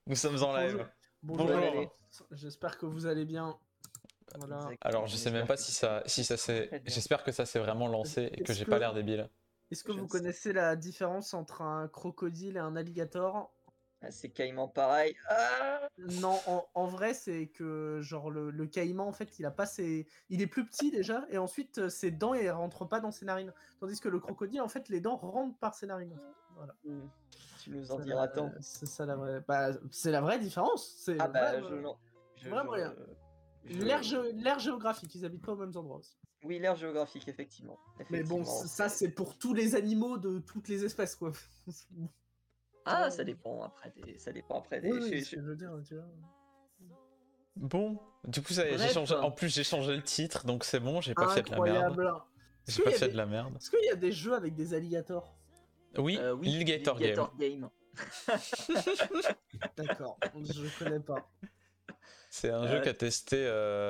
Nous sommes en live. Bonjour. Bonjour. J'espère que vous allez bien. Voilà. Alors, je sais même pas si ça s'est. J'espère que ça s'est vraiment lancé et que j'ai pas l'air débile. Est-ce que vous connaissez la différence entre un crocodile et un alligator? C'est caïman pareil. Ah Non, en vrai, c'est que genre le caïman, en fait, il est plus petit déjà, et ensuite ses dents elles rentrent pas dans ses narines. Tandis que le crocodile, en fait, les dents rentrent par ses narines. En fait. Voilà. Tu nous en diras tant. C'est ça la vraie. Bah, c'est la vraie différence. C'est moyen. L'aire géographique, ils habitent pas aux mêmes endroits aussi. Oui, l'aire géographique, effectivement. Mais bon, ça c'est pour tous les animaux de toutes les espèces, quoi. Ah, ça dépend après des. Ça dépend après des. Oui, je veux dire, tu vois. Bon, du coup, ça y est, j'ai changé. En plus, j'ai changé le titre, donc c'est bon, j'ai pas fait de la Incroyable. merde. J'ai pas fait de la merde. Est-ce qu'il y a des jeux avec des alligators? Oui, Alligator Game. D'accord, je connais pas. C'est un jeu qu'a testé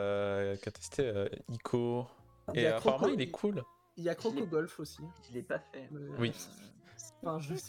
Ico. Et apparemment, il est cool. Il y a Croco Golf aussi. Je l'ai pas fait. Oui. C'est pas un jeu.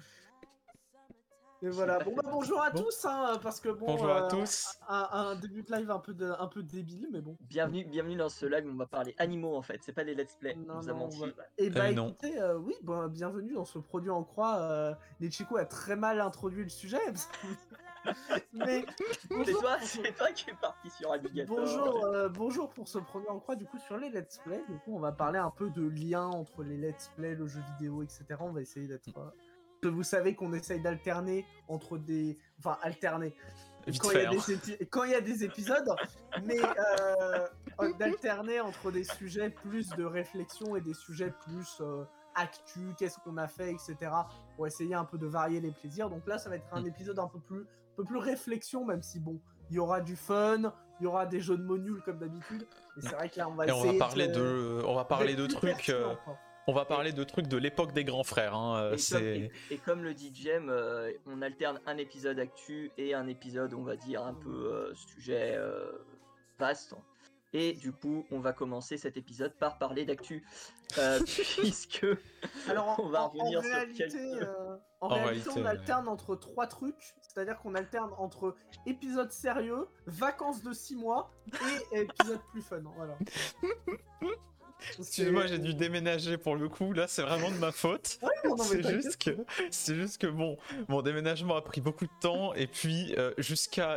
Et voilà, bon bah bonjour à tous, hein, parce que bon, bonjour à tous. Un début de live un peu débile, mais bon. Bienvenue dans ce live où on va parler animaux en fait, c'est pas des let's play, on vous a menti. Voilà. Et bah écoutez, oui, bon, bienvenue dans ce produit en croix. Nechiko a très mal introduit le sujet. Mais c'est toi qui es parti sur Alligator. Bonjour pour ce produit en croix du coup sur les let's play. Du coup on va parler un peu de lien entre les let's play, le jeu vidéo, etc. On va essayer d'être... Vous savez qu'on essaye d'alterner entre des... Enfin, alterner. Quand il y a des épisodes, mais d'alterner entre des sujets plus de réflexion et des sujets plus actu, qu'est-ce qu'on a fait, etc. Pour essayer un peu de varier les plaisirs. Donc là, ça va être un épisode un peu plus réflexion, même si bon, il y aura du fun, il y aura des jeux de mots nuls comme d'habitude. Mais c'est vrai que là, on va essayer on va parler de trucs... On va parler de trucs de l'époque des grands frères. Hein, et comme le dit Jem, on alterne un épisode actu et un épisode, on va dire, un peu sujet vaste. Et du coup, on va commencer cet épisode par parler d'actu. Puisque alors, on va revenir sur quelques... En réalité, on alterne entre trois trucs. C'est-à-dire qu'on alterne entre épisode sérieux, vacances de 6 mois et épisode plus fun. Voilà. Excuse-moi, j'ai dû déménager pour le coup, là c'est vraiment de ma faute. Ouais, non, c'est juste que bon, mon déménagement a pris beaucoup de temps et puis jusqu'à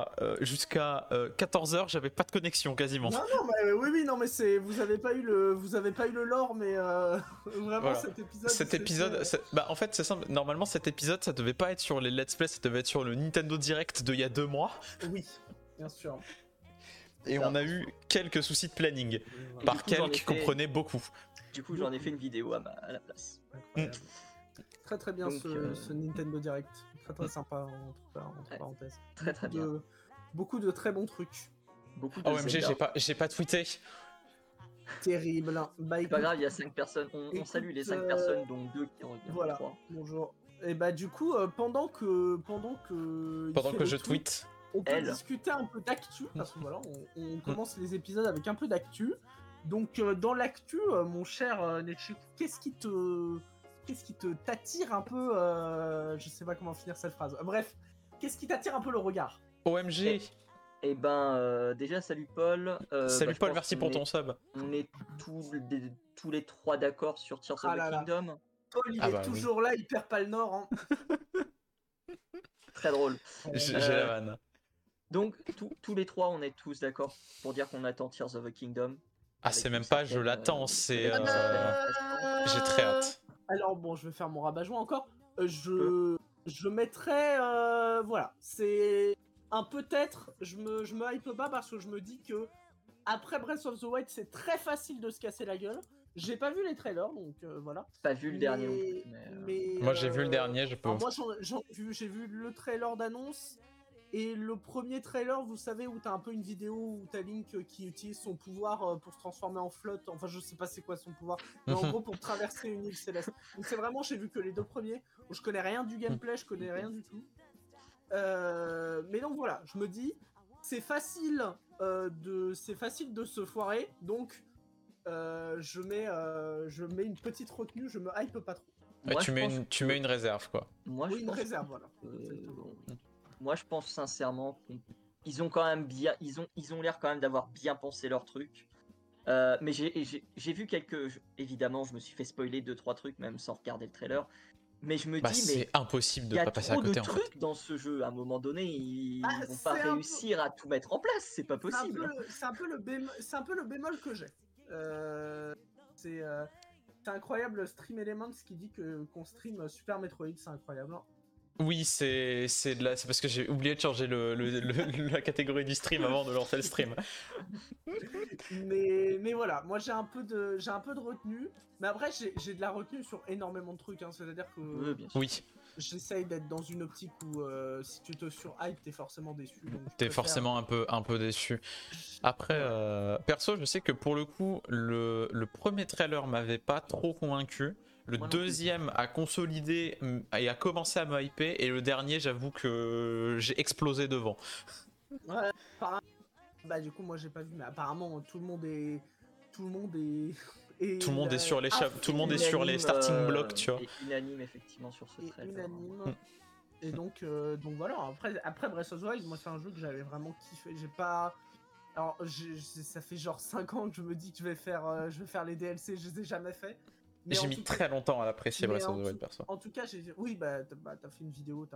14h, j'avais pas de connexion quasiment. Non, mais oui, non, mais c'est vous avez pas eu le lore, mais vraiment voilà. Cet épisode, bah en fait c'est simple. Normalement cet épisode, ça devait pas être sur les let's play, ça devait être sur le Nintendo Direct d'il y a 2 mois. Oui, bien sûr. Et on a eu quelques soucis de planning. Par quelques, comprenez beaucoup. Du coup, j'en ai fait une vidéo à la place. Très très bien. Donc, ce Nintendo Direct. Très très sympa, entre parenthèses. Très bien. Beaucoup de très bons trucs. OMG, j'ai pas tweeté. Terrible. Bah, c'est pas grave, il y a 5 personnes. On salue les 5 personnes, dont 2 qui reviennent. Voilà, 3. Bonjour. Et bah du coup, pendant que je tweete... On peut discuter un peu d'actu, parce que voilà, on commence les épisodes avec un peu d'actu. Donc dans l'actu, mon cher Nechiko, qu'est-ce qui te t'attire un peu je sais pas comment finir cette phrase. Bref, qu'est-ce qui t'attire un peu le regard? OMG. Eh ben, déjà, salut Paul. Salut Paul, merci pour ton sub. On est tous les 3 d'accord sur Tears of the Kingdom. Paul, il est toujours là, il perd pas le nord. Hein. Très drôle. J'ai la vanne. Donc, tous les 3, on est tous d'accord pour dire qu'on attend Tears of the Kingdom. Ah, c'est même pas je l'attends, c'est... J'ai très hâte. Alors bon, je vais faire mon rabat-joie encore. Je mettrais... voilà, c'est... Un peut-être, je me hype pas parce que je me dis que après Breath of the Wild, c'est très facile de se casser la gueule. J'ai pas vu les trailers, donc voilà. Pas vu le dernier non plus. Mais, moi j'ai vu le dernier, je peux... Moi j'ai vu le trailer d'annonce. Et le premier trailer, vous savez, où t'as un peu une vidéo où t'as Link qui utilise son pouvoir pour se transformer en flotte. Enfin, je sais pas c'est quoi son pouvoir, mais en gros pour traverser une île céleste. Donc c'est vraiment, j'ai vu que les 2 premiers. Je connais rien du gameplay, je connais rien du tout. Mais donc voilà, je me dis, c'est facile de se foirer. Donc je mets une petite retenue, je me hype pas trop. Ouais, tu mets une réserve quoi. Moi, une réserve, voilà. moi je pense sincèrement qu'ils ont quand même bien, ils ont l'air quand même d'avoir bien pensé leur truc. Mais j'ai vu évidemment, je me suis fait spoiler 2-3 trucs même sans regarder le trailer. Mais je me Bah, dis, c'est mais impossible il de y a pas passer à trop de côté en fait. trucs dans ce jeu. À un moment donné, Ah, ils vont pas c'est un peu, réussir à tout mettre en place. C'est pas possible. c'est un peu le bémol que j'ai. Euh, c'est c'est incroyable Stream Elements qui dit que qu'on stream Super Metroid, c'est incroyable, hein. Oui, c'est parce que j'ai oublié de changer la catégorie du stream avant de lancer le stream. Mais voilà, moi j'ai un peu de retenue, mais après j'ai de la retenue sur énormément de trucs, hein. C'est-à-dire que Bien sûr. Oui, j'essaye d'être dans une optique où si tu te surhype, t'es forcément déçu. Donc je t'es préfère- forcément un peu déçu. Après, Voilà. perso, je sais que pour le coup, le premier trailer m'avait pas trop convaincu. Le Moi non plus. deuxième a consolidé et a commencé à me hyper. Et le dernier, j'avoue que j'ai explosé devant. Ouais, bah du coup moi j'ai pas vu, mais apparemment tout le monde est Tout le monde est sur les à tout le monde fond est sur les starting blocks, tu vois. Et unanime effectivement sur ce et trailer. unanime. Et donc voilà, après Breath of the Wild, moi c'est un jeu que j'avais vraiment kiffé. J'ai pas. Alors ça fait genre 5 ans que je me dis que je vais faire les DLC, je les ai jamais fait. Mais J'ai en mis tout cas, très longtemps à l'apprécier mais Breath of the Wild, perso. en tout cas, oui, t'as fait une vidéo,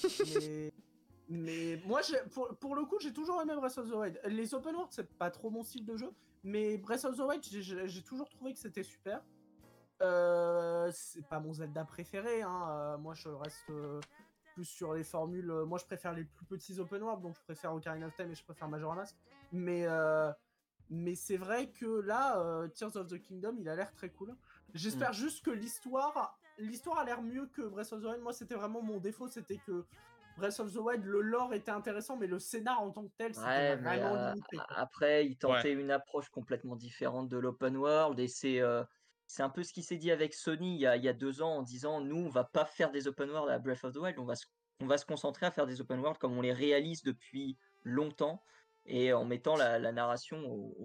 mais moi, pour le coup, j'ai toujours aimé Breath of the Wild. Les open world, c'est pas trop mon style de jeu, mais Breath of the Wild, j'ai toujours trouvé que c'était super. C'est pas mon Zelda préféré, hein. Moi, je reste plus sur les formules. Moi, je préfère les plus petits open world, donc je préfère Ocarina of Time et je préfère Majora's Mask. Mais c'est vrai que là, Tears of the Kingdom, il a l'air très cool. J'espère juste que l'histoire a l'air mieux que Breath of the Wild. Moi, c'était vraiment mon défaut, c'était que Breath of the Wild, le lore était intéressant, mais le scénar en tant que tel, c'était Ouais, mais vraiment limité, quoi. après, ils Ouais. tentaient une approche complètement différente de l'open world et c'est un peu ce qui s'est dit avec Sony il y a 2 ans en disant nous, on va pas faire des open world à Breath of the Wild, on va se concentrer à faire des open world comme on les réalise depuis longtemps et en mettant la narration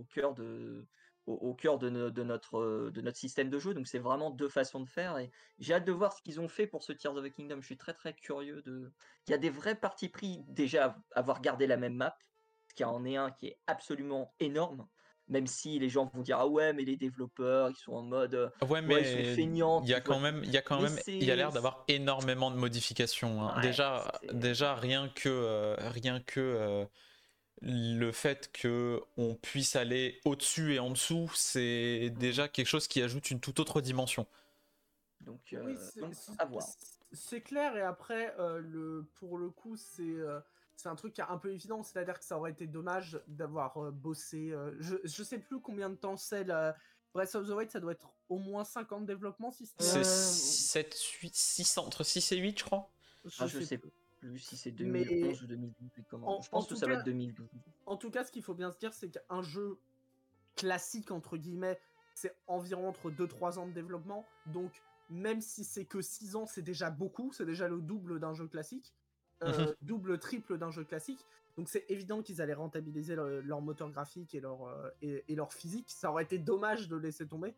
au cœur de notre système de jeu. Donc, c'est vraiment deux façons de faire et j'ai hâte de voir ce qu'ils ont fait pour ce Tears of the Kingdom. Je suis très très curieux de. Il y a des vrais partis pris déjà avoir gardé la même map, ce qui en est un qui est absolument énorme, même si les gens vont dire ah ouais mais les développeurs ils sont en mode Ouais, ouais ils sont mais feignants, il y a ils voient quand tout. même, Mais il y a l'air d'avoir énormément de modifications, hein. ouais, Déjà rien que le fait que on puisse aller au-dessus et en dessous, c'est déjà quelque chose qui ajoute une toute autre dimension. donc Oui, à voir. c'est clair, et après, pour le coup, c'est un truc qui est un peu évident, c'est-à-dire que ça aurait été dommage d'avoir bossé. Je sais plus combien de temps c'est. Breath of the Wild, ça doit être au moins 5 ans de développement, si C'est c'est. 7, 8, 6, entre 6 et 8, je crois. Je sais Plus. plus si c'est Mais 2011 ou 2012 en, je en pense que tout ça va cas, être 2012. en tout cas, ce qu'il faut bien se dire, c'est qu'un jeu classique, entre guillemets, c'est environ entre 2-3 ans de développement. Donc, même si c'est que 6 ans, c'est déjà beaucoup. C'est déjà le double d'un jeu classique. Double, triple d'un jeu classique. Donc, c'est évident qu'ils allaient rentabiliser leur moteur graphique et leur physique. Ça aurait été dommage de laisser tomber.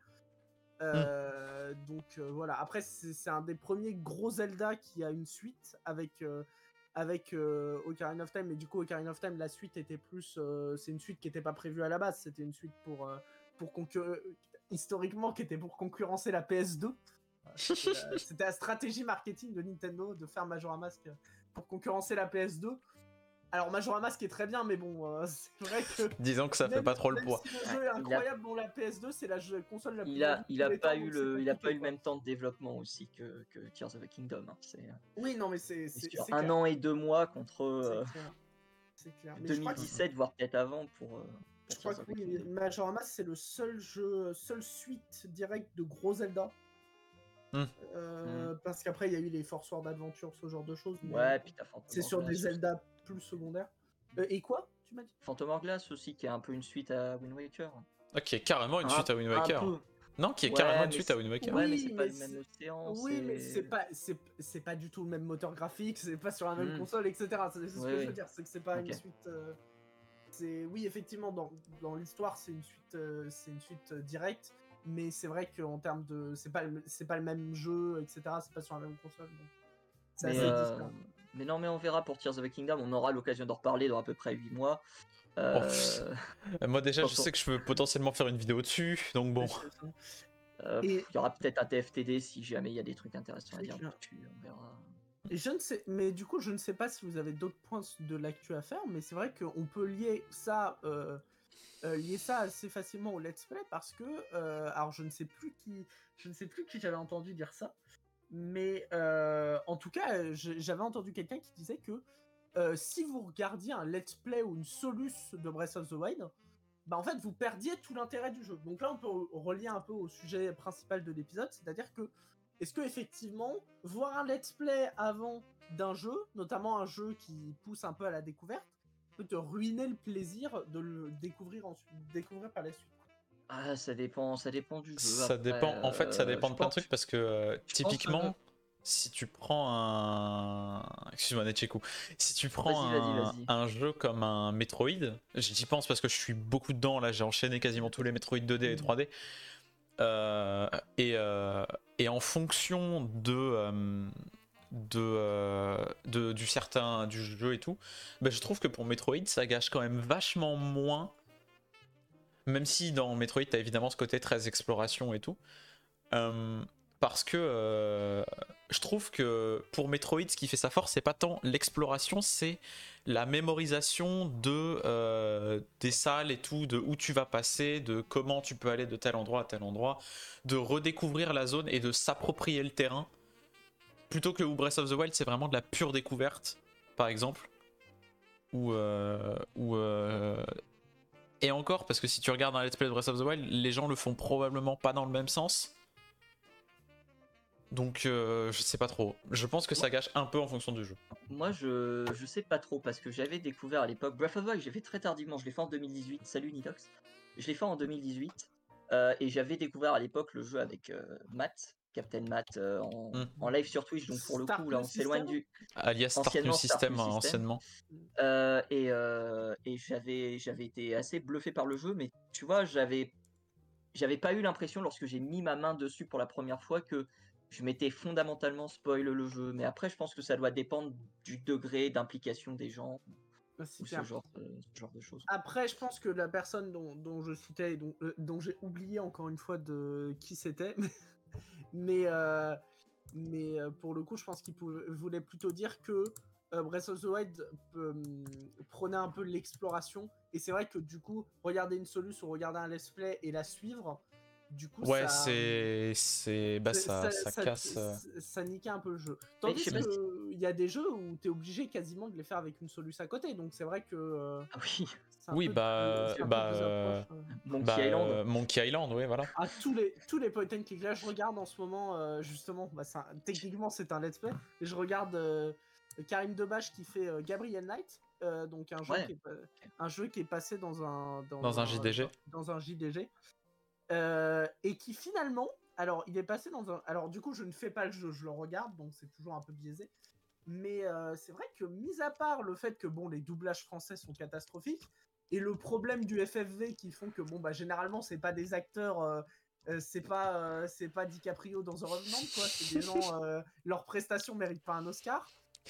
Donc, voilà. Après, c'est un des premiers gros Zelda qui a une suite avec Ocarina of Time, mais du coup Ocarina of Time, la suite était plus c'est une suite qui n'était pas prévue à la base, c'était une suite historiquement qui était pour concurrencer la PS2. C'était la stratégie marketing de Nintendo de faire Majora's Mask pour concurrencer la PS2. Alors Majora's Mask est très bien, mais bon, c'est vrai que Disons que ça fait pas trop le poids. si le jeu est incroyable, bon, la PS2 c'est la console la plus vendue de Il tous a les pas temps, eu donc c'est il a pas compliqué, eu le quoi. même temps de développement aussi que Tears of the Kingdom, hein. Oui, non, mais c'est sur clair. 1 an et 2 mois contre C'est clair. C'est clair. Mais je crois que 2017 voire peut-être avant pour je crois Tears of que the oui, Kingdom. Majora's Mask, c'est le seule suite directe de gros Zelda. Parce qu'après, il y a eu les Force World Adventure, ce genre de choses. Mais Ouais, puis t'as Phantom c'est sur Hourglass des aussi. Zelda plus secondaires. Et quoi, tu m'as dit? Phantom Hourglass aussi, qui est un peu une suite à Wind Waker. Ok, carrément une suite à Wind Un Waker. peu. Non, qui est Ouais, carrément une mais suite à Wind Waker. Ouais, mais Oui, c'est pas mais le même océan. Oui, mais c'est pas du tout le même moteur graphique, c'est pas sur la même console, etc. C'est ce que je veux dire, c'est que c'est pas une suite. Oui, effectivement, dans l'histoire, c'est une suite directe, mais c'est vrai qu'en termes de, c'est pas le même jeu, etc. C'est pas sur la même console, donc c'est Mais assez différent. Mais non, mais on verra pour Tears of the Kingdom, on aura l'occasion d'en reparler dans à peu près 8 mois. Moi déjà, je Quand on- sais que je peux potentiellement faire une vidéo dessus, donc bon. Il Et- y aura peut-être un TFTD si jamais il y a des trucs intéressants à C'est dire clair. dessus, on verra. Et je ne sais, mais du coup, je ne sais pas si vous avez d'autres points de l'actu à faire, mais c'est vrai qu'on peut lier ça assez facilement au let's play parce que, alors je ne sais plus qui j'avais entendu dire ça, mais en tout cas, j'avais entendu quelqu'un qui disait que si vous regardiez un let's play ou une soluce de Breath of the Wild, bah en fait vous perdiez tout l'intérêt du jeu. Donc là on peut relier un peu au sujet principal de l'épisode, c'est-à-dire que est-ce que effectivement voir un let's play avant d'un jeu, notamment un jeu qui pousse un peu à la découverte, peut te ruiner le plaisir de le découvrir par la suite. Ah, ça dépend du jeu. Ça Après, dépend, en fait, ça dépend je de plein de pense- trucs parce que je pense, typiquement, si tu prends un. Excuse-moi, Netchekou. Si tu prends Vas-y. un jeu comme un Metroid, j'y pense parce que je suis beaucoup dedans, là, j'ai enchaîné quasiment tous les Metroid 2D et 3D. Et en fonction du jeu et tout, bah, je trouve que pour Metroid, ça gâche quand même vachement moins. Même si dans Metroid, t'as évidemment ce côté très exploration et tout. Parce que je trouve que pour Metroid, ce qui fait sa force, c'est pas tant l'exploration, c'est la mémorisation des salles et tout, de où tu vas passer, de comment tu peux aller de tel endroit à tel endroit, de redécouvrir la zone et de s'approprier le terrain. Plutôt que où Breath of the Wild, c'est vraiment de la pure découverte, par exemple. Et encore, parce que si tu regardes un let's play de Breath of the Wild, les gens le font probablement pas dans le même sens. Donc je sais pas trop. Je pense que ça gâche un peu en fonction du jeu. Moi, je sais pas trop parce que j'avais découvert à l'époque Breath of the Wild, j'ai fait très tardivement, je l'ai fait en 2018. Salut Nidox. Je l'ai fait en 2018 et j'avais découvert à l'époque le jeu avec Matt, Captain Matt en live sur Twitch. Donc pour le Start coup, là, New on s'éloigne System du Alias Start New anciennement Start System, New System. anciennement. Et j'avais été assez bluffé par le jeu, mais tu vois, j'avais pas eu l'impression lorsque j'ai mis ma main dessus pour la première fois que je m'étais fondamentalement spoil le jeu. Mais après, je pense que ça doit dépendre du degré d'implication des gens C'est ou clair. ce genre de choses. Après, je pense que la personne dont je citais et dont j'ai oublié encore une fois de qui c'était, mais pour le coup, je pense qu'il voulait plutôt dire que Breath of the Wild prenait un peu l'exploration. Et c'est vrai que du coup, regarder une solution ou regarder un let's play et la suivre, du coup, Ouais, ça casse. ça niquait un peu le jeu. Mais Tandis je sais pas qu'il y a des jeux où t'es obligé quasiment de les faire avec une solution à côté. Donc c'est vrai que Ah oui, c'est un Oui, peu bah, c'est un peu bah, deux approches, Monkey Island. Monkey Island, oui, voilà. Ah, tous les point and click. Là, je regarde en ce moment, justement, bah, techniquement, c'est un let's play. Et je regarde Karim Debache qui fait Gabriel Knight, donc un jeu, Ouais. un jeu qui est passé dans un JDG. Dans un JDG. Et qui finalement, alors, il est passé dans un. Alors, du coup, je ne fais pas le jeu, je le regarde, donc c'est toujours un peu biaisé. Mais c'est vrai que, mis à part le fait que, bon, les doublages français sont catastrophiques, et le problème du FFV qui font que, bon, bah, généralement, c'est pas des acteurs. C'est pas DiCaprio dans The Revenant, quoi. C'est des gens, leurs prestations méritent pas un Oscar.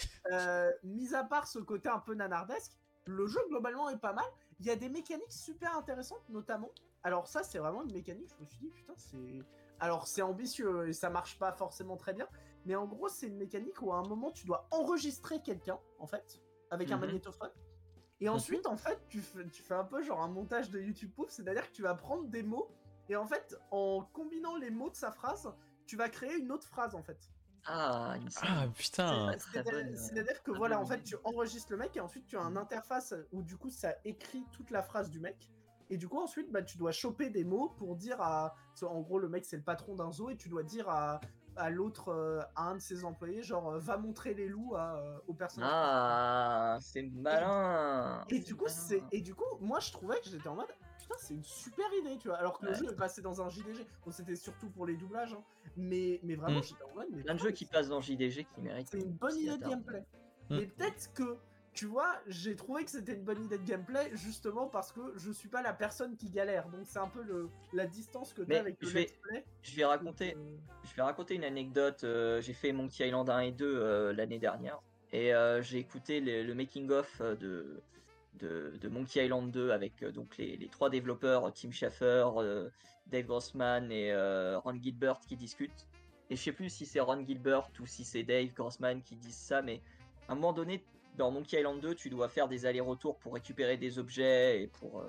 Mis à part ce côté un peu nanardesque, le jeu globalement est pas mal. Il y a des mécaniques super intéressantes, notamment. Alors ça, c'est vraiment une mécanique. Je me suis dit, putain, c'est. Alors c'est ambitieux et ça marche pas forcément très bien, mais en gros, c'est une mécanique où à un moment, tu dois enregistrer quelqu'un, en fait, avec un magnétophone. Et ensuite, en fait, tu fais un peu genre un montage de YouTube Pouf, c'est-à-dire que tu vas prendre des mots et en fait, en combinant les mots de sa phrase, tu vas créer une autre phrase, en fait. Ah, Ah putain. C'est-à-dire que voilà, en fait, tu enregistres le mec et ensuite tu as une interface où du coup ça écrit toute la phrase du mec. Et du coup, ensuite, bah, tu dois choper des mots pour dire à. En gros, le mec c'est le patron d'un zoo et tu dois dire à l'autre, à un de ses employés, genre va montrer les loups au personnage. Ah, c'est malin. Et du coup, moi je trouvais que j'étais en mode putain, c'est une super idée, tu vois. Alors que le jeu est passé dans un JDG, bon, c'était surtout pour les doublages, hein. Mais vraiment, j'étais en mode. Mais plein de jeux qui passent dans JDG qui méritent. C'est une bonne idée de gameplay. Mais peut-être que, tu vois, j'ai trouvé que c'était une bonne idée de gameplay justement parce que je suis pas la personne qui galère. Donc c'est un peu la distance que tu as avec le let's play. Je vais raconter une anecdote. J'ai fait Monkey Island 1 et 2 l'année dernière. Et j'ai écouté le making-of de Monkey Island 2 avec donc les 3 développeurs, Tim Schafer, Dave Grossman et Ron Gilbert qui discutent. Et je sais plus si c'est Ron Gilbert ou si c'est Dave Grossman qui disent ça, mais à un moment donné, dans Monkey Island 2, tu dois faire des allers-retours pour récupérer des objets et pour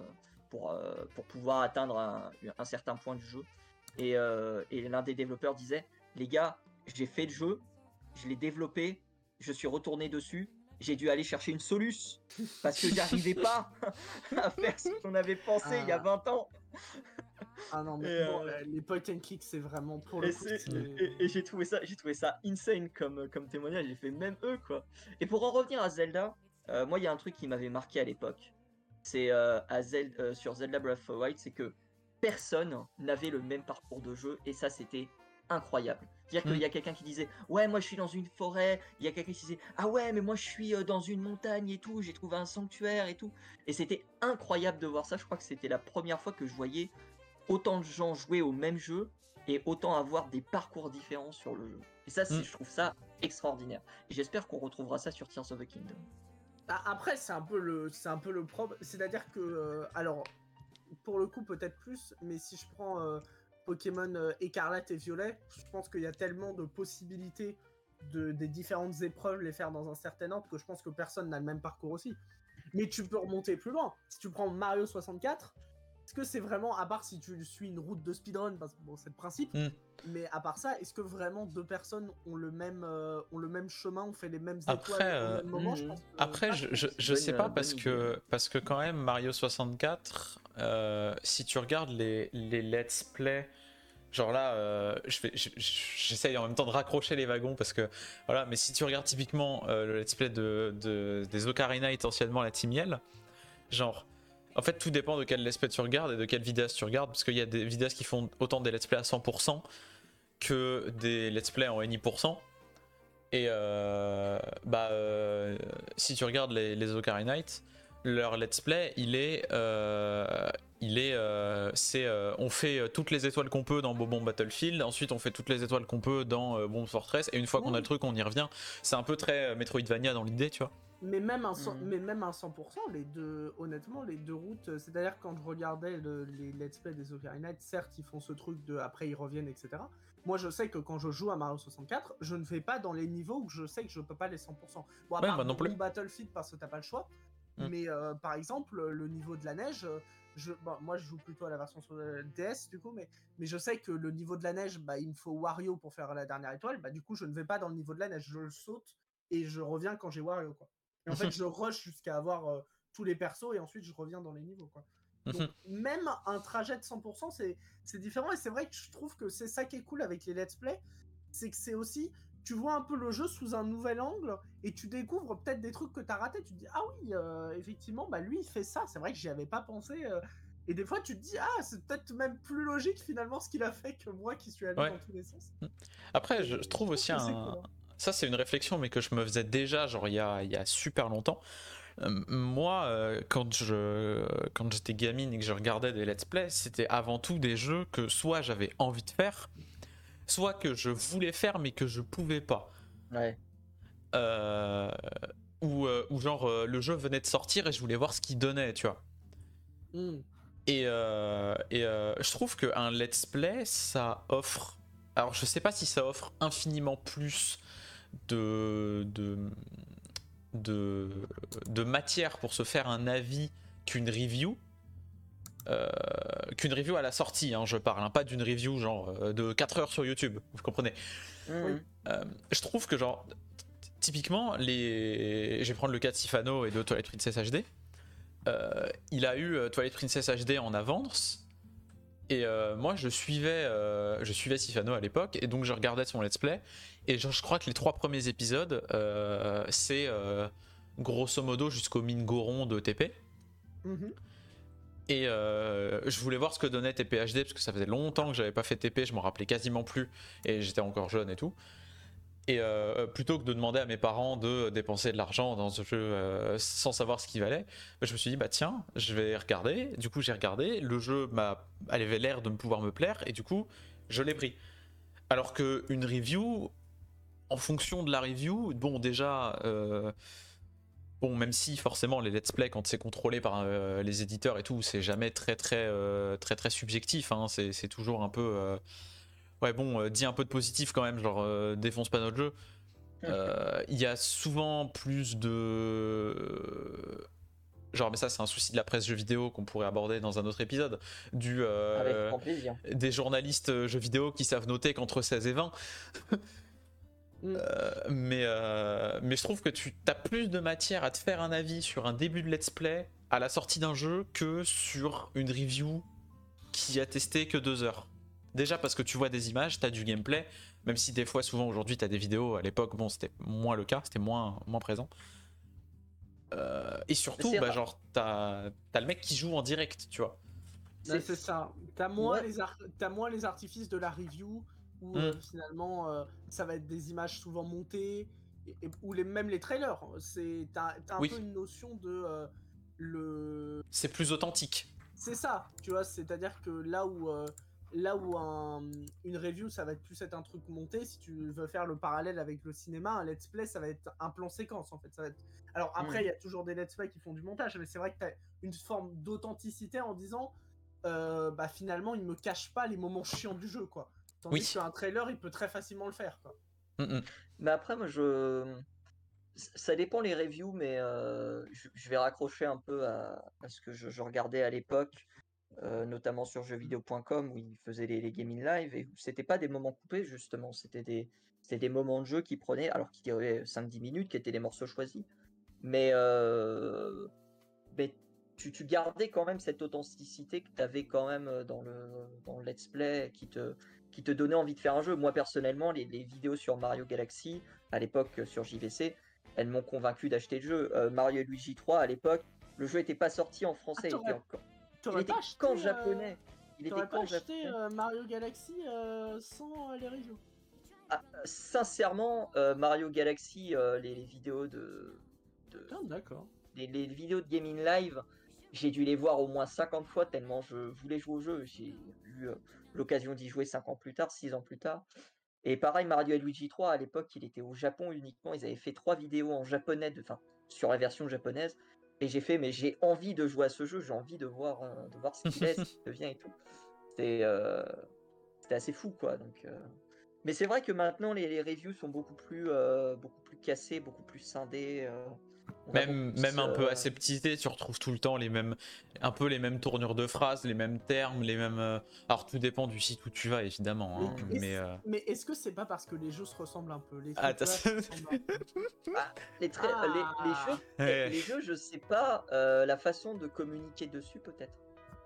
pouvoir atteindre un certain point du jeu. Et l'un des développeurs disait, les gars, j'ai fait le jeu, je l'ai développé, je suis retourné dessus, j'ai dû aller chercher une soluce parce que j'arrivais pas à faire ce qu'on avait pensé il y a 20 ans. Ah non, mais bon, les point and click, c'est vraiment pour le coup. Et j'ai trouvé ça insane comme témoignage. J'ai fait même eux, quoi. Et pour en revenir à Zelda, moi, il y a un truc qui m'avait marqué à l'époque. C'est sur Zelda Breath of the Wild, c'est que personne n'avait le même parcours de jeu, et ça, c'était incroyable. C'est-à-dire qu'il y a quelqu'un qui disait ouais, moi je suis dans une forêt, il y a quelqu'un qui disait ah ouais, mais moi je suis dans une montagne et tout, j'ai trouvé un sanctuaire et tout. Et c'était incroyable de voir ça. Je crois que c'était la première fois que je voyais autant de gens jouer au même jeu et autant avoir des parcours différents sur le jeu. Et ça, je trouve ça extraordinaire. Et j'espère qu'on retrouvera ça sur Tears of the Kingdom. Après, c'est un peu le problème. C'est-à-dire que, alors, pour le coup, peut-être plus, mais si je prends Pokémon Écarlate et Violet, je pense qu'il y a tellement de possibilités des différentes épreuves les faire dans un certain ordre que je pense que personne n'a le même parcours aussi. Mais tu peux remonter plus loin. Si tu prends Mario 64, est-ce que c'est vraiment, à part si tu suis une route de speedrun, parce que bon, c'est le principe, mais à part ça, est-ce que vraiment 2 personnes ont le même chemin, ont fait les mêmes étoiles au même moment, je pense que... Après, je sais pas, parce que quand même, Mario 64, si tu regardes les let's play, genre là, j'essaye en même temps de raccrocher les wagons, parce que voilà, mais si tu regardes typiquement le let's play des Ocarina, essentiellement la Team Yell, genre... En fait, tout dépend de quel let's play tu regardes et de quel vidéaste tu regardes, parce qu'il y a des vidéastes qui font autant des let's play à 100% que des let's play en any%. Et si tu regardes les Ocarina, leur let's play, on fait toutes les étoiles qu'on peut dans Bobon Battlefield, ensuite on fait toutes les étoiles qu'on peut dans Bomb Fortress, et une fois qu'on a le truc, on y revient. C'est un peu très Metroidvania dans l'idée, tu vois. Mais même à 100%, honnêtement, les 2 routes, c'est-à-dire quand je regardais les let's play des Ocarina, certes, ils font ce truc de après ils reviennent, etc. Moi, je sais que quand je joue à Mario 64, je ne vais pas dans les niveaux où je sais que je peux pas les 100%. Bon, à part non plus. Battlefield parce que t'as pas le choix. Mais par exemple, le niveau de la neige, moi je joue plutôt à la version sur DS du coup, mais je sais que le niveau de la neige, il me faut Wario pour faire la dernière étoile. Du coup, je ne vais pas dans le niveau de la neige, je le saute et je reviens quand j'ai Wario, quoi. Et en fait, je rush jusqu'à avoir tous les persos et ensuite je reviens dans les niveaux, quoi. Donc, même un trajet de 100%, c'est différent. Et c'est vrai que je trouve que c'est ça qui est cool avec les let's play. C'est que c'est aussi, tu vois un peu le jeu sous un nouvel angle et tu découvres peut-être des trucs que t'as ratés. Tu te dis, ah oui, effectivement, lui, il fait ça. C'est vrai que j'y avais pas pensé. Et des fois, tu te dis, ah, c'est peut-être même plus logique finalement ce qu'il a fait que moi qui suis allé dans tous les sens. Après, je trouve aussi ça, c'est une réflexion, mais que je me faisais déjà, genre il y a super longtemps. Moi, quand j'étais gamine et que je regardais des let's play, c'était avant tout des jeux que soit j'avais envie de faire, soit que je voulais faire mais que je pouvais pas. Ouais. Ou genre le jeu venait de sortir et je voulais voir ce qu'il donnait, tu vois. Et je trouve qu'un let's play, ça offre... Alors je sais pas si ça offre infiniment plus de matière pour se faire un avis qu'une review à la sortie, je parle, pas d'une review genre de 4 heures sur YouTube, vous comprenez. Je trouve que genre typiquement je vais prendre le cas de Sifano et de Twilight Princess HD. Il a eu Twilight Princess HD en avance. Et moi je suivais Sifano à l'époque, et donc je regardais son let's play, et je crois que les 3 premiers épisodes c'est grosso modo jusqu'au mine Goron de TP. Et je voulais voir ce que donnait TP HD, parce que ça faisait longtemps que j'avais pas fait TP, je m'en rappelais quasiment plus, et j'étais encore jeune et tout. Et plutôt que de demander à mes parents de dépenser de l'argent dans ce jeu sans savoir ce qu'il valait, je me suis dit tiens, je vais regarder. Du coup j'ai regardé, le jeu avait l'air de pouvoir me plaire, et du coup je l'ai pris. Alors qu'une review, en fonction de la review, bon déjà, bon même si forcément les let's play quand c'est contrôlé par les éditeurs et tout, c'est jamais très subjectif, hein, c'est toujours un peu, ouais bon, dis un peu de positif quand même, genre défonce pas notre jeu. Il y a souvent plus de genre, mais ça c'est un souci de la presse jeux vidéo qu'on pourrait aborder dans un autre épisode, Avec grand plaisir. des journalistes jeux vidéo qui savent noter qu'entre 16 et 20. Mais je trouve que tu as plus de matière à te faire un avis sur un début de let's play à la sortie d'un jeu que sur une review qui a testé que 2 heures. Déjà parce que tu vois des images, tu as du gameplay, même si des fois souvent aujourd'hui tu as des vidéos, à l'époque bon c'était moins le cas, c'était moins présent. Et surtout bah, genre t'as le mec qui joue en direct, tu vois. C'est ça, t'as moins les artifices de la review où finalement ça va être des images souvent montées ou même les trailers, t'as un peu une notion de c'est plus authentique. C'est ça, tu vois, c'est-à-dire que là où une review ça va être un truc monté, si tu veux faire le parallèle avec le cinéma, un let's play ça va être un plan séquence en fait, ça va être... Alors après il y a toujours des let's play qui font du montage, mais c'est vrai que t'as une forme d'authenticité en disant bah finalement il me cache pas les moments chiants du jeu quoi, tandis qu'un trailer il peut très facilement le faire quoi. Mais après moi ça dépend les reviews, mais je vais raccrocher un peu à ce que je regardais à l'époque, notamment sur jeuxvideo.com où ils faisaient les gaming live et où c'était pas des moments coupés justement, c'était des moments de jeu qui prenaient, alors qui duraient 5-10 minutes, qui étaient des morceaux choisis, mais tu gardais quand même cette authenticité que tu avais quand même dans le let's play qui te donnait envie de faire un jeu. Moi personnellement, les vidéos sur Mario Galaxy, à l'époque sur JVC, elles m'ont convaincu d'acheter le jeu. Mario et Luigi 3, à l'époque, le jeu n'était pas sorti en français, il était qu'en japonais. T'aurais pas acheté Mario Galaxy sans les reviews? Sincèrement, Mario Galaxy, les vidéos d'accord. Les vidéos de gaming live, j'ai dû les voir au moins 50 fois tellement je voulais jouer au jeu. J'ai eu l'occasion d'y jouer 5 ans plus tard, 6 ans plus tard. Et pareil, Mario et Luigi 3, à l'époque, il était au Japon uniquement. Ils avaient fait 3 vidéos en japonais, sur la version japonaise. Et mais j'ai envie de jouer à ce jeu, j'ai envie de voir ce qu'il est, ce qu'il devient et tout. C'était assez fou, quoi. Donc, mais c'est vrai que maintenant, les reviews sont beaucoup plus cassées, beaucoup plus scindées. Même un peu aseptisé, tu retrouves tout le temps un peu les mêmes tournures de phrases, les mêmes termes, les mêmes. Alors tout dépend du site où tu vas évidemment. Hein, mais est-ce que c'est pas parce que les jeux se ressemblent un peu, les les jeux, je sais pas, la façon de communiquer dessus peut-être.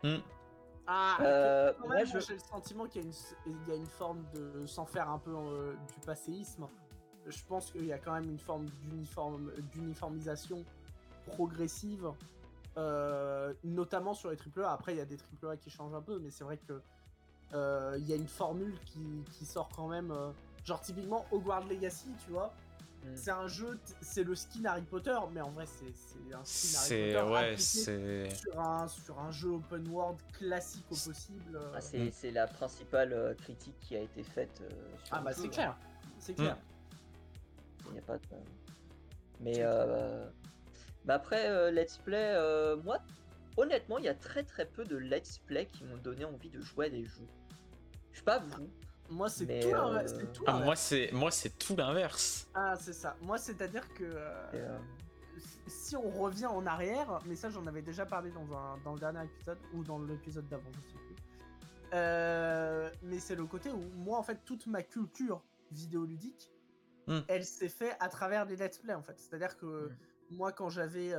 Moi j'ai le sentiment qu'il y a une forme de, sans faire un peu du passéisme, je pense qu'il y a quand même une forme d'uniformisation progressive, notamment sur les AAA. Après, il y a des AAA qui changent un peu, mais c'est vrai que il y a une formule qui sort quand même. Genre, typiquement, Hogwarts Legacy, tu vois, c'est un jeu, c'est le skin Harry Potter, mais en vrai, c'est un skin Harry Potter sur un jeu open world classique au possible. C'est la principale critique qui a été faite sur le jeu, c'est clair. C'est clair. Il n'y a pas de... Mais après, let's play, moi, honnêtement, il y a très très peu de let's play qui m'ont donné envie de jouer à des jeux. Je sais pas vous. Moi, c'est tout l'inverse. Moi, c'est tout l'inverse. Ah, c'est ça. Moi, c'est-à-dire que si on revient en arrière, mais ça, j'en avais déjà parlé dans le dernier épisode ou dans l'épisode d'avant, je sais plus. Mais c'est le côté où moi, en fait, toute ma culture vidéoludique, elle s'est faite à travers des let's play, en fait. C'est-à-dire que moi, quand j'avais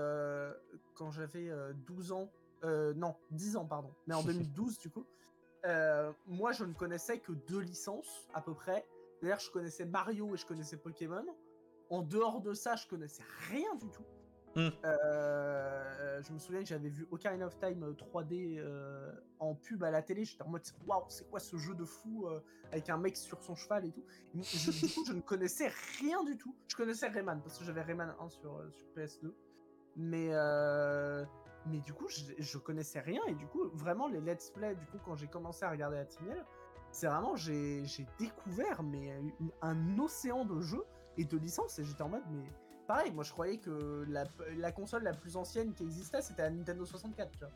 12 ans, non, 10 ans, pardon, mais en 2012, du coup, moi, je ne connaissais que 2 licences, à peu près. D'ailleurs, je connaissais Mario et je connaissais Pokémon. En dehors de ça, je connaissais rien du tout. Je me souviens que j'avais vu Ocarina of Time 3D en pub à la télé. J'étais en mode waouh, c'est quoi ce jeu de fou avec un mec sur son cheval et tout. Du coup, je ne connaissais rien du tout. Je connaissais Rayman parce que j'avais Rayman 1 sur PS2. Mais du coup, je connaissais rien. Et du coup, vraiment, les let's play, du coup, quand j'ai commencé à regarder la Tignelle, c'est vraiment, j'ai découvert mais un océan de jeux et de licences et j'étais en mode, mais pareil, moi je croyais que la console la plus ancienne qui existait c'était la Nintendo 64, tu vois.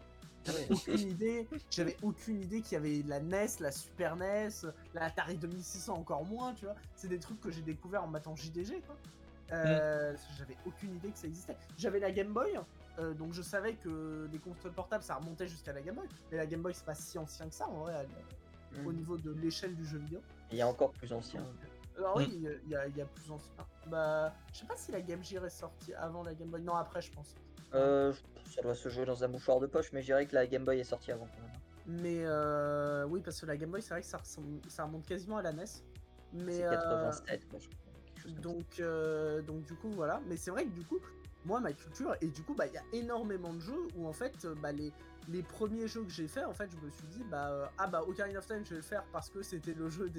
J'avais aucune idée qu'il y avait la NES, la Super NES, la Atari 2600 encore moins, tu vois. C'est des trucs que j'ai découvert en matant JDG, quoi. J'avais aucune idée que ça existait. J'avais la Game Boy, donc je savais que les consoles portables ça remontait jusqu'à la Game Boy, mais la Game Boy c'est pas si ancien que ça en vrai, au niveau de l'échelle du jeu vidéo. Il y a encore plus ancien. Alors oui, il y a plus ancien. Bah, je sais pas si la Game Gear est sortie avant la Game Boy. Non, après, je pense. Ça doit se jouer dans un mouchoir de poche, mais je dirais que la Game Boy est sortie avant quand même. Mais oui, parce que la Game Boy, c'est vrai que ça remonte quasiment à la NES. Mais, c'est 87, quoi, je crois. Quelque chose comme donc du coup, voilà. Mais c'est vrai que du coup, moi, ma culture, et du coup, bah, il y a énormément de jeux où en fait, bah, les premiers jeux que j'ai fait, en fait, je me suis dit, Ocarina of Time, je vais le faire parce que c'était le jeu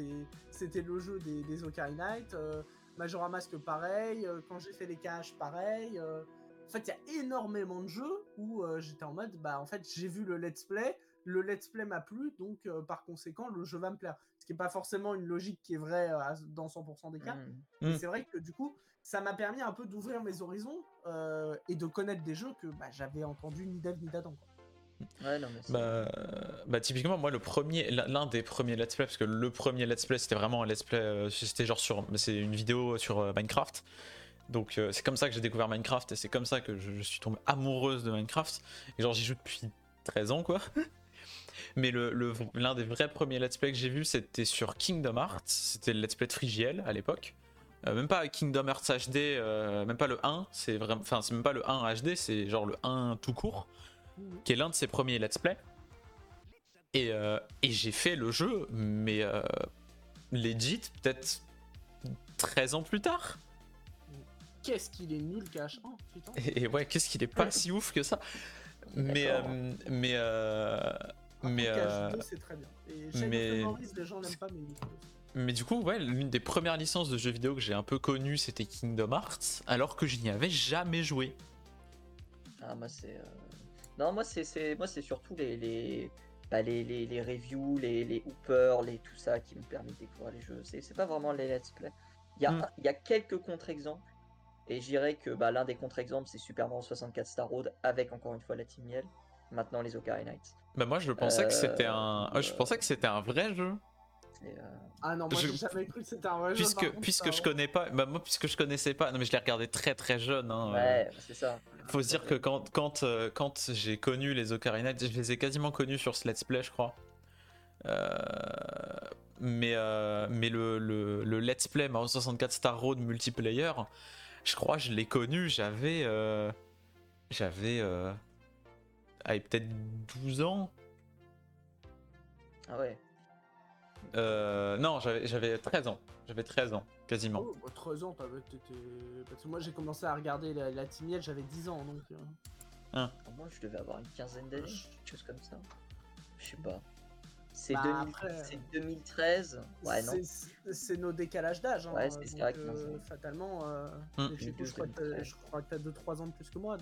des Ocarina Night. Majora Mask, pareil. Quand j'ai fait les caches, pareil. En fait, il y a énormément de jeux où j'étais en mode, bah, en fait, j'ai vu le let's play m'a plu, donc par conséquent, le jeu va me plaire. Ce qui n'est pas forcément une logique qui est vraie dans 100% des cas. Mais c'est vrai que du coup, ça m'a permis un peu d'ouvrir mes horizons et de connaître des jeux que bah, j'avais entendu ni d'Eve ni d'Adam. Ouais, non, mais typiquement, moi, l'un des premiers let's play, parce que le premier let's play, c'était vraiment un let's play, c'était genre c'est une vidéo sur Minecraft. Donc c'est comme ça que j'ai découvert Minecraft et c'est comme ça que je suis tombé amoureuse de Minecraft. Et genre j'y joue depuis 13 ans quoi. Mais l'un des vrais premiers let's play que j'ai vu c'était sur Kingdom Hearts. C'était le let's play de Frigiel à l'époque. Même pas Kingdom Hearts HD, même pas le 1, c'est même pas le 1 HD, c'est genre le 1 tout court, qui est l'un de ses premiers let's play. Et j'ai fait le jeu, mais legit peut-être 13 ans plus tard. Qu'est-ce qu'il est nul KH1, putain. Et ouais, qu'est-ce qu'il est pas si ouf que ça. Mais KH2 c'est très bien. Et Shadow of Maurice, les gens l'aiment pas, mais du coup, ouais, l'une des premières licences de jeux vidéo que j'ai un peu connues, c'était Kingdom Hearts, alors que je n'y avais jamais joué. Ah, moi c'est non, moi c'est surtout les reviews, les hoopers, tout ça qui m'ont permis de découvrir les jeux. C'est pas vraiment les let's play. Il y a quelques contre-exemples. Et je dirais que l'un des contre-exemples, c'est Super Mario 64 Star Road avec encore une fois la Team Yell. Maintenant les Ocarina Nights. Bah moi je pensais que c'était je pensais que c'était un vrai jeu. Ah non, moi j'ai jamais cru que c'était un vrai jeu. Puisque je connais pas, puisque je connaissais pas, non mais je l'ai regardé très très jeune. Ouais, c'est ça. Faut se dire que quand j'ai connu les Ocarina Nights, je les ai quasiment connus sur ce let's play, je crois. Mais le let's play Mario 64 Star Road multiplayer, je crois que je l'ai connu, j'avais peut-être 12 ans. Ah ouais. Non, j'avais 13 ans. J'avais 13 ans, quasiment. Oh, 13 ans, t'étais... Parce que moi j'ai commencé à regarder la Team Yell, j'avais 10 ans, donc... Moi je devais avoir une quinzaine d'années, quelque chose comme ça. Je sais pas. C'est 2013. Ouais, non. C'est nos décalages d'âge. Ouais, c'est vrai que fatalement, je crois que t'as 2-3 ans de plus que moi,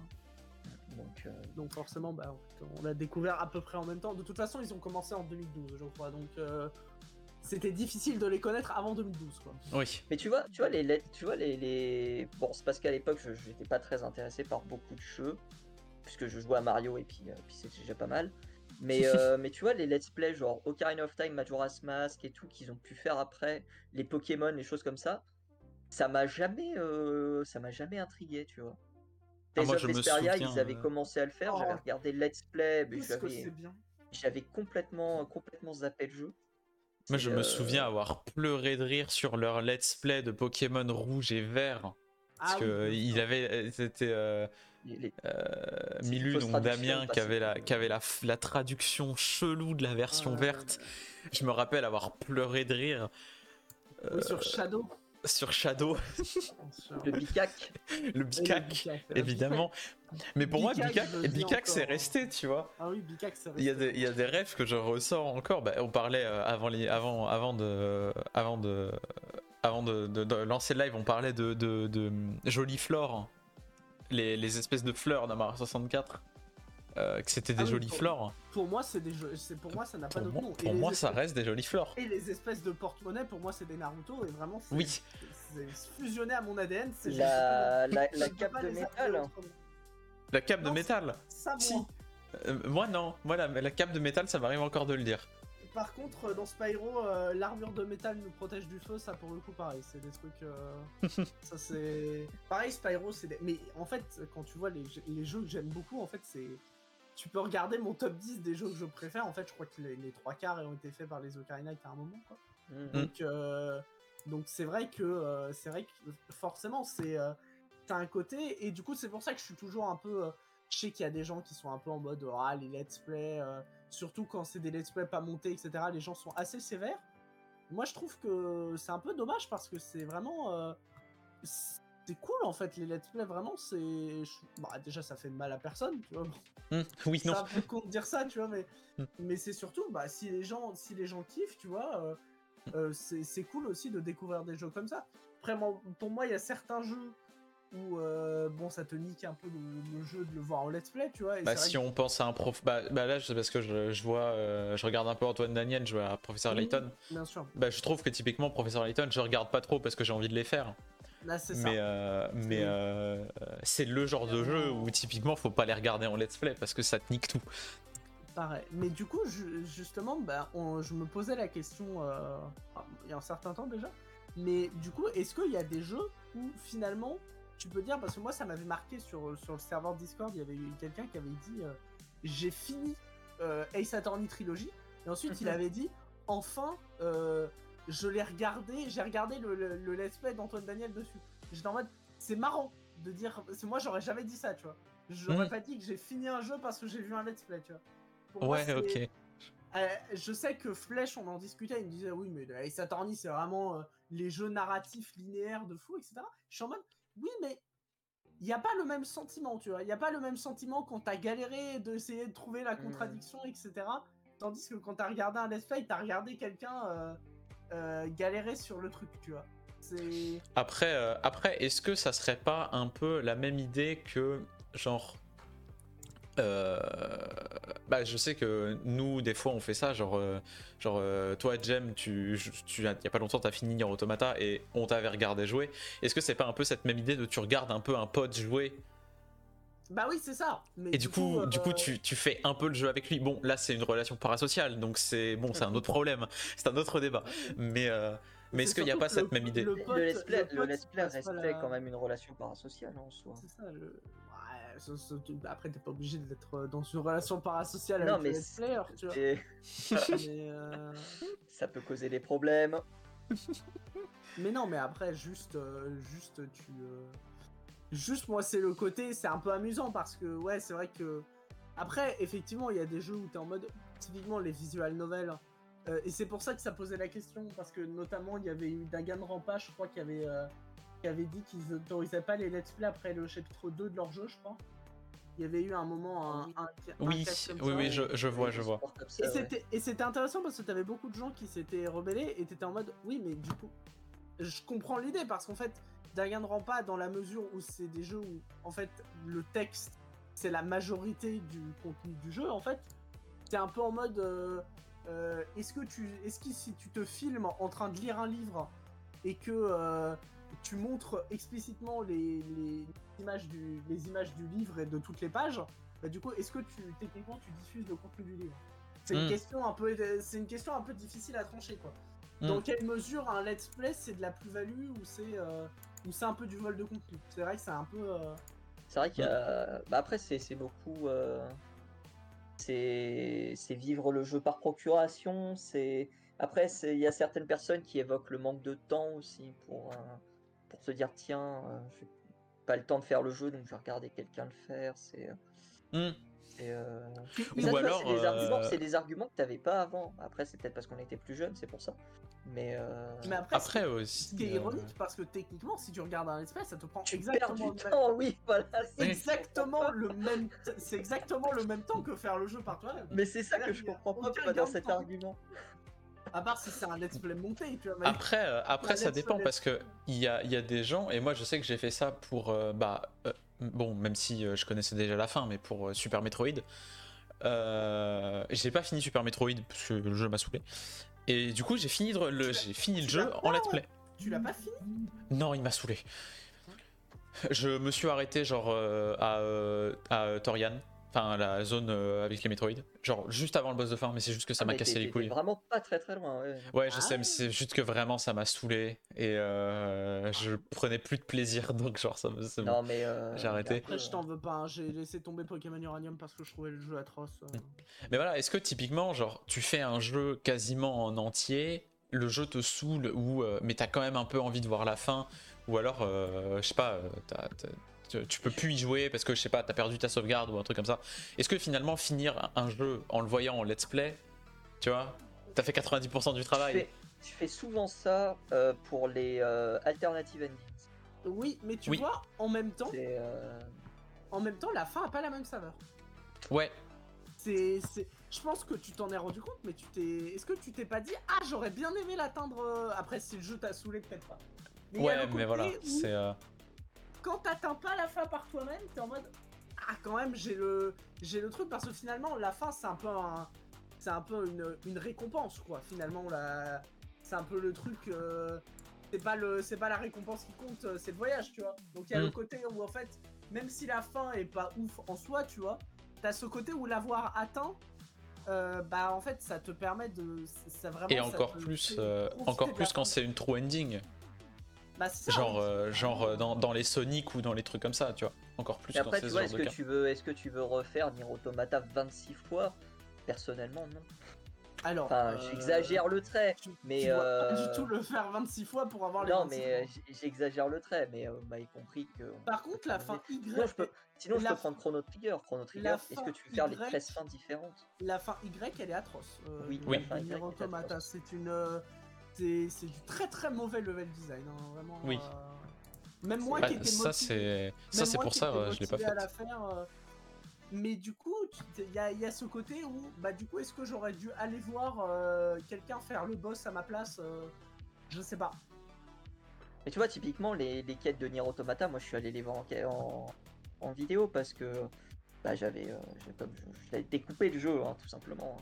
donc forcément, on l'a découvert à peu près en même temps. De toute façon, ils ont commencé en 2012, je crois, donc c'était difficile de les connaître avant 2012, quoi. Oui. Mais tu vois les... Bon, c'est parce qu'à l'époque, je n'étais pas très intéressé par beaucoup de jeux, puisque je jouais à Mario et puis c'était déjà pas mal. Mais tu vois, les let's play genre Ocarina of Time, Majora's Mask et tout qu'ils ont pu faire après, les Pokémon, les choses comme ça, ça m'a jamais intrigué, tu vois. Tales of Vesperia, ils avaient commencé à le faire, j'avais regardé le let's play, mais j'avais complètement zappé le jeu. Moi je me souviens avoir pleuré de rire sur leur let's play de Pokémon rouge et vert. Parce que il avait, c'était Milu, donc Damien, qui avait la traduction chelou de la version verte. Je me rappelle avoir pleuré de rire. Oui, sur Shadow. Sur Shadow. Le Bicac. Le Bicac, évidemment. Mais pour moi, Bicac c'est resté, tu vois. Ah oui, Bicac c'est resté. Il y a des rêves que je ressors encore. On parlait avant de lancer le live, on parlait de jolies fleurs. Les espèces de fleurs dans Mario 64. que c'était des Ah oui, jolies fleurs. Pour moi, pour moi, ça n'a pas d'autre nom. Pour moi, ça reste des jolies fleurs. Et les espèces de porte-monnaie, pour moi, c'est des Naruto, et vraiment, Oui. c'est fusionné à mon ADN. La je peux cape pas de les appeler métal. autrement. La cape de Non, métal. Ça, Si. moi. Moi non, moi la cape de métal ça m'arrive encore de le dire. Par contre, dans Spyro, l'armure de métal nous protège du feu, ça pour le coup, pareil, c'est des trucs. Ça c'est. Pareil, Spyro, c'est des. Mais en fait, quand tu vois les jeux que j'aime beaucoup, en fait, c'est. Tu peux regarder mon top 10 des jeux que je préfère, en fait, je crois que les 3/4 ont été faits par les Ocarina à un moment, quoi. Donc c'est vrai que forcément, t'as un côté, et du coup, c'est pour ça que je suis toujours un peu. Je sais qu'il y a des gens qui sont un peu en mode les let's play, surtout quand c'est des let's play pas montés, etc. Les gens sont assez sévères. Moi, je trouve que c'est un peu dommage parce que c'est vraiment. C'est cool en fait, les let's play, vraiment. Déjà, ça fait de mal à personne, tu vois. Oui, non. C'est un peu con de dire ça, tu vois, mais c'est surtout, si les gens kiffent, tu vois, c'est cool aussi de découvrir des jeux comme ça. Après, pour moi, il y a certains jeux où ça te nique un peu le jeu de le voir en let's play, tu vois. Et Si on pense à un prof, là c'est parce que je vois, je regarde un peu Antoine Daniel jouer à Professeur Layton. Bien sûr. Je trouve que typiquement Professeur Layton, je regarde pas trop parce que j'ai envie de les faire. Là, c'est ça. Mais c'est le genre de jeu où typiquement faut pas les regarder en let's play parce que ça te nique tout. Pareil. Mais du coup, justement, je me posais la question il y a un certain temps déjà. Mais du coup, est-ce qu'il y a des jeux où finalement tu peux dire, parce que moi ça m'avait marqué sur le serveur Discord, il y avait eu quelqu'un qui avait dit j'ai fini Ace Attorney Trilogy, et ensuite il avait dit enfin j'ai regardé le let's play d'Antoine Daniel dessus. J'étais en mode c'est marrant de dire, parce que moi j'aurais jamais dit ça, tu vois. J'aurais pas dit que j'ai fini un jeu parce que j'ai vu un let's play, tu vois. Pour moi, ok. Je sais que Flèche, on en discutait, il me disait oui, mais Ace Attorney c'est vraiment les jeux narratifs linéaires de fou, etc. Je suis en mode oui, mais il n'y a pas le même sentiment, tu vois. Il n'y a pas le même sentiment quand t'as galéré d'essayer de trouver la contradiction, etc. Tandis que quand t'as regardé un let's play, t'as regardé quelqu'un galérer sur le truc, tu vois. Après, est-ce que ça serait pas un peu la même idée que genre je sais que nous des fois on fait ça, toi Jem, il y a pas longtemps t'as fini Nier Automata et on t'avait regardé jouer. Est-ce que c'est pas un peu cette même idée de tu regardes un peu un pote jouer? Bah oui, c'est ça. Mais et du coup tu fais un peu le jeu avec lui. Bon, là c'est une relation parasociale, donc c'est un autre problème, c'est un autre débat. Mais est-ce qu'il n'y a pas cette même idée? Le let's play restait quand même une relation parasociale en soi. C'est ça, après t'es pas obligé d'être dans une relation parasociale avec le let's player, tu vois. Ça peut causer des problèmes. Mais non, mais après moi c'est le côté, c'est un peu amusant parce que ouais, c'est vrai que après effectivement il y a des jeux où t'es en mode typiquement les visual novels, et c'est pour ça que ça posait la question, parce que notamment il y avait eu Danganronpa, je crois, qui avait dit qu'ils n'autorisaient pas les let's play après le chapitre 2 de leur jeu, je crois. Il y avait eu un moment oui, je vois. Et c'était intéressant parce que t'avais beaucoup de gens qui s'étaient rebellés et t'étais en mode oui, mais du coup je comprends l'idée, parce qu'en fait Danganronpa, dans la mesure où c'est des jeux où en fait le texte c'est la majorité du contenu du jeu, en fait t'es un peu en mode est-ce que si tu te filmes en train de lire un livre et que tu montres explicitement les images du livre et de toutes les pages, bah du coup est-ce que techniquement tu diffuses le contenu du livre? C'est une question un peu difficile à trancher, quoi. Dans quelle mesure un let's play c'est de la plus-value ou c'est un peu du vol de contenu? C'est vrai que c'est un peu c'est vrai qu'il y a après c'est beaucoup c'est vivre le jeu par procuration. Après il y a certaines personnes qui évoquent le manque de temps aussi pour se dire tiens, j'ai pas le temps de faire le jeu, donc je vais regarder quelqu'un le faire. Ou alors c'est des arguments que t'avais pas avant. Après c'est peut-être parce qu'on était plus jeune, c'est pour ça. Mais après aussi, ce qui est ironique, parce que techniquement si tu regardes un let's play, ça te prend exactement du temps. Oui, voilà, c'est exactement le même temps que faire le jeu par toi-même. Mais c'est ça que je comprends pas dans cet argument. À part si c'est un let's play monté, tu vois. Après ça dépend, parce que il y a des gens, et moi je sais que j'ai fait ça pour bon, même si je connaissais déjà la fin, mais pour Super Metroid. J'ai pas fini Super Metroid parce que le jeu m'a saoulé. Et du coup, j'ai fini le jeu en let's play. Tu l'as pas fini? Non, il m'a saoulé. Je me suis arrêté genre à Torian, enfin la zone avec les Metroid, genre juste avant le boss de fin, mais c'est juste que ça m'a cassé les couilles. Vraiment pas très très loin. Ouais, ouais je sais, mais c'est juste que vraiment ça m'a saoulé et je prenais plus de plaisir, donc genre ça me. Non mais j'ai arrêté. Après, je t'en veux pas, hein. J'ai laissé tomber Pokémon Uranium parce que je trouvais le jeu atroce. Mais voilà, est-ce que typiquement, genre, tu fais un jeu quasiment en entier, le jeu te saoule, ou mais t'as quand même un peu envie de voir la fin, ou alors, je sais pas, tu peux plus y jouer parce que je sais pas, t'as perdu ta sauvegarde ou un truc comme ça. Est-ce que finalement finir un jeu en le voyant en let's play, tu vois, t'as fait 90% du travail. Tu fais souvent ça pour les alternative endings. Oui, mais tu vois, en même temps, la fin a pas la même saveur. Ouais. Je pense que tu t'en es rendu compte, mais est-ce que tu t'es pas dit, ah, j'aurais bien aimé l'atteindre après si le jeu t'a saoulé, peut-être pas. Mais ouais, mais voilà, c'est. Quand t'atteins pas la fin par toi-même, t'es en mode, ah, quand même, j'ai le truc, parce que finalement, la fin, c'est un peu une récompense, quoi. Finalement, c'est un peu le truc. C'est pas la récompense qui compte, c'est le voyage, tu vois. Donc il y a le côté où en fait, même si la fin est pas ouf en soi, tu vois, t'as ce côté où l'avoir atteint, bah en fait ça te permet de, ça vraiment. Et encore plus quand c'est une true ending. Bah, c'est ça, genre dans les Sonic ou dans les trucs comme ça, tu vois. Encore plus. Et après, quand tu vois, ce genre de cas. est-ce que tu veux refaire Nier Automata 26 fois? Personnellement, non. Alors, enfin, j'exagère le trait, mais tu dois pas du tout le faire 26 fois pour avoir les non, 26 mais j'exagère le trait, mais vous m'avez compris que. Par contre, la fin Y. Sinon, je peux prendre Chrono Trigger. Chrono Trigger, est-ce que tu veux faire les 13 fins différentes? La fin Y, elle est atroce. Oui, Nier Automata, c'est du très très mauvais level design, hein, vraiment. Oui. Même moi qui étais motivé. Ça, c'est pour ça, je l'ai pas fait. À la faire, mais du coup, il y a ce côté où, bah du coup, est-ce que j'aurais dû aller voir quelqu'un faire le boss à ma place? Je sais pas. Mais tu vois, typiquement, les quêtes de Nier Automata, moi je suis allé les voir en vidéo parce que bah, j'avais découpé le jeu, hein, tout simplement.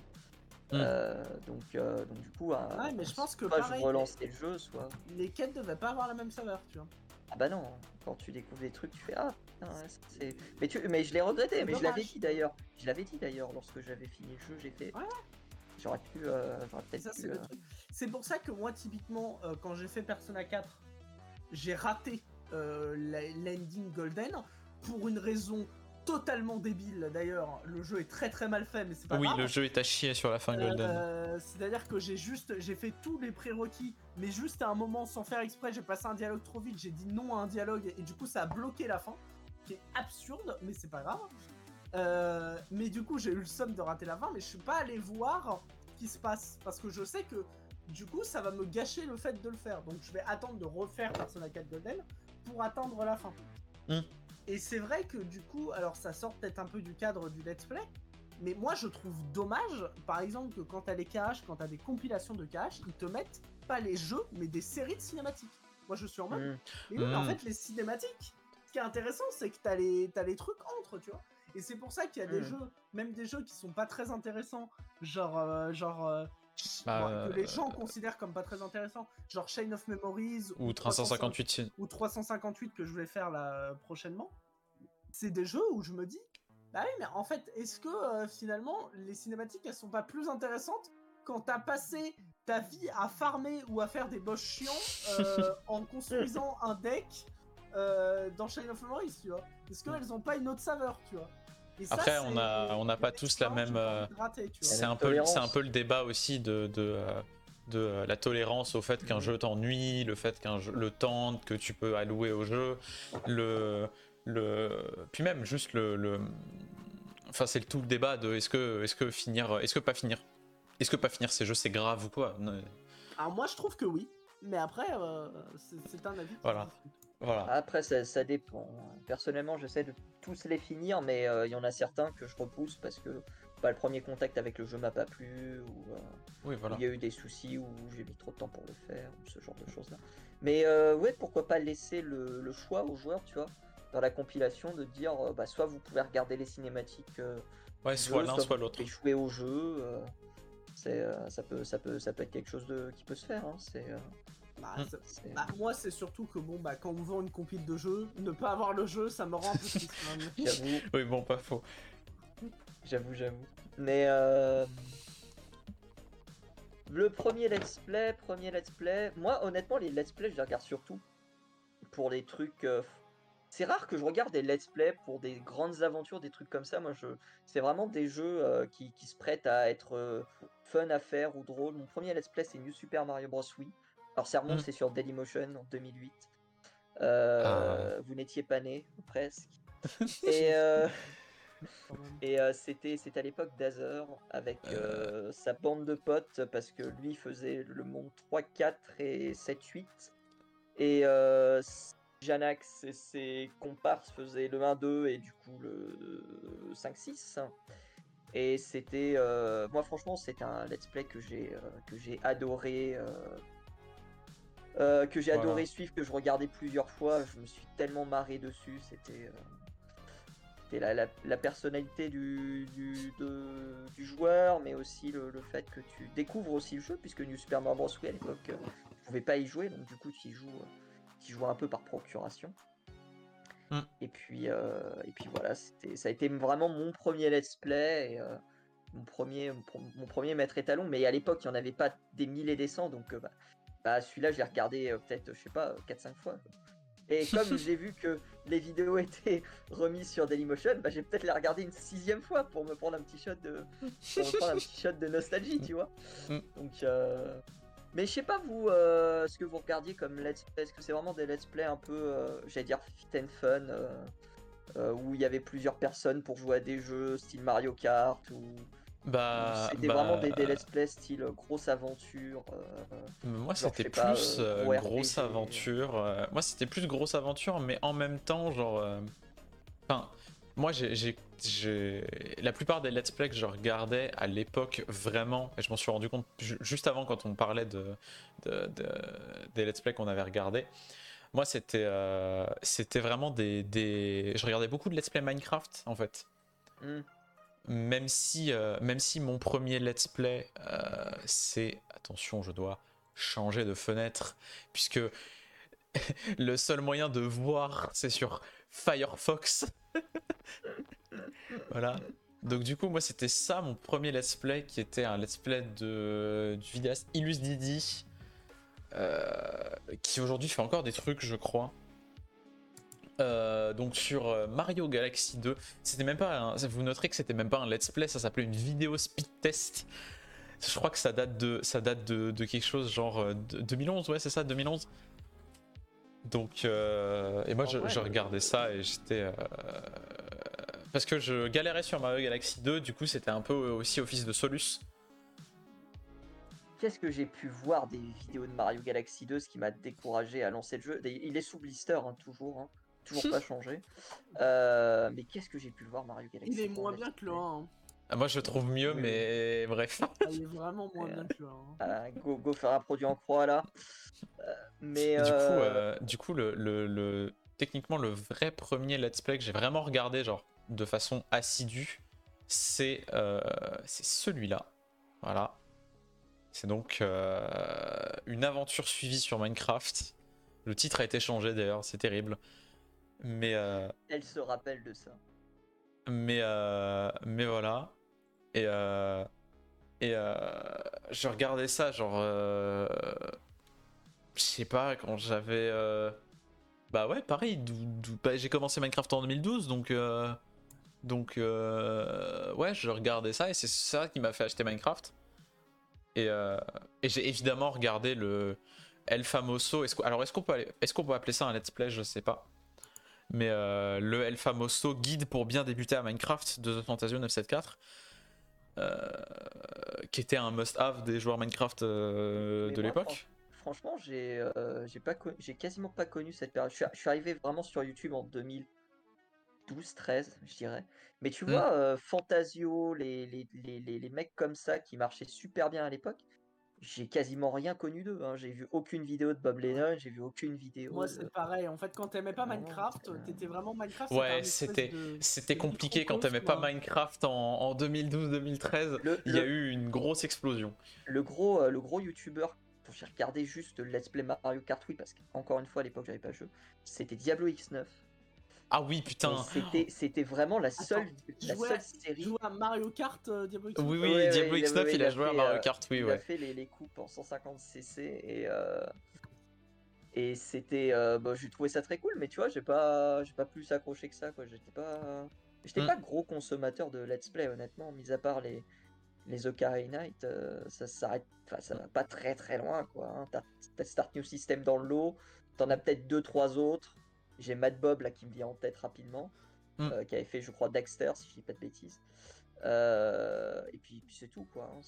Donc du coup, ouais, mais je pense que soit pareil, je relançais le jeu, soit. Les quêtes devaient pas avoir la même saveur, tu vois. Ah bah non, quand tu découvres des trucs, tu fais ah, putain, c'est. Mais je l'ai regretté, mais je l'avais dit d'ailleurs. Je l'avais dit d'ailleurs lorsque j'avais fini le jeu, j'ai fait. Ouais. J'aurais peut-être pu. C'est pour ça que moi, typiquement, quand j'ai fait Persona 4, j'ai raté l'ending Golden pour une raison totalement débile. D'ailleurs, le jeu est très très mal fait, mais c'est pas grave. Oui, le jeu est à chier sur la fin Golden. C'est-à-dire que j'ai fait tous les prérequis, mais juste à un moment, sans faire exprès, j'ai passé un dialogue trop vite, j'ai dit non à un dialogue, et du coup ça a bloqué la fin, qui est absurde, mais c'est pas grave. Mais du coup, j'ai eu le somme de rater la fin, mais je suis pas allé voir ce qui se passe, parce que je sais que du coup, ça va me gâcher le fait de le faire. Donc je vais attendre de refaire Persona 4 Golden pour atteindre la fin. Et c'est vrai que du coup, alors ça sort peut-être un peu du cadre du let's play, mais moi je trouve dommage, par exemple, que quand t'as les caches, quand t'as des compilations de caches, ils te mettent pas les jeux, mais des séries de cinématiques. Moi je suis en mode, mais oui, mais en fait les cinématiques, ce qui est intéressant, c'est que t'as les trucs entre, tu vois. Et c'est pour ça qu'il y a des jeux, même des jeux qui sont pas très intéressants, que les gens considèrent comme pas très intéressants, genre Chain of Memories ou 358 ou 358 que je vais faire là prochainement. C'est des jeux où je me dis, bah oui, mais en fait, est-ce que finalement les cinématiques elles sont pas plus intéressantes quand t'as passé ta vie à farmer ou à faire des boss chiants en construisant un deck dans Chain of Memories, tu vois? Est-ce qu'elles ont pas une autre saveur, tu vois? Et après, on n'a pas tous la même. C'est un peu le débat aussi de la tolérance au fait qu'un jeu t'ennuie, le fait le temps que tu peux allouer au jeu, puis même juste enfin c'est tout le débat de est-ce que pas finir ces jeux c'est grave ou quoi. Alors moi je trouve que oui, mais après c'est un avis. Voilà. Après ça dépend. Personnellement j'essaie de tous les finir, mais il y en a certains que je repousse parce que le premier contact avec le jeu m'a pas plu, ou il y a eu des soucis, ou j'ai mis trop de temps pour le faire, ou ce genre de choses là. Mais ouais, pourquoi pas laisser le choix aux joueurs, tu vois. dans la compilation de dire soit vous pouvez regarder les cinématiques Ouais, du soit jeu, l'un, soit soit vous l'autre. pouvez jouer au jeu. Ça peut être quelque chose qui peut se faire. Hein. Bah, Mm. moi, c'est surtout que quand on me vend une compile de jeu, ne pas avoir le jeu, ça me rend un peu triste. Quand même. J'avoue, Oui, bon, pas faux. j'avoue. Mais le premier let's play, moi honnêtement les let's play je les regarde surtout pour les trucs. C'est rare que je regarde des let's play pour des grandes aventures, des trucs comme ça. C'est vraiment des jeux qui se prêtent à être fun à faire ou drôle. Mon premier let's play c'est New Super Mario Bros. Wii. Alors ça remonte, Mm. c'est sur Dailymotion en 2008. Ah. Vous n'étiez pas né, ou presque. Et, Quand même. c'était à l'époque d'Azer avec sa bande de potes parce que lui faisait le monde 3, 4 et 7, 8. Et Janax et ses comparses faisaient le 1, 2 et du coup le 5, 6. Et c'était. Moi franchement c'était un let's play que j'ai adoré. Voilà. Adoré suivre, que je regardais plusieurs fois. Je me suis tellement marré dessus. C'était la personnalité du joueur, mais aussi le fait que tu découvres aussi le jeu, puisque New Super Mario Bros. Wii à l'époque, tu pouvais pas y jouer, donc du coup tu y joues un peu par procuration. Mm. Et puis voilà, ça a été vraiment mon premier let's play, et, mon premier maître étalon, mais à l'époque il n'y en avait pas des mille et des cents, donc celui-là je l'ai regardé peut-être, je sais pas, 4-5 fois. Et comme j'ai vu que les vidéos étaient remises sur Dailymotion, j'ai peut-être les regarder une 6e fois pour me prendre un petit shot de nostalgie, tu vois. Mm. Donc, mais je sais pas vous, ce que vous regardiez comme let's play. Est-ce que c'est vraiment des let's play un peu, j'allais dire fit and fun, où il y avait plusieurs personnes pour jouer à des jeux style Mario Kart, ou c'était vraiment des let's play style grosse aventure, Moi, genre je c'était sais pas, plus gros grosse RPG. aventure. Moi, c'était plus grosse aventure, mais en même temps, genre. Enfin, moi, la plupart des let's play que je regardais à l'époque, vraiment, et je m'en suis rendu compte juste avant quand on parlait des let's play qu'on avait regardé. Moi, c'était vraiment je regardais beaucoup de let's play Minecraft, en fait. Hmm. Même si mon premier let's play, c'est... Attention, je dois changer de fenêtre, puisque le seul moyen de voir, c'est sur Firefox. Voilà. Donc du coup, moi, c'était ça, mon premier let's play, qui était un let's play du vidéaste Illus Didi, qui aujourd'hui fait encore des trucs, je crois. Donc sur Mario Galaxy 2, c'était même pas vous noterez que c'était même pas un let's play, ça s'appelait une vidéo speed test. Je crois que ça date de quelque chose genre 2011, ouais, c'est ça, 2011. Donc et moi je regardais ça et j'étais parce que je galérais sur Mario Galaxy 2, du coup c'était un peu aussi office de Solus. Qu'est-ce que j'ai pu voir des vidéos de Mario Galaxy 2, ce qui m'a découragé à lancer le jeu. Il est sous blister, toujours pas changé. Mais qu'est-ce que j'ai pu voir Mario Galaxy 2 Il est moins bien que le 1. Hein. Moi je le trouve mieux, Oui. Mais bref. Il est vraiment moins bien que le 1. Go faire un produit en croix là. Mais Du coup techniquement le vrai premier let's play que j'ai vraiment regardé genre de façon assidue, c'est celui-là. Voilà. C'est donc une aventure suivie sur Minecraft. Le titre a été changé d'ailleurs, c'est terrible. Mais elle se rappelle de ça. mais voilà. Et je regardais ça genre je sais pas, quand j'avais bah ouais, pareil, j'ai commencé Minecraft en 2012, donc ouais, je regardais ça et c'est ça qui m'a fait acheter Minecraft. Et j'ai évidemment regardé le El Famoso. Est-ce qu'on peut appeler ça un let's play? Je sais pas. Mais le El Famoso guide pour bien débuter à Minecraft de The Fantasio 974, qui était un must-have des joueurs Minecraft de l'époque. Franchement, j'ai quasiment pas connu cette période. Je suis arrivé vraiment sur YouTube en 2012-13, je dirais. Mais tu vois, Fantasio, les mecs comme ça qui marchaient super bien à l'époque, j'ai quasiment rien connu d'eux. Hein. J'ai vu aucune vidéo de Bob Lennon, j'ai vu aucune vidéo Moi, de. c'est pareil. En fait, quand t'aimais pas Vraiment, Minecraft, t'étais vraiment Minecraft, c'était un Ouais, espèce c'était de compliqué quand t'aimais microcosme. pas Minecraft en 2012-2013. Le, Il y a le, eu une grosse explosion. le gros youtubeur dont j'ai regardé juste le Let's Play Mario Kart Wii, parce qu'encore une fois, à l'époque, j'avais pas le jeu, c'était Diablo X9. Ah oui, Et putain. c'était vraiment Attends, la seule série. jouer à Mario Kart Diablo X9. Oui, Ouais, oui, Diablo ouais, X9, il a joué à Mario Kart, oui, il a ouais. fait les coupes en 150 cc et c'était, bah, j'ai trouvé ça très cool, mais tu vois, j'ai pas plus accroché que ça, quoi. J'étais Mm. pas gros consommateur de let's play, honnêtement, mis à part les Ocarina Night, ça s'arrête, enfin, ça va pas très très loin, quoi. Hein. T'as Start New System dans le lot, t'en as peut-être 2-3 autres. J'ai Mad Bob là qui me vient en tête rapidement, qui avait fait, je crois, Dexter, si je dis pas de bêtises. Et puis c'est tout, quoi. Hein.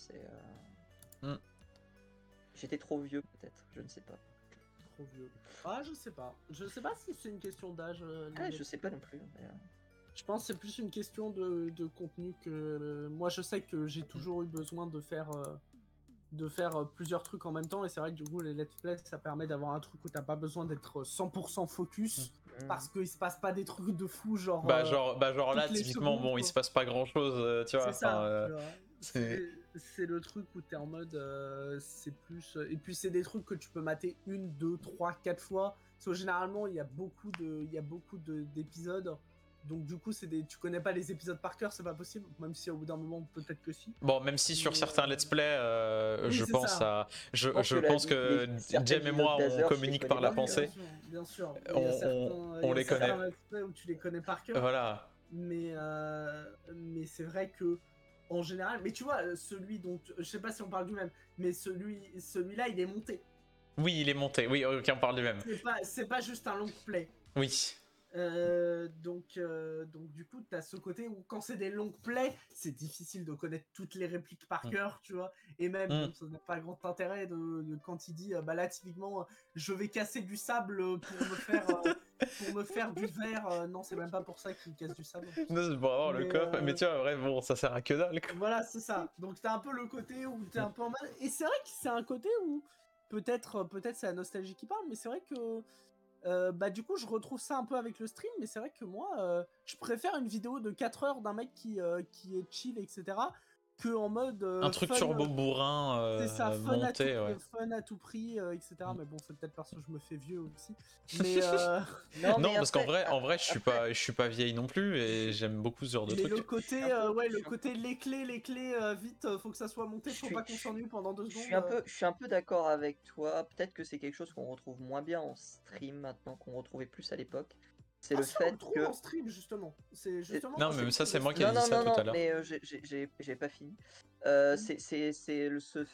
Mm. J'étais trop vieux, peut-être, je ne sais pas. Trop vieux. Ah, je sais pas. Je sais pas si c'est une question d'âge. Ah, je sais pas non plus. Mais, Je pense que c'est plus une question de contenu que. Moi, je sais que j'ai toujours eu besoin de faire plusieurs trucs en même temps, et c'est vrai que du coup, les let's play, ça permet d'avoir un truc où t'as pas besoin d'être 100% focus, parce qu'il se passe pas des trucs de fou, genre. Bah genre là, toutes les typiquement, secondes, bon, il quoi. se passe pas grand-chose, tu vois. C'est ça, Enfin, tu vois. c'est... C'est le truc où t'es en mode. C'est plus. Et puis, c'est des trucs que tu peux mater 1, 2, 3, 4 fois. Parce que généralement, il y a beaucoup d'épisodes. Donc, du coup, tu connais pas les épisodes par cœur, c'est pas possible. Même si au bout d'un moment, peut-être que si. Bon, même si sur Mais, certains let's play, oui, je c'est pense ça. à... Je que pense que certaines Jem et vidéos moi, de on Dazer, je les communique connais par la par Oui, pensée. bien sûr. Il y a On certains, il y a les certains connaît. let's play où tu les connais par cœur. Voilà. Mais c'est vrai que en général, mais tu vois, celui dont je sais pas si on parle du même, mais celui-là, il est monté. Oui, il est monté. Oui, ok, on parle du même. C'est pas juste un long play. Oui. Donc du coup, t'as ce côté où quand c'est des longs plays, c'est difficile de connaître toutes les répliques par cœur, tu vois. Et même, bon, ça n'a pas grand intérêt de quand il dit, bah là, typiquement, je vais casser du sable pour me faire du verre. Non, c'est même pas pour ça qu'il casse du sable. Non, c'est pour avoir le Mais, coffre. Mais tu vois, bref, bon, ça sert à que dalle, quoi. voilà, c'est ça. Donc t'as un peu le côté où t'es un peu en mal. Et c'est vrai que c'est un côté où peut-être c'est la nostalgie qui parle, mais c'est vrai que bah du coup je retrouve ça un peu avec le stream, mais c'est vrai que moi je préfère une vidéo de 4 heures d'un mec qui est chill, etc. que en mode Un truc fun, turbo bourrin c'est ça, monté, ouais. fun à tout prix, etc. Mais bon, c'est peut-être parce que je me fais vieux aussi. Mais Non, parce qu'en vrai, je suis pas vieille non plus et j'aime beaucoup ce genre de mais truc. le côté, le côté les clés, vite, faut que ça soit monté, faut pas qu'on s'ennuie pendant 2 secondes. je suis un peu d'accord avec toi. Peut-être que c'est quelque chose qu'on retrouve moins bien en stream maintenant qu'on retrouvait plus à l'époque. C'est le Ça, on fait le trouve que. en stream justement. C'est justement. Non, quand mais ça, c'est le moi qui stream. ai dit ça tout à l'heure. Mais j'ai pas fini. C'est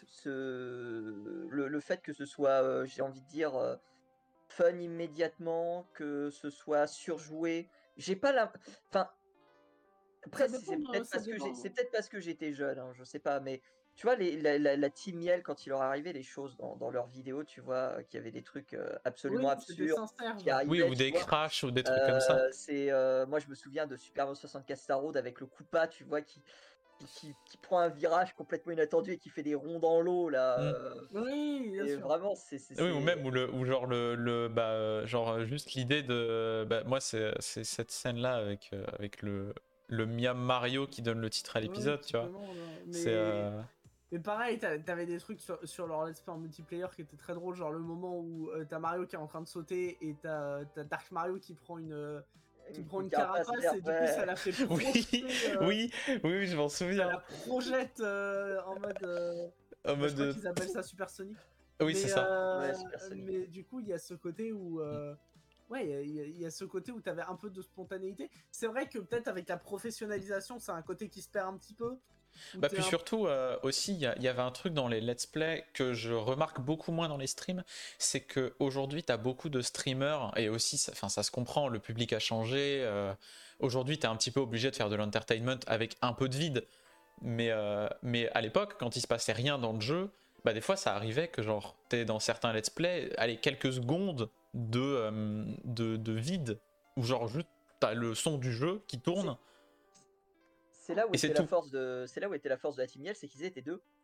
le fait que ce soit, j'ai envie de dire, fun immédiatement, que ce soit surjoué. J'ai pas la. Enfin, après, Ça c'est dépend, peut-être ça parce que dépend. c'est peut-être parce que j'étais jeune, hein, je sais pas, mais tu vois, la Team Yell, quand il leur arrivait les choses dans leurs vidéos, tu vois, qu'il y avait des trucs Oui, absolument c'était absurdes sincère, qui genre. Oui, arrivaient, ou tu des vois. crashs ou des trucs comme ça. Moi, je me souviens de Super Mario 64 Star Road avec le Koopa, tu vois, qui prend un virage complètement inattendu et qui fait des ronds dans l'eau, là. Oui, bien Et sûr. vraiment, Oui, ou même ou genre genre juste l'idée de moi c'est cette scène là avec le Miam Mario qui donne le titre à Oui, l'épisode, tu vois. typiquement, C'est mais pareil, t'avais des trucs sur leur let's play en multiplayer qui étaient très drôles, genre le moment où t'as Mario qui est en train de sauter et t'as Dark Mario qui prend une carapace carapace, verte, et du coup ça la fait projeter, oui, je m'en ça souviens. la projette en mode En bah, je crois mode qu'ils appellent ça Super Sonic. oui, c'est ça. Ouais, Super Sonic. Mais du coup, il y a ce côté où ouais, il y a ce côté où t'avais un peu de spontanéité. C'est vrai que peut-être avec la professionnalisation, c'est un côté qui se perd un petit peu. Bah puis surtout aussi il y avait un truc dans les let's play que je remarque beaucoup moins dans les streams, c'est que aujourd'hui t'as beaucoup de streamers et aussi ça se comprend, le public a changé, aujourd'hui t'es un petit peu obligé de faire de l'entertainment avec un peu de vide, mais à l'époque quand il se passait rien dans le jeu, bah des fois ça arrivait que genre t'es dans certains let's play, allez, quelques secondes de vide où genre juste t'as le son du jeu qui tourne. C'est là où Et c'est était la tout. force de, c'est là où était la force de la Team Yell, c'est qu'ils étaient deux.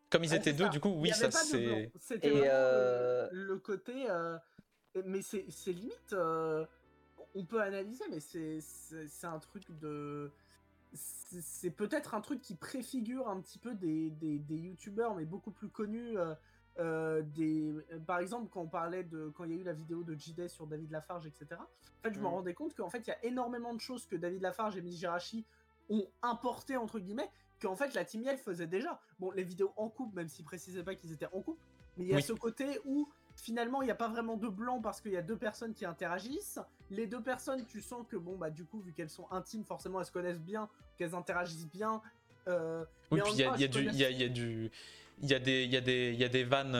Comme ils Ouais, étaient c'est deux, ça. du coup, Il oui, n'y ça avait pas de blanc. c'est. C'était Et vraiment le côté. Mais c'est limite. On peut analyser, mais c'est un truc de. C'est peut-être un truc qui préfigure un petit peu des youtubeurs, mais beaucoup plus connus. Par exemple, quand on parlait de. Quand il y a eu la vidéo de JD sur David Lafarge, etc. En fait, je me rendais compte qu'en fait, il y a énormément de choses que David Lafarge et Mizirachi ont importé, entre guillemets, qu'en fait, la Team Yell faisait déjà. Bon, les vidéos en couple, même s'ils précisaient pas qu'ils étaient en couple, mais il y a Oui. ce côté où finalement il n'y a pas vraiment de blanc parce qu'il y a deux personnes qui interagissent. Les deux personnes, tu sens que bon bah du coup vu qu'elles sont intimes, forcément elles se connaissent bien, qu'elles interagissent bien. Oui, Mais puis en il même y temps, a, elles il y a se du, il connaissent- y a, il y a du, il y a des vannes,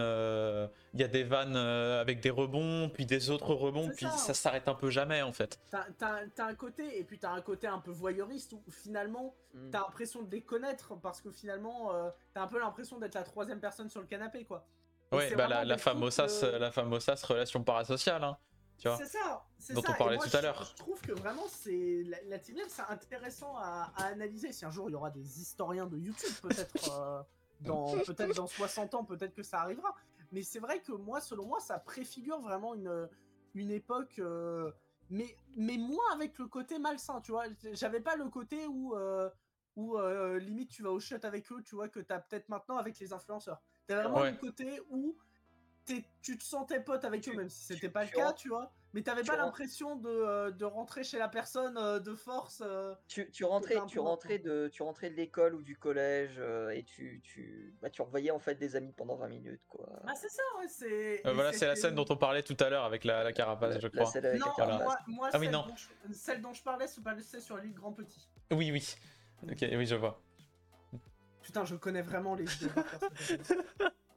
avec des rebonds, puis des autres rebonds, C'est puis ça. ça s'arrête un peu jamais en fait. T'as un côté, et puis t'as un côté un peu voyeuriste où finalement t'as l'impression de les connaître parce que finalement t'as un peu l'impression d'être la troisième personne sur le canapé quoi. Et Ouais, c'est bah vraiment la des trucs, famosas relation parasociale, hein, tu vois, c'est dont on ça. Et parlait moi, tout à l'heure. je trouve que vraiment, la Team Yell, c'est intéressant à analyser. Si un jour il y aura des historiens de YouTube, peut-être peut-être dans 60 ans, peut-être que ça arrivera. Mais c'est vrai que moi, selon moi, ça préfigure vraiment une époque, mais moins avec le côté malsain, tu vois. J'avais pas le côté où limite tu vas au shot avec eux, tu vois, que t'as peut-être maintenant avec les influenceurs. T'as vraiment Ouais. le côté où tu te sentais pote avec eux, même si c'était pas le tu cas, rentres- tu vois. Mais t'avais tu pas rentres- l'impression de rentrer chez la personne de force. Tu rentrais de l'école ou du collège et tu revoyais en fait des amis pendant 20 minutes quoi. Bah c'est ça, ouais, et Voilà, c'est la c'était- scène dont on parlait tout à l'heure avec la carapace, je La crois. scène avec la Non, Voilà. carapace. moi Ah oui, non. celle dont je parlais se passait sur l'île Grand Petit. Oui, oui. Ok, oui, je vois. Putain, je connais vraiment les vidéos par cœur, cette série.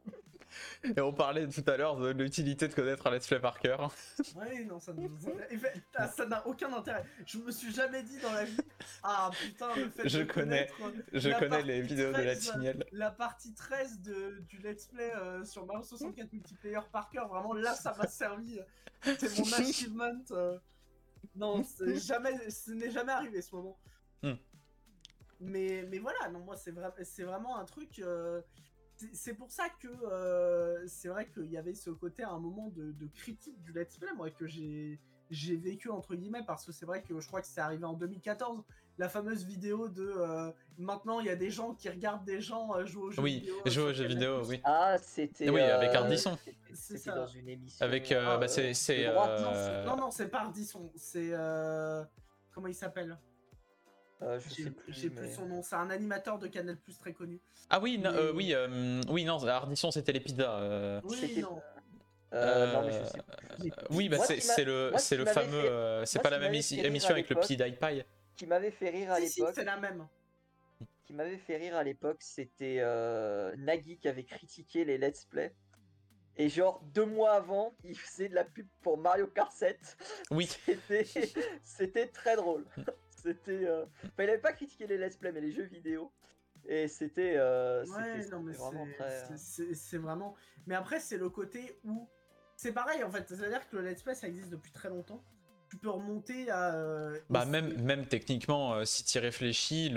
Et on parlait tout à l'heure de l'utilité de connaître un let's play par cœur. Ouais, non, ça n'a aucun intérêt. Je me suis jamais dit dans la vie, ah putain, le fait Je de connais- connaître Je la connais les partie vidéos de la 13, Tignelle. la partie 13 du let's play sur Mario 64 multiplayer par cœur, vraiment là ça m'a servi. C'est mon achievement. Non, ce n'est jamais arrivé ce moment. Hmm. Mais voilà, non, moi c'est vraiment un truc. C'est pour ça que c'est vrai qu'il y avait ce côté à un moment de critique du let's play, moi, que j'ai vécu entre guillemets, parce que c'est vrai que je crois que c'est arrivé en 2014, la fameuse vidéo de maintenant il y a des gens qui regardent des gens jouer aux jeux Oui, vidéo. jouer aux sur jeux Canal+. vidéo, oui. Ah, c'était Oui, avec Ardisson. C'est C'était ça. dans une émission. Avec, Ah, bah, c'est. de droite, Non, c'est pas Ardisson, c'est comment il s'appelle? Je sais plus. J'ai plus mais- son nom, c'est un animateur de Canal+ très connu. Ah oui, non, Mais- oui, non, Ardisson c'était les pizzas. Oui, C'était- non. Non, mais je sais plus. Oui, bah Moi, c'est ce qui le moi, ce qui m'avait fameux. fait- C'est moi, pas ce la qui même m'avait fait rire émission à avec le l'époque- petit Die Pie. Qui m'avait fait rire à Si, l'époque. c'est la même. Qui m'avait fait rire à l'époque, c'était Nagui qui avait critiqué les let's play. Et genre 2 mois avant, il faisait de la pub pour Mario Kart 7. Oui. C'était très drôle. C'était. Enfin, il avait pas critiqué les let's play, mais les jeux vidéo. Et c'était. Ouais, non, mais vraiment très. c'est vraiment. Mais après, c'est le côté où. C'est pareil en fait, c'est-à-dire que le let's play ça existe depuis très longtemps. Tu peux remonter à. Bah et même techniquement, si tu y réfléchis,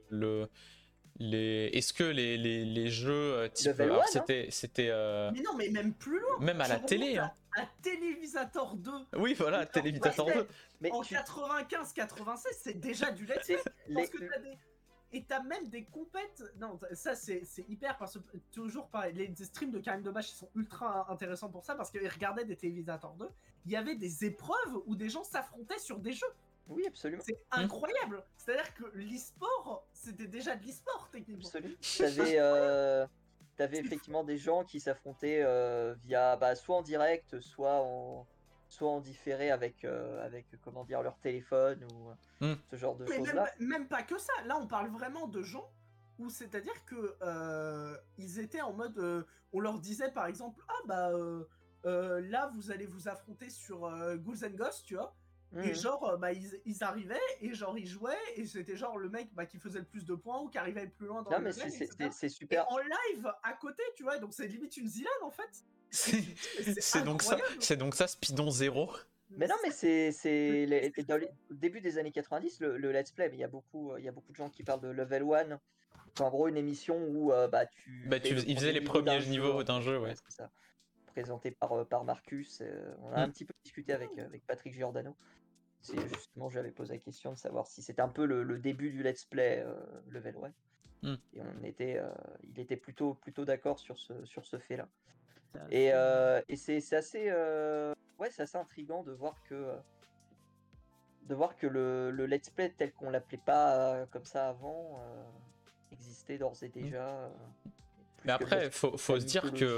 est-ce que les jeux type. Level Alors, One, hein. c'était Mais non, mais même plus loin. même à Tu la remontes télé. Hein. à Télévisateur 2 Oui, voilà, Ouais, Télévitator 2. Mais en tu- 95-96, c'est déjà du let's play. c'est- Parce les- que et t'as même des compètes. Non, ça c'est hyper parce que toujours pareil. Les streams de Karim Debache ils sont ultra intéressants pour ça parce qu'ils regardaient des Télévisateurs 2. Il y avait des épreuves où des gens s'affrontaient sur des jeux. Oui, absolument. C'est incroyable. C'est-à-dire que l'e-sport, c'était déjà de l'e-sport techniquement. Absolument. T'avais effectivement des gens qui s'affrontaient via soit en direct, soit en différé avec comment dire leur téléphone ou ce genre de Mais choses même, là. même pas que ça. Là, on parle vraiment de gens où c'est-à-dire que ils étaient en mode, on leur disait par exemple, là vous allez vous affronter sur Ghouls and Ghosts, tu vois. Et genre, ils arrivaient et genre ils jouaient et c'était genre le mec qui faisait le plus de points ou qui arrivait le plus loin dans Non le mais level, c'est etc. c'est Et super. en live à côté, tu vois, donc c'est limite une zilane en fait. C'est donc ça Speedon 0. Mais non mais au début des années 90 le let's play, mais il y a beaucoup de gens qui parlent de level 1 en gros, une émission où tu Bah, fais le il faisait premier les niveau d'un premiers jeu, niveaux en d'un fait. jeu, ouais. C'est ça. Présenté par Marcus. On a un Mm. petit peu discuté avec Patrick Giordano. Justement, je lui avais posé la question de savoir si c'était un peu le début du let's play Level One. Mm. Et il était plutôt d'accord sur ce fait-là. C'est assez- Et c'est assez, ouais, c'est assez intriguant de voir que le let's play tel qu'on l'appelait pas comme ça avant existait d'ores et déjà. Plus Mais que de la après, faut se dire mythologie,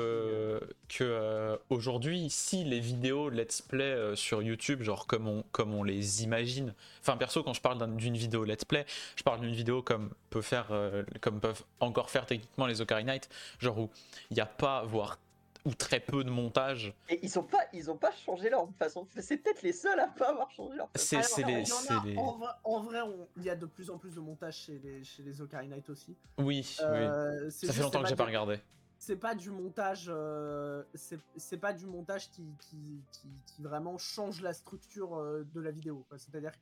que aujourd'hui, si les vidéos let's play sur YouTube, genre comme on les imagine, enfin perso, quand je parle d'une vidéo let's play, je parle d'une vidéo comme comme peuvent encore faire techniquement les Ocarina Knight, genre où il n'y a pas, voire ou très peu de montage. Et ils ont pas changé leur façon de faire. C'est peut-être les seuls à pas avoir changé leur façon de C'est faire. les, Il y en c'est a, les... en vrai, il y a de plus en plus de montage chez les Ocarina Knight aussi. Oui, oui. C'est Ça fait juste, longtemps que j'ai pas regardé. c'est pas du montage, c'est pas du montage qui vraiment change la structure de la vidéo, quoi. C'est-à-dire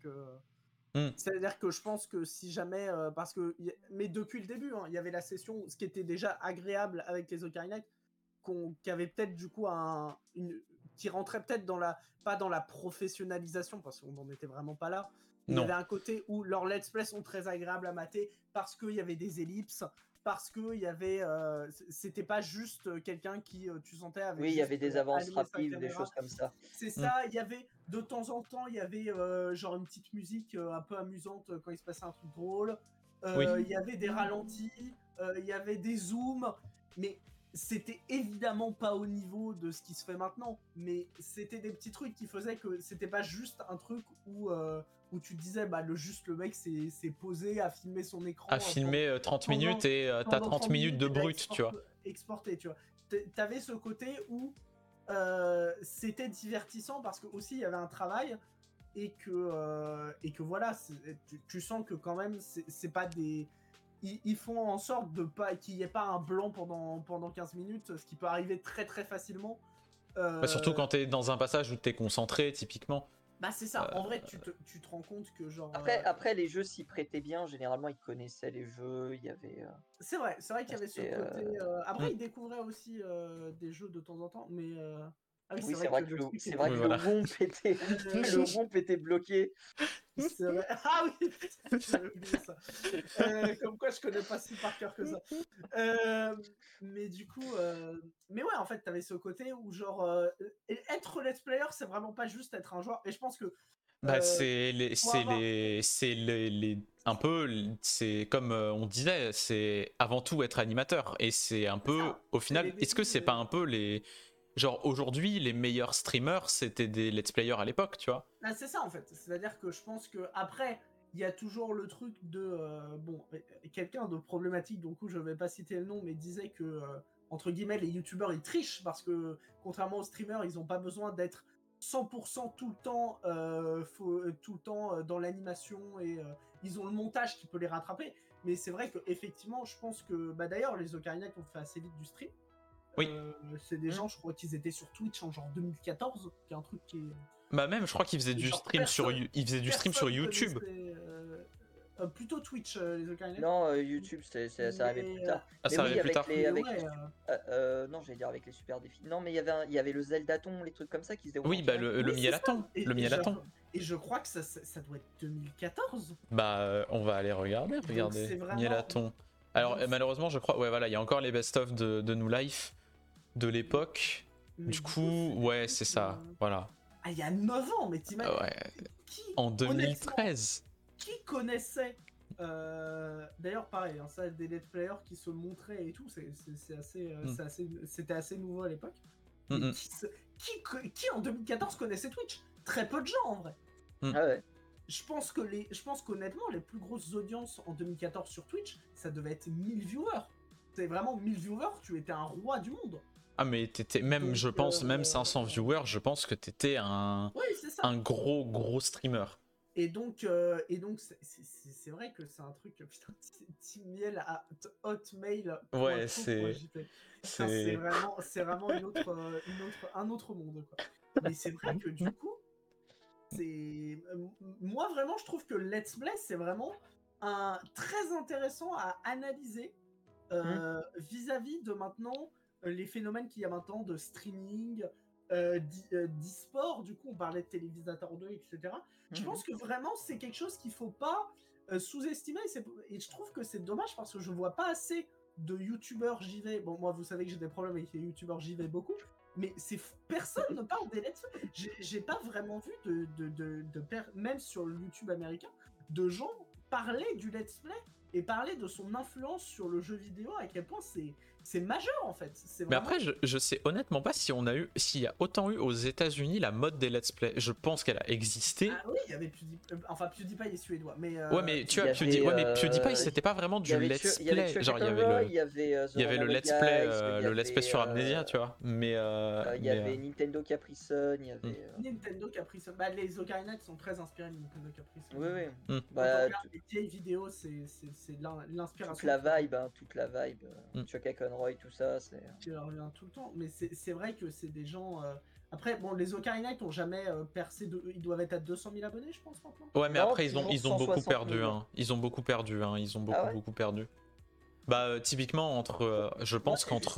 que je pense que si jamais, mais depuis le début, hein, il y avait la session, ce qui était déjà agréable avec les Ocarina Knight, qui avait peut-être du coup qui rentrait peut-être pas dans la professionnalisation, parce qu'on n'en était vraiment pas là. Il y Non. avait un côté où leurs let's play sont très agréables à mater parce qu'il y avait des ellipses, parce que il y avait, c'était pas juste quelqu'un qui, tu sentais, avait Oui, il y juste avait des avances allumé sa rapides, des caméra. choses comme ça. C'est ça, il y avait de temps en temps, il y avait genre une petite musique un peu amusante quand il se passait un truc drôle. Oui. Il y avait des ralentis, il y avait des zooms, mais c'était évidemment pas au niveau de ce qui se fait maintenant. Mais c'était des petits trucs qui faisaient que c'était pas juste un truc où tu disais, bah le mec s'est posé à filmer son écran. À filmer 30 minutes et t'as 30 minutes de brut, tu vois. Exporter, tu vois. T'avais ce côté où c'était divertissant parce que aussi il y avait un travail et que voilà, tu sens que quand même c'est pas des, ils font en sorte de pas qu'il n'y ait pas un blanc pendant 15 minutes, ce qui peut arriver très très facilement. Bah, surtout quand t'es dans un passage où t'es concentré, typiquement. Bah c'est ça, en vrai tu te rends compte que genre... Après les jeux s'y prêtaient bien, généralement ils connaissaient les jeux, il y avait... C'est vrai qu'il y avait ce côté... Après ils découvraient aussi des jeux de temps en temps, mais... Ah oui, c'est vrai que le romp était bloqué. C'est vrai. Ah oui, j'avais oublié ça. Comme quoi, je connais pas si par cœur que ça. Mais du coup, mais ouais, en fait, t'avais ce côté où genre être let's player, c'est vraiment pas juste être un joueur. Et je pense que bah un peu, c'est comme on disait, c'est avant tout être animateur. Et c'est un peu, au final, est-ce que c'est pas un peu les... Genre aujourd'hui, les meilleurs streamers, c'était des let's players à l'époque, tu vois. Ah, c'est ça en fait. C'est-à-dire que je pense que après, il y a toujours le truc de quelqu'un de problématique. Donc je vais pas citer le nom, mais disait que entre guillemets les youtubeurs ils trichent parce que contrairement aux streamers, ils ont pas besoin d'être 100% tout le temps dans l'animation et ils ont le montage qui peut les rattraper. Mais c'est vrai que effectivement, je pense que d'ailleurs les Ocarina ont fait assez vite du stream. Oui. C'est des gens, je crois qu'ils étaient sur Twitch en genre 2014, qui est un truc qui est... Bah même, je crois qu'ils faisaient du stream sur YouTube. Plutôt Twitch, les Ocarina. Non, YouTube, ça arrivait plus tard. Ah, ça arrivait plus tard. Non, j'allais dire avec les super défis. Non, mais il y avait le Zeldaton, les trucs comme ça qui se déroulent. Oui, bah le Mielaton. Et je crois que ça doit être 2014. Bah on va aller regarder. Regardez, Mielaton. Alors malheureusement, je crois, ouais voilà, il y a encore les best-of de New Life de l'époque. Du coup, ouais, c'est ça, voilà. Ah, il y a 9 ans, mais t'imagines en 2013. Qui connaissait d'ailleurs pareil, hein, ça, des let's players qui se montraient et tout, c'était assez nouveau à l'époque. Qui en 2014 connaissait Twitch? Très peu de gens en vrai. Ah ouais. Je pense qu'honnêtement, les plus grosses audiences en 2014 sur Twitch, ça devait être 1000 viewers. C'est vraiment 1000 viewers, tu étais un roi du monde. Ah mais t'étais même, donc, je pense, même 500 viewers, je pense que t'étais un gros streamer. Et donc c'est vrai que c'est un truc, putain, Team Miel à Hotmail. Ouais, c'est vraiment un autre monde, quoi. Mais c'est vrai que du coup, moi vraiment je trouve que Let's Play c'est vraiment très intéressant à analyser vis-à-vis de maintenant les phénomènes qu'il y a maintenant de streaming, d'e-sport. Du coup, on parlait de télévisateur 2, etc. Je pense que vraiment, c'est quelque chose qu'il faut pas sous-estimer. Et je trouve que c'est dommage parce que je vois pas assez de youtubeurs JV. Bon, moi, vous savez que j'ai des problèmes avec les youtubeurs JV beaucoup. Mais personne ne parle des let's play. J'ai pas vraiment vu même sur le YouTube américain, de gens parler du let's play et parler de son influence sur le jeu vidéo, à quel point c'est majeur en fait. Mais après, je sais honnêtement pas s'il y a autant eu aux États-Unis la mode des let's play. Je pense qu'elle a existé. Ah oui, il y avait PewDiePie est suédois, mais ouais, mais tu vois, PewDiePie, c'était pas vraiment du let's play. Genre, il y avait le let's play sur Amnesia, tu vois. Mais il y avait Nintendo Capri Sun, il y avait Nintendo Capri Sun. Bah, les Ocarina of Time sont très inspirés de Nintendo Capri Sun. Oui. Bah, les vieilles vidéos, c'est l'inspiration. Toute la vibe. Chuck Conroy, tout ça, c'est. Tu reviens tout le temps, mais c'est vrai que c'est des gens. Après, bon, les Ocarina ont jamais percé. Ils doivent être à 200 000 abonnés, je pense maintenant. Ouais, mais après ils ont beaucoup perdu. Ils ont beaucoup perdu. Ils ont beaucoup perdu. Bah typiquement je pense qu'entre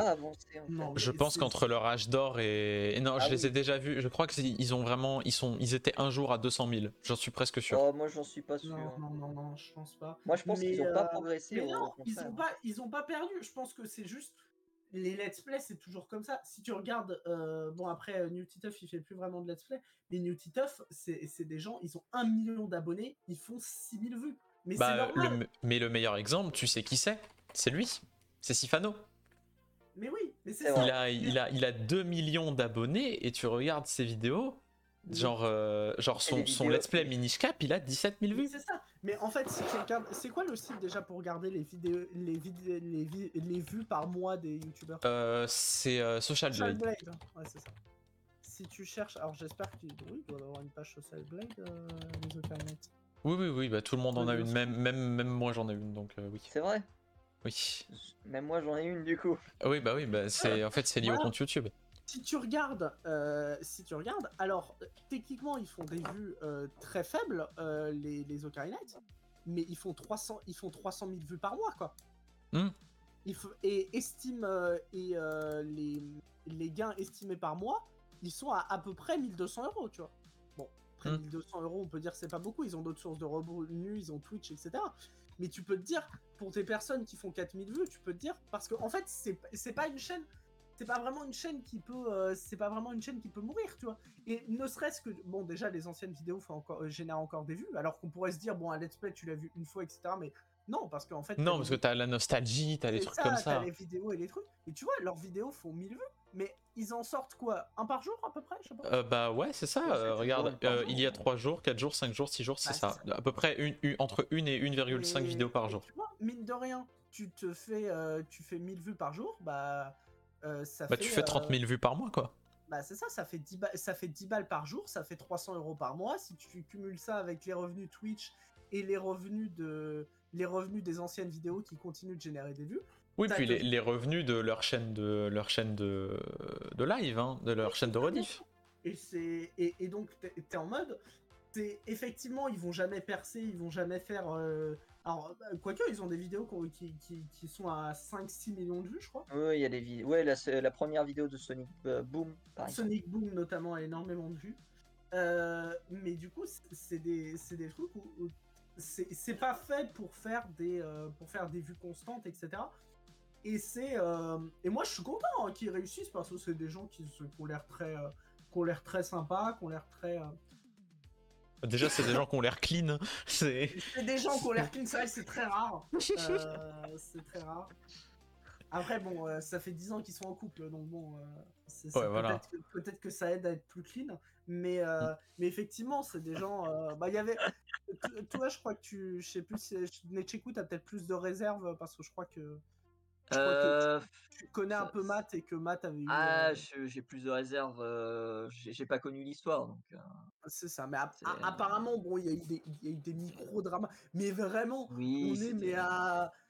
leur âge d'or et non, je les ai déjà vus. Je crois que ils étaient un jour à 200 000. J'en suis presque sûr. Oh, moi j'en suis pas sûr. Non, je pense pas. Moi je pense qu'ils ont pas progressé. Mais non, ils ont pas perdu. Je pense que c'est juste les let's play, c'est toujours comme ça. Si tu regardes, bon après New Titeuf, il fait plus vraiment de let's play, mais New Titeuf, c'est des gens, ils ont 1 million d'abonnés, ils font 6000 vues. Mais c'est normal. Mais le meilleur exemple, tu sais qui c'est? C'est lui, c'est Sifano. Mais oui, mais c'est ça. Il a 2 millions d'abonnés et tu regardes ses vidéos, genre son let's play Minish Cap, il a 17 000 vues. C'est ça. Mais en fait, si tu regardes, c'est quoi le site déjà pour regarder les vues par mois des youtubeurs? C'est Social Blade. Ouais, c'est ça. Si tu cherches, alors j'espère qu'il doit avoir une page Social Blade, les Ocarina. Oui, bah tout le monde en a une, même moi j'en ai une, donc oui. C'est vrai? Oui. Même moi j'en ai une du coup. Oui, bah en fait c'est lié au compte YouTube. Si tu regardes, alors techniquement ils font des vues très faibles, les Ocarina, mais ils font 300 000 vues par mois, quoi. Et les gains estimés par mois, ils sont à peu près 1 200 €, tu vois. Bon, après 1 200 €, on peut dire que c'est pas beaucoup, ils ont d'autres sources de revenus, ils ont Twitch, etc. Mais tu peux te dire, pour des personnes qui font 4000 vues, tu peux te dire, parce qu'en fait, c'est pas une chaîne, c'est pas vraiment une chaîne qui peut mourir, tu vois. Et ne serait-ce que, bon, déjà, les anciennes vidéos génèrent encore des vues, alors qu'on pourrait se dire, bon, un let's play, tu l'as vu une fois, etc. Mais non, parce qu'en fait... Non, parce que t'as la nostalgie, t'as les trucs comme ça. T'as les vidéos et les trucs. Et tu vois, leurs vidéos font 1000 vues, mais ils en sortent quoi? Un par jour, à peu près, je sais pas. Bah ouais, c'est ça. Regarde, il y a 3 jours, 4 jours, 5 jours, 6 jours, c'est ça. À peu près entre 1 et 1,5 vidéos par jour. Tu vois, mine de rien, tu fais 1000 vues par jour, ça fait... tu fais 30 000 vues par mois, quoi. Bah c'est ça, ça fait 10 balles par jour, ça fait 300 € par mois. Si tu cumules ça avec les revenus Twitch et les revenus des anciennes vidéos qui continuent de générer des vues. Oui, puis les revenus de leur chaîne de live, hein, de leur chaîne de rediff. Et donc t'es en mode, effectivement ils vont jamais percer, ils vont jamais faire... Alors, quoique, ils ont des vidéos qui sont à 5-6 millions de vues, je crois. Oui, il y a des vidéos. Ouais, la première vidéo de Sonic Boom, par exemple. Sonic Boom, notamment, a énormément de vues. Mais du coup, c'est des trucs où c'est pas fait pour faire des vues constantes, etc. Et moi, je suis content qu'ils réussissent parce que c'est des gens qui ont l'air très sympas, qui ont l'air très... Déjà, c'est des gens qui ont l'air clean. C'est des gens qui ont l'air clean, c'est vrai que c'est très rare. C'est très rare. Après, bon, ça fait 10 ans qu'ils sont en couple, donc bon, voilà. peut-être que ça aide à être plus clean. Mais effectivement, c'est des gens... il y avait... Toi, je crois que je sais plus si... Necheku, t'as peut-être plus de réserves, parce que je crois que... tu connais un peu Matt et que Matt avait eu... j'ai plus de réserves. J'ai pas connu l'histoire, donc. C'est ça, mais apparemment, bon, il y a eu des micro-dramas, mais vraiment, oui,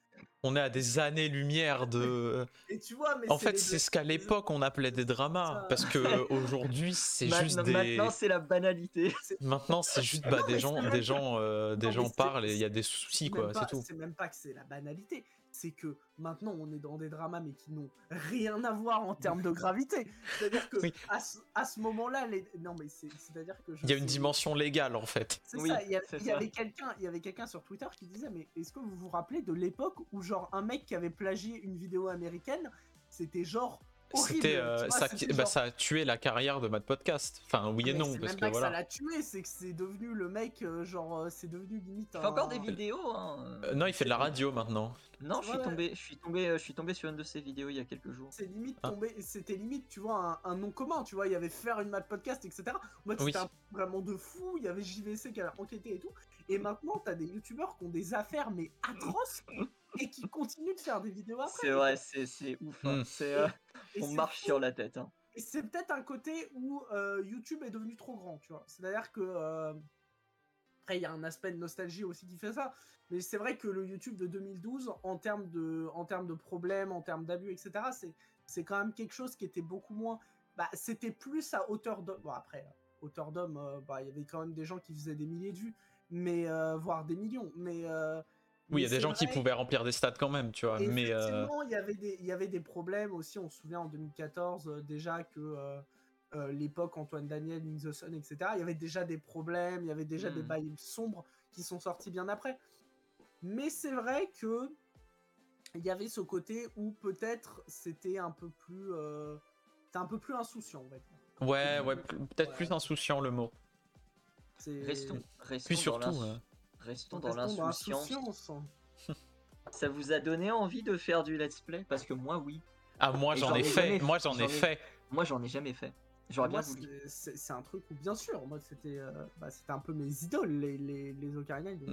on est à des années-lumière de. Et tu vois, mais En fait, c'est ce qu'à l'époque on appelait des dramas, ça. parce que aujourd'hui c'est juste des. Maintenant, c'est la banalité. Maintenant, c'est juste Non, mais des c'est gens, même des pas- gens, des Non, mais gens parlent et il y a des soucis, quoi, c'est tout. C'est même pas que c'est la banalité, c'est que maintenant on est dans des dramas mais qui n'ont rien à voir en termes de gravité. C'est-à-dire que Oui. à ce moment-là, non mais c'est-à-dire que Il y a une dimension légale, en fait. C'est Oui, ça, il c'est y ça. avait quelqu'un sur Twitter qui disait mais est-ce que vous vous rappelez de l'époque où genre un mec qui avait plagié une vidéo américaine, c'était genre horrible. C'était, tu vois, ça, c'était bah, genre- ça a tué la carrière de Mad Podcast. Enfin, oui et Mais non, c'est parce même que pas que ça voilà. l'a tué, c'est que c'est devenu le mec, c'est devenu limite Il fait encore des un- vidéos. Hein. Non, il fait de la radio maintenant. Non, c'est vrai. je suis tombé sur une de ses vidéos il y a quelques jours. C'est limite Ah. tombé, c'était limite, tu vois, un nom commun, tu vois, il y avait faire une Mad Podcast, etc. Moi, Oui. c'était un truc vraiment de fou, il y avait JVC qui avait enquêté et tout. Et maintenant, t'as des youtubeurs qui ont des affaires, mais atroces, et qui continuent de faire des vidéos après. C'est vrai, c'est ouf. Hein. Mm. Et On c'est marche fou. sur la tête. Hein. Et c'est peut-être un côté où YouTube est devenu trop grand, tu vois. C'est-à-dire que après il y a un aspect de nostalgie aussi qui fait ça, mais c'est vrai que le YouTube de 2012, en termes de problèmes, en termes d'abus, etc., c'est quand même quelque chose qui était beaucoup moins. Bah, c'était plus à hauteur d'homme. Bon après, hauteur d'homme, bah il y avait quand même des gens qui faisaient des milliers de vues, mais voire des millions, mais Oui, il y a c'est des gens qui vrai. pouvaient remplir des stats quand même, tu vois. Mais Effectivement, il y avait des problèmes aussi. On se souvient en 2014 déjà que l'époque Antoine Daniel, In The Sun, etc. Il y avait déjà des problèmes, il y avait déjà des bails sombres qui sont sortis bien après. Mais c'est vrai que il y avait ce côté où peut-être c'était un peu plus insouciant, on va dire. ouais, peut-être plus insouciant le mot. Restons Puis surtout, restons dans l'insouciance. l'insouciance. Ça vous a donné envie de faire du let's play? Parce que moi, oui. ah moi Et j'en ai fait, moi j'en ai fait. Moi, j'en ai jamais fait. J'aurais bien Moi, voulu. c'est un truc où, bien sûr, moi, c'était un peu mes idoles, les Ocarina. Donc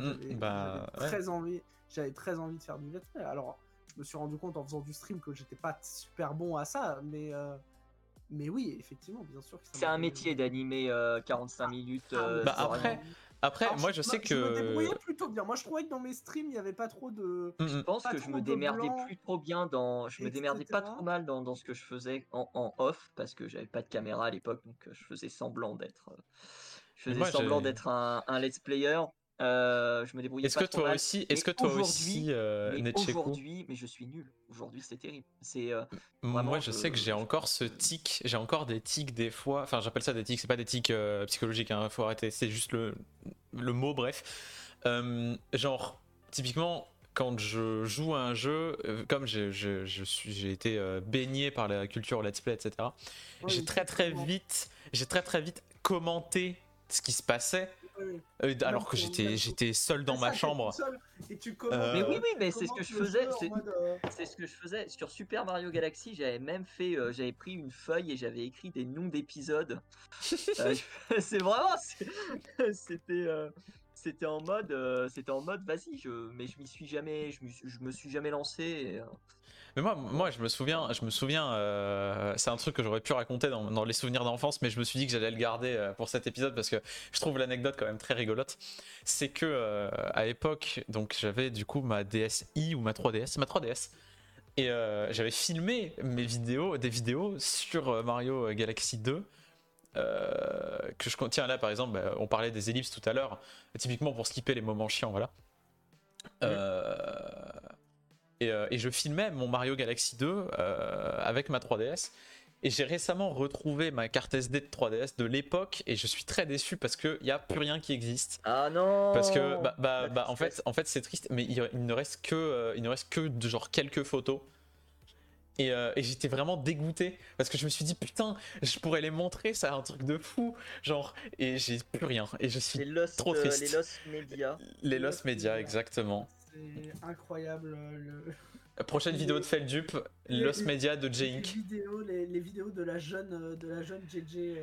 j'avais très envie de faire du let's play. Alors, je me suis rendu compte en faisant du stream que j'étais pas super bon à ça, mais oui, effectivement, bien sûr. C'est un métier d'animer 45 minutes. Bah après, Alors, moi je sais Je me débrouillais que. plutôt bien. Moi, je trouvais que dans mes streams, il n'y avait pas trop de. Je pense pas que je trop me de démerdais blanc, plus trop bien dans. Je me démerdais pas etc. trop mal dans ce que je faisais en off parce que j'avais pas de caméra à l'époque, donc je faisais semblant d'être. Je Mais faisais moi, semblant d'être un let's player. Je me débrouillais Est-ce pas que trop toi mal. aussi, Mais Netchekou, mais je suis nul. Aujourd'hui, c'est terrible. C'est moi vraiment. je sais que j'ai encore ce tic, j'ai encore des tics des fois. Enfin, j'appelle ça des tics, c'est pas des tics psychologiques, hein, faut arrêter, c'est juste le mot, bref. Genre, typiquement, quand je joue à un jeu, comme j'ai été baigné par la culture let's play, etc., Ouais, j'ai très très vite commenté ce qui se passait. Alors que j'étais seul dans ma chambre. Et tu commentes, Mais oui, mais c'est ce commentes que je le faisais. jeu en mode, C'est ce que je faisais sur Super Mario Galaxy. J'avais même fait, j'avais pris une feuille et j'avais écrit des noms d'épisodes. C'est vraiment, c'était en mode, vas-y. Mais je m'y suis jamais, je me suis jamais lancé. Mais moi je me souviens, c'est un truc que j'aurais pu raconter dans les souvenirs d'enfance, mais je me suis dit que j'allais le garder pour cet épisode parce que je trouve l'anecdote quand même très rigolote. C'est que à l'époque, donc j'avais du coup ma DSi ou ma 3DS, et j'avais filmé des vidéos sur Mario Galaxy 2. Que je tiens là par exemple, on parlait des ellipses tout à l'heure, typiquement pour skipper les moments chiants, voilà. Et je filmais mon Mario Galaxy 2 avec ma 3DS. Et j'ai récemment retrouvé ma carte SD de 3DS de l'époque et je suis très déçu parce qu'il n'y a plus rien qui existe. Ah non. Parce que en fait c'est triste, mais il ne reste que de, genre quelques photos. Et j'étais vraiment dégoûté parce que je me suis dit putain, je pourrais les montrer, ça a un truc de fou, genre, et j'ai plus rien et je suis trop triste. Les Lost Media. Les Lost Media, exactement. C'est incroyable. Prochaine vidéo de Feldup, Lost Media de J-Ink. Les vidéos de la jeune JJ.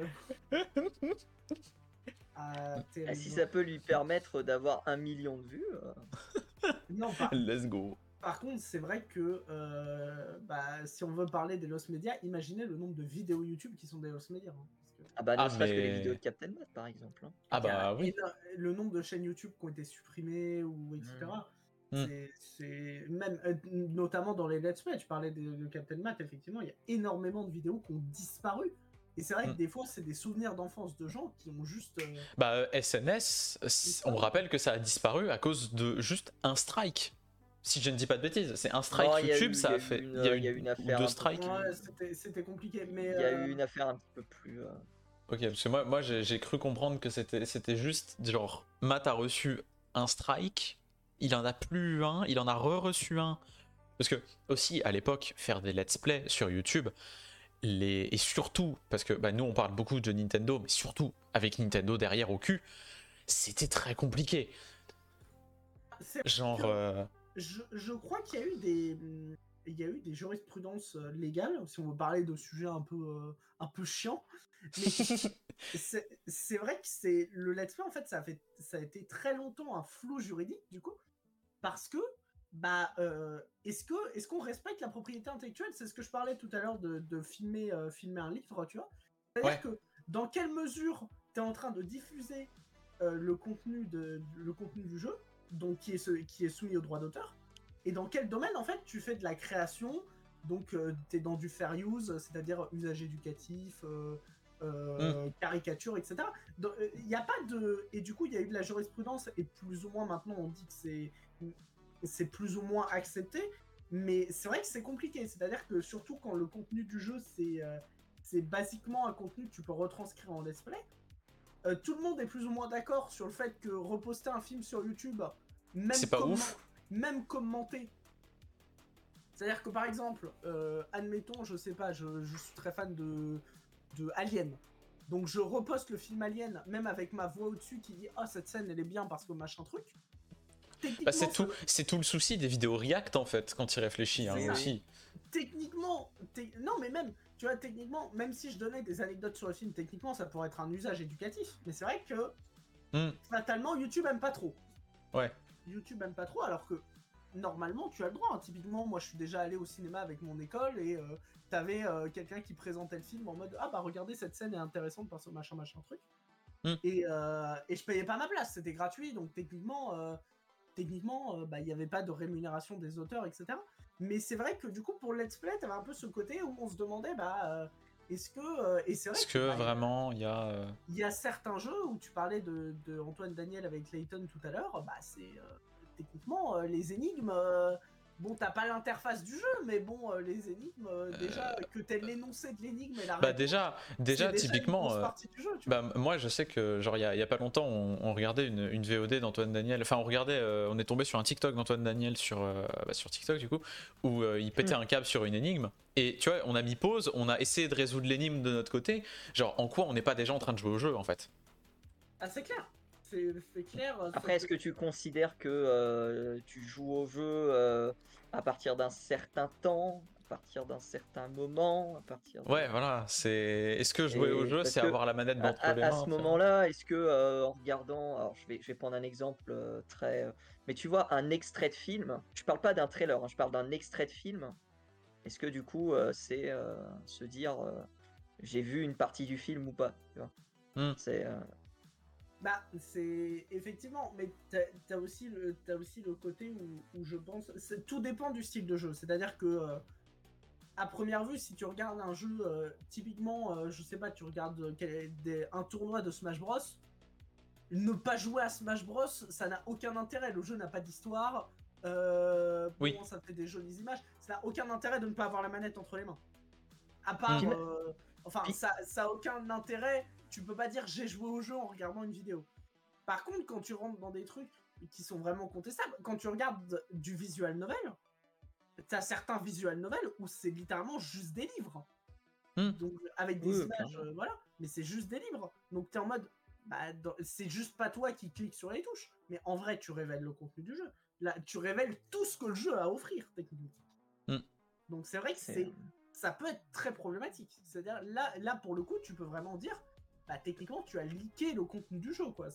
Si ça peut lui permettre d'avoir 1 million de vues. Non, Let's go. Par contre, c'est vrai que si on veut parler des Lost Media, imaginez le nombre de vidéos YouTube qui sont des Lost Media. Hein, parce que... ne serait-ce que les vidéos de Captain Matt, par exemple. Hein. Ah bah oui. Le nombre de chaînes YouTube qui ont été supprimées, ou etc. Hmm. C'est même notamment dans les let's play, tu parlais de Captain Matt, effectivement, il y a énormément de vidéos qui ont disparu. Et c'est vrai que Hmm. des fois, c'est des souvenirs d'enfance de gens qui ont juste. Bah, SNS, on rappelle que ça a disparu à cause de juste un strike. Si je ne dis pas de bêtises, c'est un strike Non, YouTube, ça a fait. Il y a il y a eu eu une ou affaire deux un peu strikes. Ouais, c'était compliqué. Mais Il y a eu une affaire un petit peu plus. Ok, parce que moi j'ai cru comprendre que c'était juste genre Matt a reçu un strike, il en a plus eu un, il en a re-reçu un. Parce que aussi à l'époque, faire des let's play sur YouTube, et surtout, parce que bah, nous on parle beaucoup de Nintendo, mais surtout avec Nintendo derrière au cul, c'était très compliqué. c'est Genre. que je crois qu'il y a eu il y a eu des jurisprudences légales, si on veut parler de sujets un peu chiants. Mais c'est vrai que c'est le let's play, en fait, ça a été très longtemps un flou juridique, du coup, parce que bah est-ce qu'on respecte la propriété intellectuelle? C'est ce que je parlais tout à l'heure de filmer un livre, tu vois. C'est-à-dire Ouais. que dans quelle mesure tu es en train de diffuser le contenu du jeu, donc qui est soumis au droit d'auteur, et dans quel domaine en fait tu fais de la création, donc tu es dans du fair use, c'est-à-dire usage éducatif, caricature, etc. Il n'y a pas de... Et du coup, il y a eu de la jurisprudence, et plus ou moins maintenant on dit que c'est plus ou moins accepté, mais c'est vrai que c'est compliqué, c'est-à-dire que surtout quand le contenu du jeu c'est basiquement un contenu que tu peux retranscrire en let's play. Tout le monde est plus ou moins d'accord sur le fait que reposter un film sur YouTube, C'est pas ouf. même commenter. C'est-à-dire que par exemple, admettons, je sais pas, je suis très fan de Alien. Donc je reposte le film Alien, même avec ma voix au-dessus qui dit « Ah, cette scène, elle est bien parce que machin truc ». Bah, c'est tout le souci des vidéos React en fait, quand il réfléchit hein, aussi. Techniquement, non mais même, tu vois, techniquement, même si je donnais des anecdotes sur le film, techniquement ça pourrait être un usage éducatif, mais c'est vrai que fatalement YouTube aime pas trop. Ouais. YouTube aime pas trop, alors que normalement tu as le droit. Hein. Typiquement, moi je suis déjà allé au cinéma avec mon école et t'avais quelqu'un qui présentait le film en mode ah bah regardez cette scène est intéressante parce que machin truc. Et je payais pas ma place, c'était gratuit, donc techniquement bah, il n'y avait pas de rémunération des auteurs, etc. Mais c'est vrai que du coup, pour le let's play, t'avais un peu ce côté où on se demandait, bah, est-ce que... et c'est vrai que bah, vraiment, il y a... Il y a certains jeux où tu parlais de Antoine Daniel avec Layton tout à l'heure, bah c'est... techniquement, les énigmes... bon, t'as pas l'interface du jeu, mais bon, les énigmes, déjà, que t'aies l'énoncé de l'énigme et la Bah réponse, déjà typiquement, une grosse partie du jeu, tu bah, moi je sais que genre il y a pas longtemps on regardait une VOD d'Antoine Daniel, enfin on est tombé sur un TikTok d'Antoine Daniel sur TikTok du coup, où il pétait un câble sur une énigme, et tu vois on a mis pause, on a essayé de résoudre l'énigme de notre côté, genre en quoi on n'est pas déjà en train de jouer au jeu en fait. Ah c'est clair. C'est clair. Après, est-ce que tu considères que tu joues au jeu à partir d'un certain temps, à partir d'un certain moment, à partir de... Ouais, voilà, est-ce que jouer au jeu, parce c'est que avoir la manette entre les à mains ce moment-là, est-ce que en regardant, alors je vais prendre un exemple très, mais tu vois un extrait de film, je parle pas d'un trailer, hein, je parle d'un extrait de film. Est-ce que du coup c'est se dire j'ai vu une partie du film ou pas, tu vois? C'est Bah, c'est effectivement, mais t'as aussi le côté où je pense, tout dépend du style de jeu. C'est-à-dire que à première vue, si tu regardes un jeu typiquement, je sais pas, tu regardes un tournoi de Smash Bros, ne pas jouer à Smash Bros, ça n'a aucun intérêt. Le jeu n'a pas d'histoire. Oui. Bon, ça fait des jolies images. Ça n'a aucun intérêt de ne pas avoir la manette entre les mains. À part, enfin, ça a aucun intérêt. Tu peux pas dire j'ai joué au jeu en regardant une vidéo. Par contre, quand tu rentres dans des trucs qui sont vraiment contestables, quand tu regardes du visual novel, t'as certains visual novels où c'est littéralement juste des livres. Donc, avec des images, voilà, mais c'est juste des livres. Donc t'es en mode, bah, c'est juste pas toi qui cliques sur les touches. Mais en vrai, tu révèles le contenu du jeu. Là, tu révèles tout ce que le jeu a à offrir, techniquement. Donc c'est vrai que ça peut être très problématique. C'est-à-dire, là, pour le coup, tu peux vraiment dire, bah, techniquement, tu as leaké le contenu du jeu, quoi.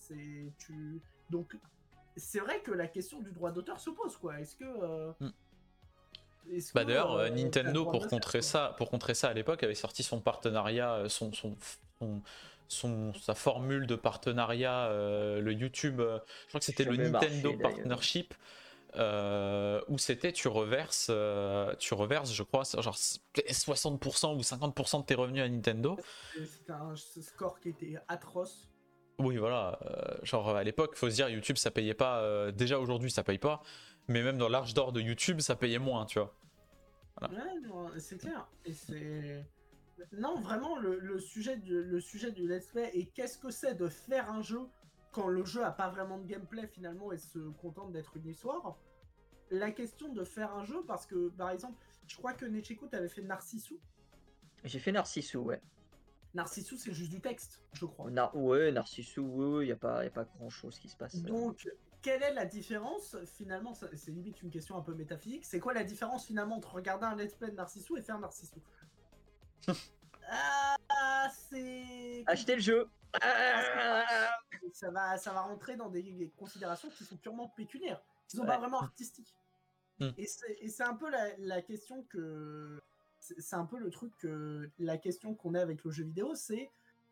Donc, c'est vrai que la question du droit d'auteur se pose, quoi. Est-ce que... Bah d'ailleurs, Nintendo pour contrer ça à l'époque avait sorti son partenariat, sa formule de partenariat, le YouTube, je crois que c'était le Nintendo Partnership, où c'était tu reverses, je crois, genre 60% ou 50% de tes revenus à Nintendo. C'était un score qui était atroce. Oui, voilà. Genre à l'époque, faut se dire, YouTube ça payait pas. Déjà aujourd'hui ça paye pas, mais même dans l'âge d'or de YouTube ça payait moins, tu vois. Voilà. Ouais, non, c'est clair. Et c'est. Non, vraiment, le sujet du let's play et qu'est-ce que c'est de faire un jeu quand le jeu a pas vraiment de gameplay finalement et se contente d'être une histoire. La question de faire un jeu, parce que par exemple, je crois que Nechiku t'avait fait Narcissus. J'ai fait Narcissus, ouais. Narcissus, c'est juste du texte, je crois. Ouais, Narcissus, ouais, y a pas grand chose qui se passe. Donc, quelle est la différence finalement? C'est limite une question un peu métaphysique. C'est quoi la différence finalement entre regarder un let's play de Narcissus et faire Narcissus? C'est. Achetez le jeu. Ça va rentrer dans des considérations qui sont purement pécuniaires, qui sont Ouais. pas vraiment artistiques. Mm. Et c'est un peu la question que. C'est un peu le truc que. La question qu'on a avec le jeu vidéo, c'est.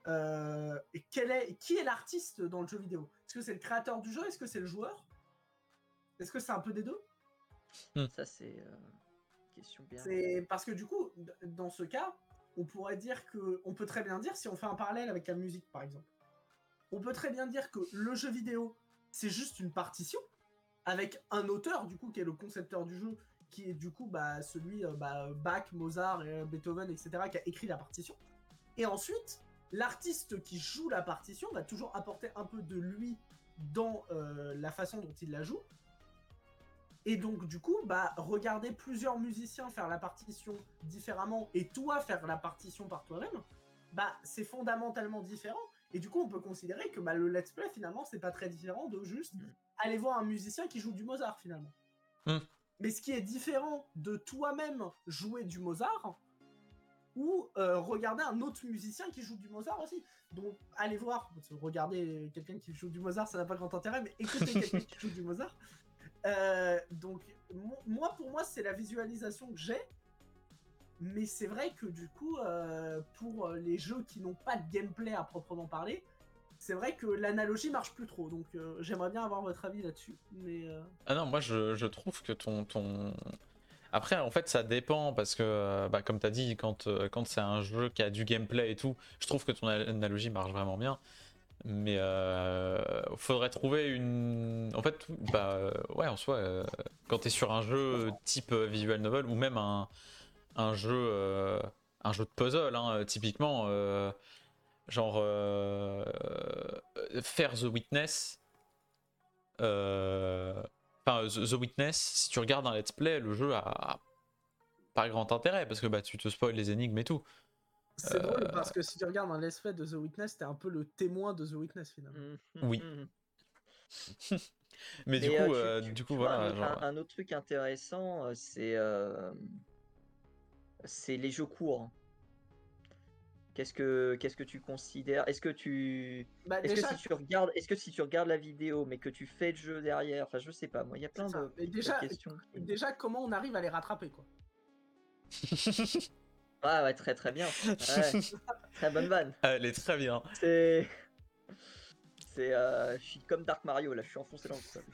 Qui est l'artiste dans le jeu vidéo? Est-ce que c'est le créateur du jeu? Est-ce que c'est le joueur? Est-ce que c'est un peu des deux? Ça, c'est une question bien. C'est parce que du coup, dans ce cas, on pourrait dire que. On peut très bien dire, si on fait un parallèle avec la musique par exemple, on peut très bien dire que le jeu vidéo, c'est juste une partition, avec un auteur, du coup, qui est le concepteur du jeu, qui est du coup celui Bach, Mozart, Beethoven, etc., qui a écrit la partition. Et ensuite, l'artiste qui joue la partition va toujours apporter un peu de lui dans la façon dont il la joue. Et donc, du coup, regarder plusieurs musiciens faire la partition différemment et toi faire la partition par toi-même, c'est fondamentalement différent. Et du coup, on peut considérer que le let's play, finalement, c'est pas très différent de juste aller voir un musicien qui joue du Mozart, finalement. Mais ce qui est différent de toi-même jouer du Mozart ou regarder un autre musicien qui joue du Mozart aussi. Donc, allez voir, regarder quelqu'un qui joue du Mozart, ça n'a pas grand intérêt, mais écoutez quelqu'un qui joue du Mozart. Donc, pour moi, c'est la visualisation que j'ai. Mais c'est vrai que du coup, pour les jeux qui n'ont pas de gameplay à proprement parler, c'est vrai que l'analogie marche plus trop. Donc j'aimerais bien avoir votre avis là-dessus. Mais Ah non, moi je trouve que ton... Après, en fait, ça dépend parce que, comme tu as dit, quand c'est un jeu qui a du gameplay et tout, je trouve que ton analogie marche vraiment bien. Mais faudrait trouver une. En fait, ouais, en soi, quand tu es sur un jeu type visual novel ou même un jeu de puzzle, hein, typiquement, genre faire The Witness. Enfin, The Witness, si tu regardes un let's play, le jeu a pas grand intérêt parce que tu te spoil les énigmes et tout. c'est drôle parce que si tu regardes un let's play de The Witness, t'es un peu le témoin de The Witness finalement. Oui. Mais du coup, voilà. Un autre truc intéressant, c'est les jeux courts. Qu'est-ce que tu considères? Est-ce que si tu regardes la vidéo mais que tu fais le jeu derrière, enfin je sais pas, moi il y a plein de questions. Déjà, comment on arrive à les rattraper quoi? Ah ouais, très très bien. Ouais. Très bonne vanne. Elle est très bien. Je suis comme Dark Mario là, je suis enfoncé dans le sol.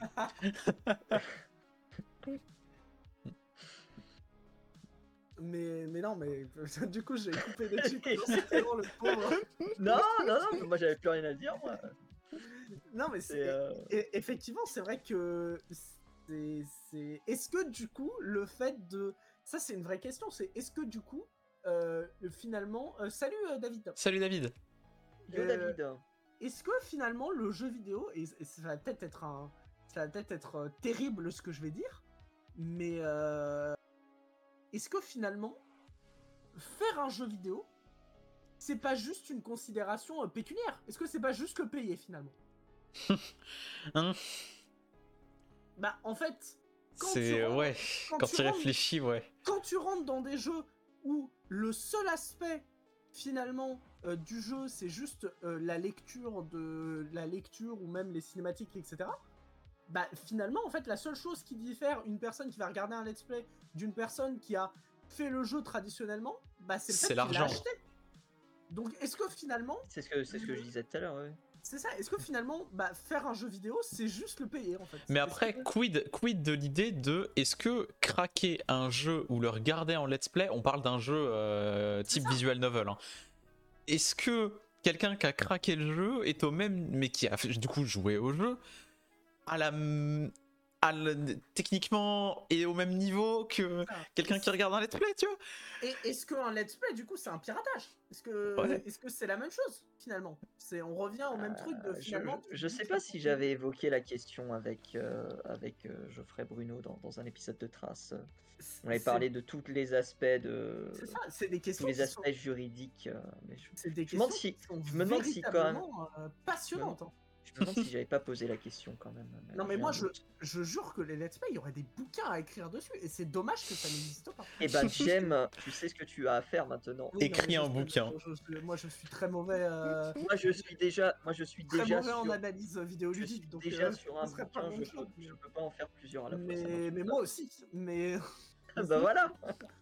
Mais non, mais du coup j'ai coupé des trucs. C'était le pauvre. Non, moi j'avais plus rien à dire moi. Non mais effectivement c'est vrai que c'est. Est-ce que du coup le fait de. Ça c'est une vraie question, c'est est-ce que du coup finalement. Salut David. Salut David. Yo David. Est-ce que finalement le jeu vidéo, et ça va peut-être être terrible ce que je vais dire, mais est-ce que finalement faire un jeu vidéo, c'est pas juste une considération pécuniaire? Est-ce que c'est pas juste le payer finalement? En fait, quand tu réfléchis, ouais. Quand tu rentres dans des jeux où le seul aspect finalement du jeu, c'est juste la lecture ou même les cinématiques, etc. Finalement, en fait, la seule chose qui diffère une personne qui va regarder un let's play d'une personne qui a fait le jeu traditionnellement, c'est le fait qu'il l'a acheté. Donc, est-ce que finalement... C'est ce que je disais tout à l'heure, ouais. C'est ça, est-ce que finalement, faire un jeu vidéo, c'est juste le payer en fait? Mais Est-ce après, que- quid de l'idée de est-ce que craquer un jeu ou le regarder en let's play, on parle d'un jeu type ça. visual novel, hein. Est-ce que quelqu'un qui a craqué le jeu est au même, mais qui a du coup joué au jeu, à la, techniquement et au même niveau que Ah, quelqu'un qui regarde un let's play, tu vois? Et est-ce qu'un let's play, du coup, c'est un piratage? Ouais. Est-ce que c'est la même chose, finalement? On revient au même truc de finalement. Je sais pas si j'avais évoqué la question avec, Geoffrey Bruno dans un épisode de Trace. On avait parlé de tous les aspects C'est ça, c'est des tous questions les qui sont. aspects juridiques. Mais C'est des je me demande questions qui sont je me demande si quand même, véritablement passionnantes, hein. je me demande si j'avais pas posé la question quand même. Non, mais J'ai moi, un doute. je jure que les let's play, il y aurait des bouquins à écrire dessus, et c'est dommage que ça n'existe pas. Eh ben, Jem, tu sais ce que tu as à faire maintenant. Oui, non, Écris mais un sais, bouquin. moi, je suis très mauvais. Moi, je suis déjà Très mauvais en sur, analyse je suis vidéoludique, donc déjà sur un ce serait pas bouquin. la même chose. Je peux pas en faire plusieurs à la fois. Ça Mais marche moi aussi. Mais pas. Bah voilà.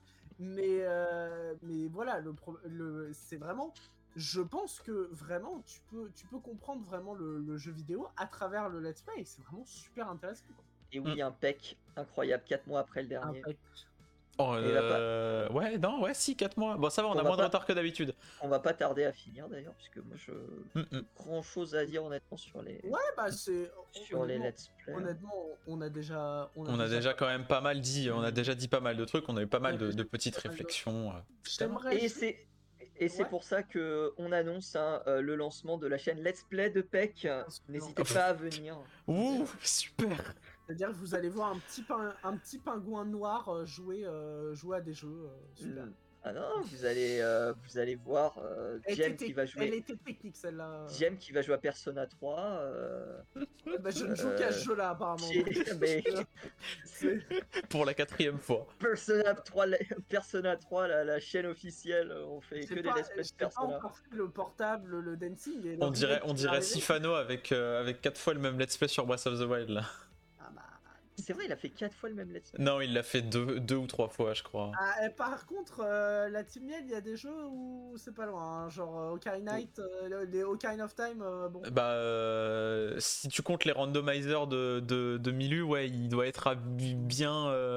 mais voilà, c'est vraiment. Je pense que vraiment, tu peux comprendre vraiment le jeu vidéo à travers le let's play. Et c'est vraiment super intéressant, quoi. Et oui, un PEC incroyable 4 mois après le dernier. Oh, Et va ouais, non, ouais, si, 4 mois. Bon, ça va, on On a va moins de pas- retard que d'habitude. On va pas tarder à finir d'ailleurs, puisque moi je Mm, mm. grand chose à dire honnêtement sur les Ouais, c'est. sur les honnêtement- let's play. Honnêtement, on a déjà. On a déjà quand même pas mal dit, on a déjà dit pas mal de trucs, on a eu pas mal On a de déjà petites dit pas mal de- réflexions. J'aimerais. Et c'est Ouais. pour ça que on annonce le lancement de la chaîne Let's Play de PEC. N'hésitez Oh, pas à venir. Ouh, super. C'est-à-dire que vous allez voir un petit pingouin noir jouer à des jeux. Super. Ah non, vous allez voir Jem qui va Elle jouer était technique celle-là. Jem qui va jouer à Persona 3. Je ne joue qu'à ce jeu-là apparemment. Mais C'est- Pour la 4e fois. Persona 3, la chaîne officielle, on fait que J'ai des pas, let's play de j'ai pas Persona. encore fait le portable, le dancing. Et le On dirait remake qui va arriver. Sifano avec 4 fois le même let's play sur Breath of the Wild là. Ah bah. C'est vrai, il a fait 4 fois le même let's play. Non, il l'a fait 2 ou 3 fois, je crois. Ah, et par contre, la Team Miel, il y a des jeux où c'est pas loin, hein, genre Ocarina Night, les Ocarina of Time, bon. Bah, si tu comptes les randomizers de Milu, ouais, il doit être à bien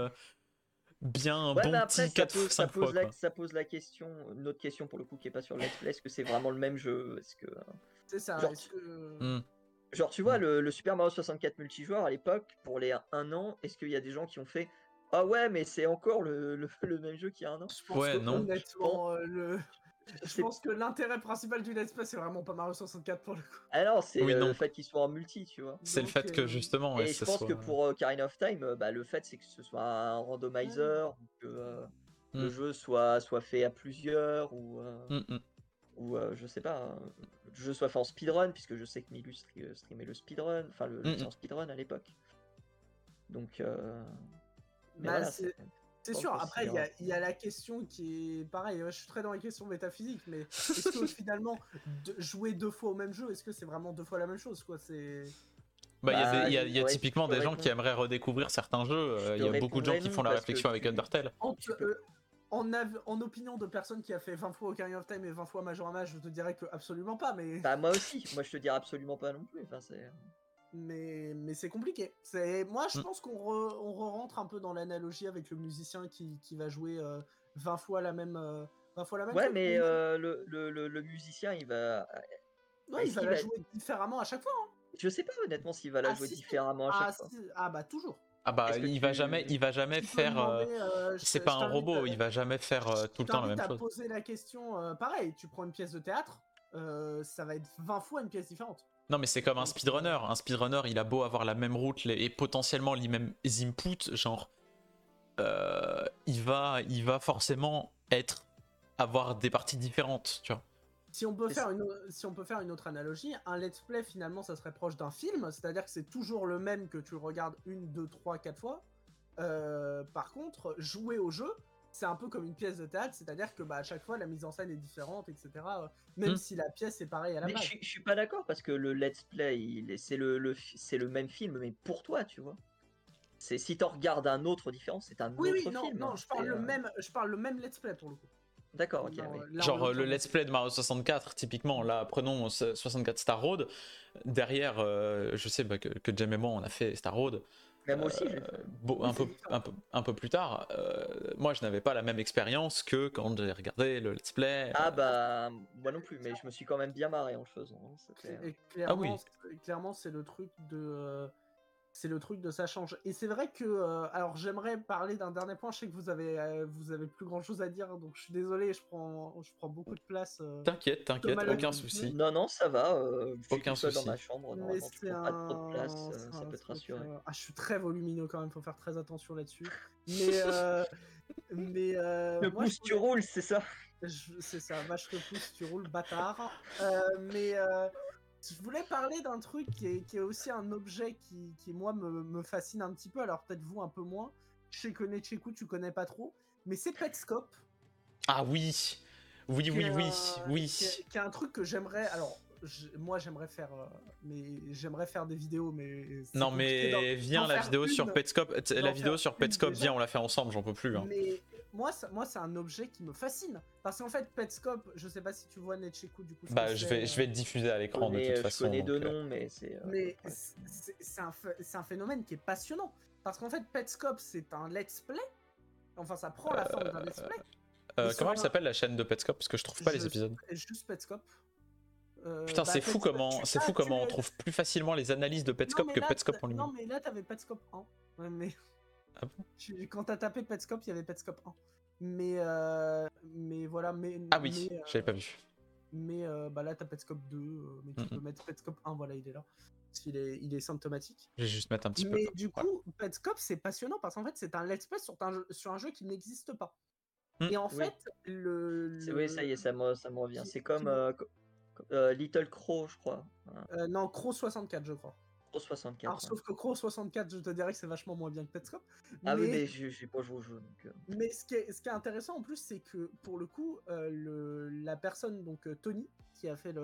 un Ouais, bon mais après, petit 4-5 fois. Quoi. ça pose la question, une autre question pour le coup qui est pas sur le let's play, est-ce que c'est vraiment le même jeu? Est-ce que C'est ça. genre, Est-ce que... Hmm. genre, tu vois, le Super Mario 64 multijoueur à l'époque, pour les 1 an, est-ce qu'il y a des gens qui ont fait ah ouais, mais c'est encore le même jeu qu'il y a 1 an? Je pense Ouais, que non. honnêtement, je pense que l'intérêt principal du let's play, c'est vraiment pas Mario 64 pour le coup. Alors, c'est Oui, non. le fait qu'ils soient en multi, tu vois. C'est le Donc, fait que justement, ouais, Et je ça pense soit... que pour Ocarina of Time, le fait c'est que ce soit un randomizer, ou que le jeu soit fait à plusieurs, ou je sais pas, le jeu soit fait en speedrun, puisque je sais que Milu streamait le speedrun, enfin le faisait en speedrun à l'époque. Donc, mais bah, voilà, c'est pas sûr, aussi après grave. il y a la question qui est pareil, je suis très dans les questions métaphysiques, mais est-ce que finalement, jouer 2 fois au même jeu, est-ce que c'est vraiment 2 fois la même chose, quoi? Bah, il y a je typiquement te des gens réponds- qui aimeraient redécouvrir certains jeux. je Il y te a beaucoup de gens qui répondrai font la non, parce réflexion que avec tu- Undertale. En opinion de personne qui a fait 20 fois Ocarina of Time et 20 fois Majorana, je te dirais que absolument pas, mais... Bah moi aussi, moi je te dirais absolument pas non plus. Enfin, Mais c'est compliqué. Moi, je pense qu'on rentre un peu dans l'analogie avec le musicien qui va jouer 20 fois la même. 20 fois la même ouais, chose. mais le musicien, il va. Ouais, il est-ce va qu'il la va- jouer différemment à chaque fois. Hein. Je sais pas honnêtement s'il va la jouer Si, si. différemment à chaque fois. Ah bah toujours. Ah bah, Est-ce que il va jamais Tu peux faire... demander, c'est pas un t'invite robot, il va jamais faire tout le temps la même à chose. poser la question, pareil, tu prends une pièce de théâtre, ça va être 20 fois une pièce différente. Non, mais c'est comme un speedrunner. Un speedrunner, il a beau avoir la même route et potentiellement les mêmes inputs, genre, il va forcément avoir des parties différentes, tu vois. Si on peut faire une autre analogie, un let's play finalement ça serait proche d'un film, c'est-à-dire que c'est toujours le même que tu regardes 1, 2, 3, 4 fois. Par contre, jouer au jeu, c'est un peu comme une pièce de théâtre, c'est-à-dire que à chaque fois la mise en scène est différente, etc. Même si la pièce est pareille à la Mais base. je suis pas d'accord parce que le let's play, c'est le même film, mais pour toi, tu vois. Si t'en regardes un autre différent, c'est un autre Non, film. non, je parle le même let's play pour le coup. D'accord, ok, Non, oui. là, en Genre le l'occurrence, let's play de Mario 64, typiquement, là prenons 64 Star Road. Derrière, je sais que Jem et moi on a fait Star Road Même aussi, j'ai fait. Oui, c'est différent. un peu plus tard. Moi je n'avais pas la même expérience que quand j'ai regardé le let's play. Ah bah, moi non plus, mais je me suis quand même bien marré en le faisant. Hein, Et Ah oui. clairement, c'est le truc de. C'est le truc de ça change. Et c'est vrai que. Alors, j'aimerais parler d'un dernier point. Je sais que vous avez plus grand chose à dire, donc je suis désolé, je prends beaucoup de place. T'inquiète, Comme à aucun l'habitude. souci. Non, non, ça va. Je suis Aucun tout seul dans souci. ma chambre. Mais Normalement, tu c'est prends pas trop de place. c'est Ça un peut te truc, rassurer. je suis très volumineux quand même, faut faire très attention là-dessus. Mais, Le moi, pouce, tu roules, c'est ça? c'est ça, vache le pouce, tu roules, bâtard. Mais je voulais parler d'un truc qui est aussi un objet qui moi, me fascine un petit peu, alors peut-être vous un peu moins. Je sais que Necheku, tu connais pas trop, mais c'est Petscope. Ah oui, oui, qui oui, est oui, un- oui. qui est un truc que j'aimerais. Alors, moi, j'aimerais faire, j'aimerais faire des vidéos, mais c'est Non compliqué mais viens d'en la faire vidéo sur une, Petscope, la d'en vidéo faire sur une Petscope, déjà. viens on la fait ensemble, j'en peux plus. Hein. Mais moi, c'est un objet qui me fascine. Parce qu'en fait, Petscope, je sais pas si tu vois Necheku, du coup. Ce Bah que je c'est, vais le diffuser à l'écran de toute Je façon. connais deux donc, noms, mais c'est. Mais ouais. c'est un phénomène qui est passionnant. Parce qu'en fait, Petscope, c'est un let's play. Enfin, ça prend la forme d'un let's play. Et comment elle s'appelle la chaîne de Petscope parce que je trouve pas les épisodes. Juste Petscope. Putain, c'est fou comment on trouve plus facilement les analyses de Petscope que Petscope en lui-même. Non, mais là, t'avais Petscope 1. Ouais, mais Ah bon quand t'as tapé Petscope, il y avait Petscope 1. Mais voilà. Ah oui, j'avais pas vu. Mais bah là, t'as Petscope 2. Mais tu peux mettre Petscope 1, voilà, il est là. Parce qu'il il est symptomatique. Je vais juste mettre un petit peu. Mais du coup, Petscope, c'est passionnant parce qu'en fait, c'est un let's play sur un jeu qui n'existe pas. Et en fait, Oui, ça y est, ça me revient. C'est comme Little Crow, je crois. non, Crow 64, je crois. Crow 64. Alors, sauf que Crow 64, je te dirais que c'est vachement moins bien que Petscope. Ah oui, mais j'ai pas joué au jeu. Donc, Mais ce qui est intéressant en plus, c'est que pour le coup, la personne, donc Tony, qui a fait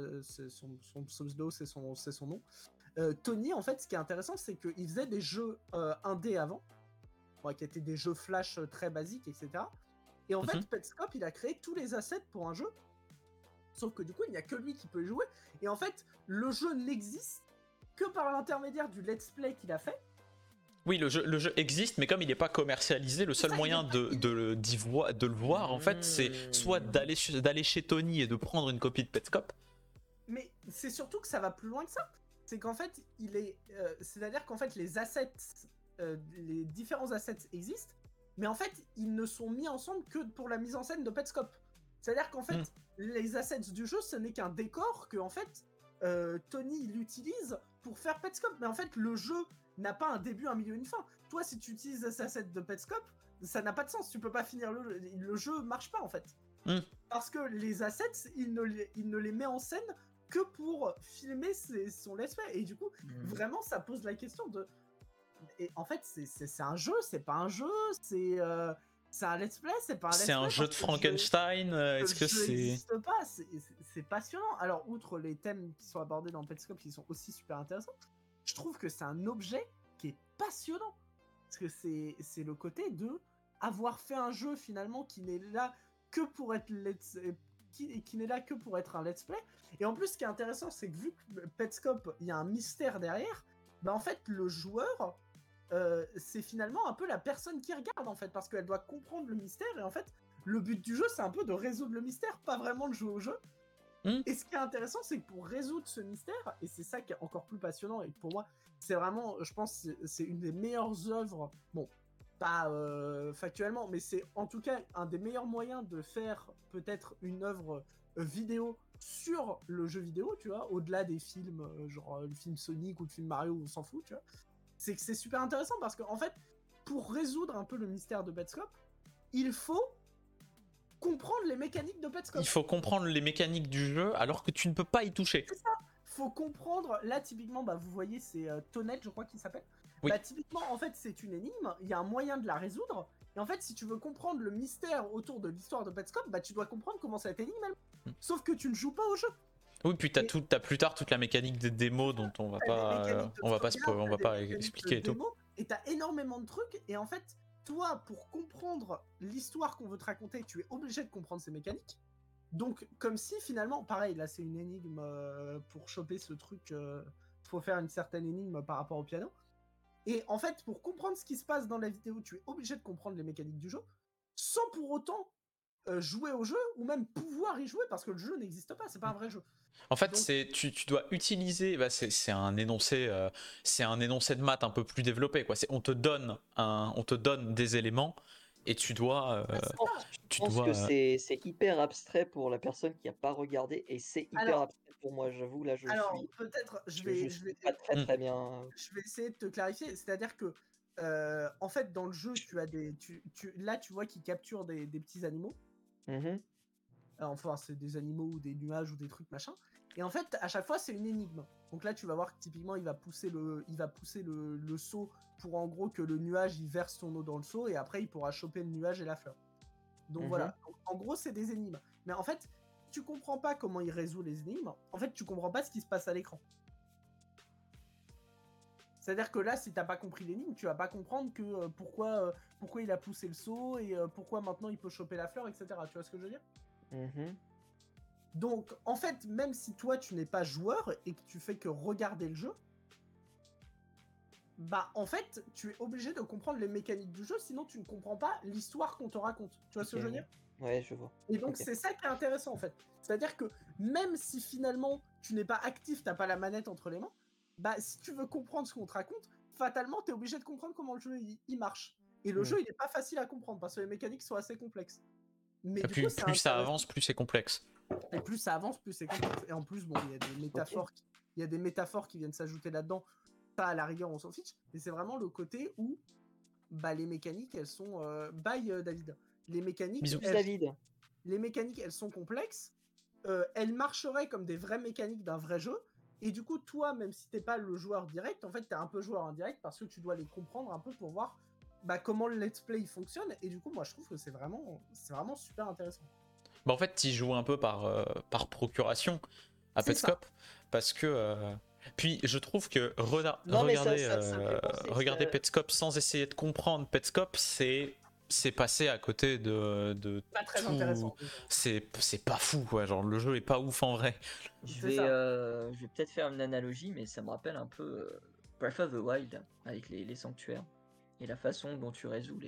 son pseudo, c'est son nom. Tony, en fait, ce qui est intéressant, c'est qu'il faisait des jeux indés avant, qui étaient des jeux flash très basiques, etc. Et en fait, Petscope, il a créé tous les assets pour un jeu. Sauf que du coup, il n'y a que lui qui peut y jouer. Et en fait, le jeu n'existe que par l'intermédiaire du let's play qu'il a fait. Oui, le jeu existe, mais comme il n'est pas commercialisé, le seul moyen de le voir, en fait, c'est soit d'aller chez Tony et de prendre une copie de Petscope. Mais c'est surtout que ça va plus loin que ça. C'est qu'en fait, c'est-à-dire qu'en fait, les assets, les différents assets existent, mais en fait, ils ne sont mis ensemble que pour la mise en scène de Petscope. C'est-à-dire qu'en fait, les assets du jeu, ce n'est qu'un décor que en fait Tony l'utilise pour faire Petscope. Mais en fait, le jeu n'a pas un début, un milieu, une fin. Toi, si tu utilises les assets de Petscope, ça n'a pas de sens. Tu peux pas finir le jeu marche pas en fait. Parce que les assets, il ne les met en scène que pour filmer son let's play. Et du coup, vraiment, ça pose la question de. Et en fait, c'est un jeu, c'est pas un jeu, c'est un let's play, c'est pas un let's play. C'est un jeu de Frankenstein. Est-ce que c'est. N'existe pas, c'est passionnant. Alors, outre les thèmes qui sont abordés dans Petscope qui sont aussi super intéressants, je trouve que c'est un objet qui est passionnant. Parce que c'est le côté de avoir fait un jeu finalement qui n'est là que pour être qui n'est là que pour être un let's play. Et en plus, ce qui est intéressant, c'est que vu que Petscope, il y a un mystère derrière, bah en fait, le joueur, c'est finalement un peu la personne qui regarde, en fait, parce qu'elle doit comprendre le mystère, et en fait, le but du jeu, c'est un peu de résoudre le mystère, pas vraiment de jouer au jeu. Et ce qui est intéressant, c'est que pour résoudre ce mystère, et c'est ça qui est encore plus passionnant, et pour moi, c'est vraiment, je pense, c'est une des meilleures œuvres, bon, pas factuellement, mais c'est en tout cas un des meilleurs moyens de faire peut-être une œuvre vidéo sur le jeu vidéo, tu vois, au-delà des films, genre le film Sonic ou le film Mario, on s'en fout, tu vois. C'est que c'est super intéressant parce qu'en fait, pour résoudre un peu le mystère de Petscope, il faut comprendre les mécaniques de Petscope. Il faut comprendre les mécaniques du jeu alors que tu ne peux pas y toucher. C'est ça. Faut comprendre. Là, typiquement, bah, vous voyez, c'est Tonet, je crois qu'il s'appelle. Oui. Bah, typiquement, en fait, c'est une énigme. Il y a un moyen de la résoudre. Et en fait, si tu veux comprendre le mystère autour de l'histoire de Petscope, bah, tu dois comprendre comment cette énigme elle. Sauf que tu ne joues pas au jeu. Oui, puis t'as plus tard toute la mécanique des démos dont on va pas expliquer et tout. Et t'as énormément de trucs. Et en fait, toi, pour comprendre l'histoire qu'on veut te raconter, tu es obligé de comprendre ces mécaniques. Donc, comme si finalement, pareil, là c'est une énigme pour choper ce truc, faut faire une certaine énigme par rapport au piano. Et en fait, pour comprendre ce qui se passe dans la vidéo, tu es obligé de comprendre les mécaniques du jeu, sans pour autant jouer au jeu, ou même pouvoir y jouer, parce que le jeu n'existe pas, c'est pas un vrai jeu. En fait, Donc, tu dois utiliser, c'est un énoncé, de maths un peu plus développé, quoi. On te donne des éléments et tu dois, Je pense que c'est hyper abstrait pour la personne qui n'a pas regardé et c'est hyper Alors- abstrait pour moi, j'avoue, là je alors suis peut-être, je suis vais pas très bien. je vais essayer de te clarifier. C'est-à-dire que, en fait, dans le jeu, tu as là, tu vois qu'ils capturent des petits animaux. Mhm. Enfin, c'est des animaux ou des nuages ou des trucs machin. Et en fait, à chaque fois, c'est une énigme. Donc là, tu vas voir que typiquement, il va pousser le seau pour en gros que le nuage il verse son eau dans le seau et après il pourra choper le nuage et la fleur. Donc Mhm. voilà. Donc, en gros, c'est des énigmes. Mais en fait, tu comprends pas comment il résout les énigmes. En fait, tu comprends pas ce qui se passe à l'écran. C'est-à-dire que là, si t'as pas compris l'énigme, tu vas pas comprendre que pourquoi il a poussé le seau et pourquoi maintenant il peut choper la fleur, etc. Tu vois ce que je veux dire? Mhm. Donc, en fait, même si toi, tu n'es pas joueur et que tu fais que regarder le jeu, bah, en fait, tu es obligé de comprendre les mécaniques du jeu, sinon tu ne comprends pas l'histoire qu'on te raconte. Tu vois ce que je veux dire? Ouais, je vois. Et donc, Ok. c'est ça qui est intéressant, en fait. C'est-à-dire que même si finalement, tu n'es pas actif, t'as pas la manette entre les mains, bah, si tu veux comprendre ce qu'on te raconte, fatalement, tu es obligé de comprendre comment le jeu, il marche. Et le jeu, il est pas facile à comprendre, parce que les mécaniques sont assez complexes. Mais du coup, c'est plus ça intéressant. avance, plus c'est complexe. Et plus ça avance, plus c'est complexe. Et en plus, bon, il y a des métaphores, il y a des métaphores qui viennent s'ajouter là-dedans. Pas à la rigueur, on s'en fiche. Mais c'est vraiment le côté où, bah, les mécaniques, elles sont. Bye, David. Les mécaniques, Bisous. David. les mécaniques, elles sont complexes. Elles marcheraient comme des vraies mécaniques d'un vrai jeu. Et du coup, toi, même si t'es pas le joueur direct, en fait, t'es un peu joueur indirect parce que tu dois les comprendre un peu pour voir bah, comment le let's play fonctionne. Et du coup, moi, je trouve que c'est vraiment super intéressant. Bah en fait, tu joues un peu par procuration à C'est ça. Petscop, parce que puis je trouve que Non, mais ça me regarder fait penser, regarder ça- Petscop sans essayer de comprendre Petscop, c'est passé à côté de Pas très tout. intéressant. C'est pas fou, quoi. Genre le jeu est pas ouf en vrai. C'est ça. Je vais peut-être faire une analogie, mais ça me rappelle un peu Breath of the Wild avec les sanctuaires et la façon dont tu résous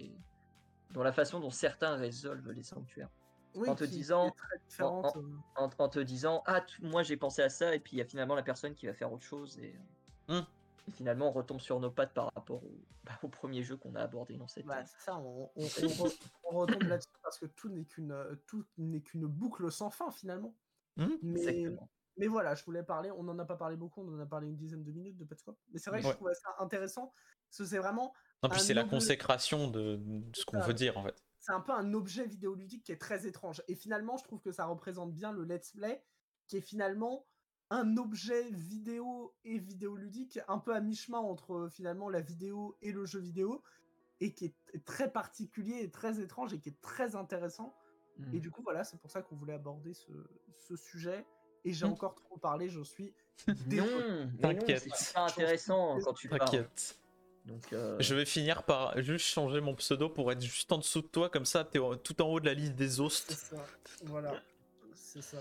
la façon dont certains résolvent les sanctuaires. Oui, En te qui disant, est très différente. en te disant, ah, moi j'ai pensé à ça, et puis il y a finalement la personne qui va faire autre chose, et finalement on retombe sur nos pattes par rapport au premier jeu qu'on a abordé dans cette. Bah, c'est ça, on retombe là-dessus parce que tout n'est qu'une boucle sans fin finalement. Exactement. Mais voilà, je voulais parler, on n'en a pas parlé beaucoup, on en a parlé une dizaine de minutes de Petscop. Mais c'est vrai que Ouais. je trouvais ça intéressant parce que c'est vraiment. Non, puis un c'est la objet- consécration de ce qu'on veut dire en fait. C'est un peu un objet vidéoludique qui est très étrange. Et finalement, je trouve que ça représente bien le let's play, qui est finalement un objet vidéo et vidéoludique, un peu à mi-chemin entre finalement la vidéo et le jeu vidéo, et qui est très particulier et très étrange et qui est très intéressant. Et du coup, voilà, c'est pour ça qu'on voulait aborder ce sujet. Et j'ai encore trop parlé, j'en suis désolé. Non, c'est super intéressant quand tu parles. T'inquiète. Donc, Je vais finir par juste changer mon pseudo pour être juste en dessous de toi, comme ça t'es tout en haut de la liste des C'est hosts. ça, voilà, c'est ça.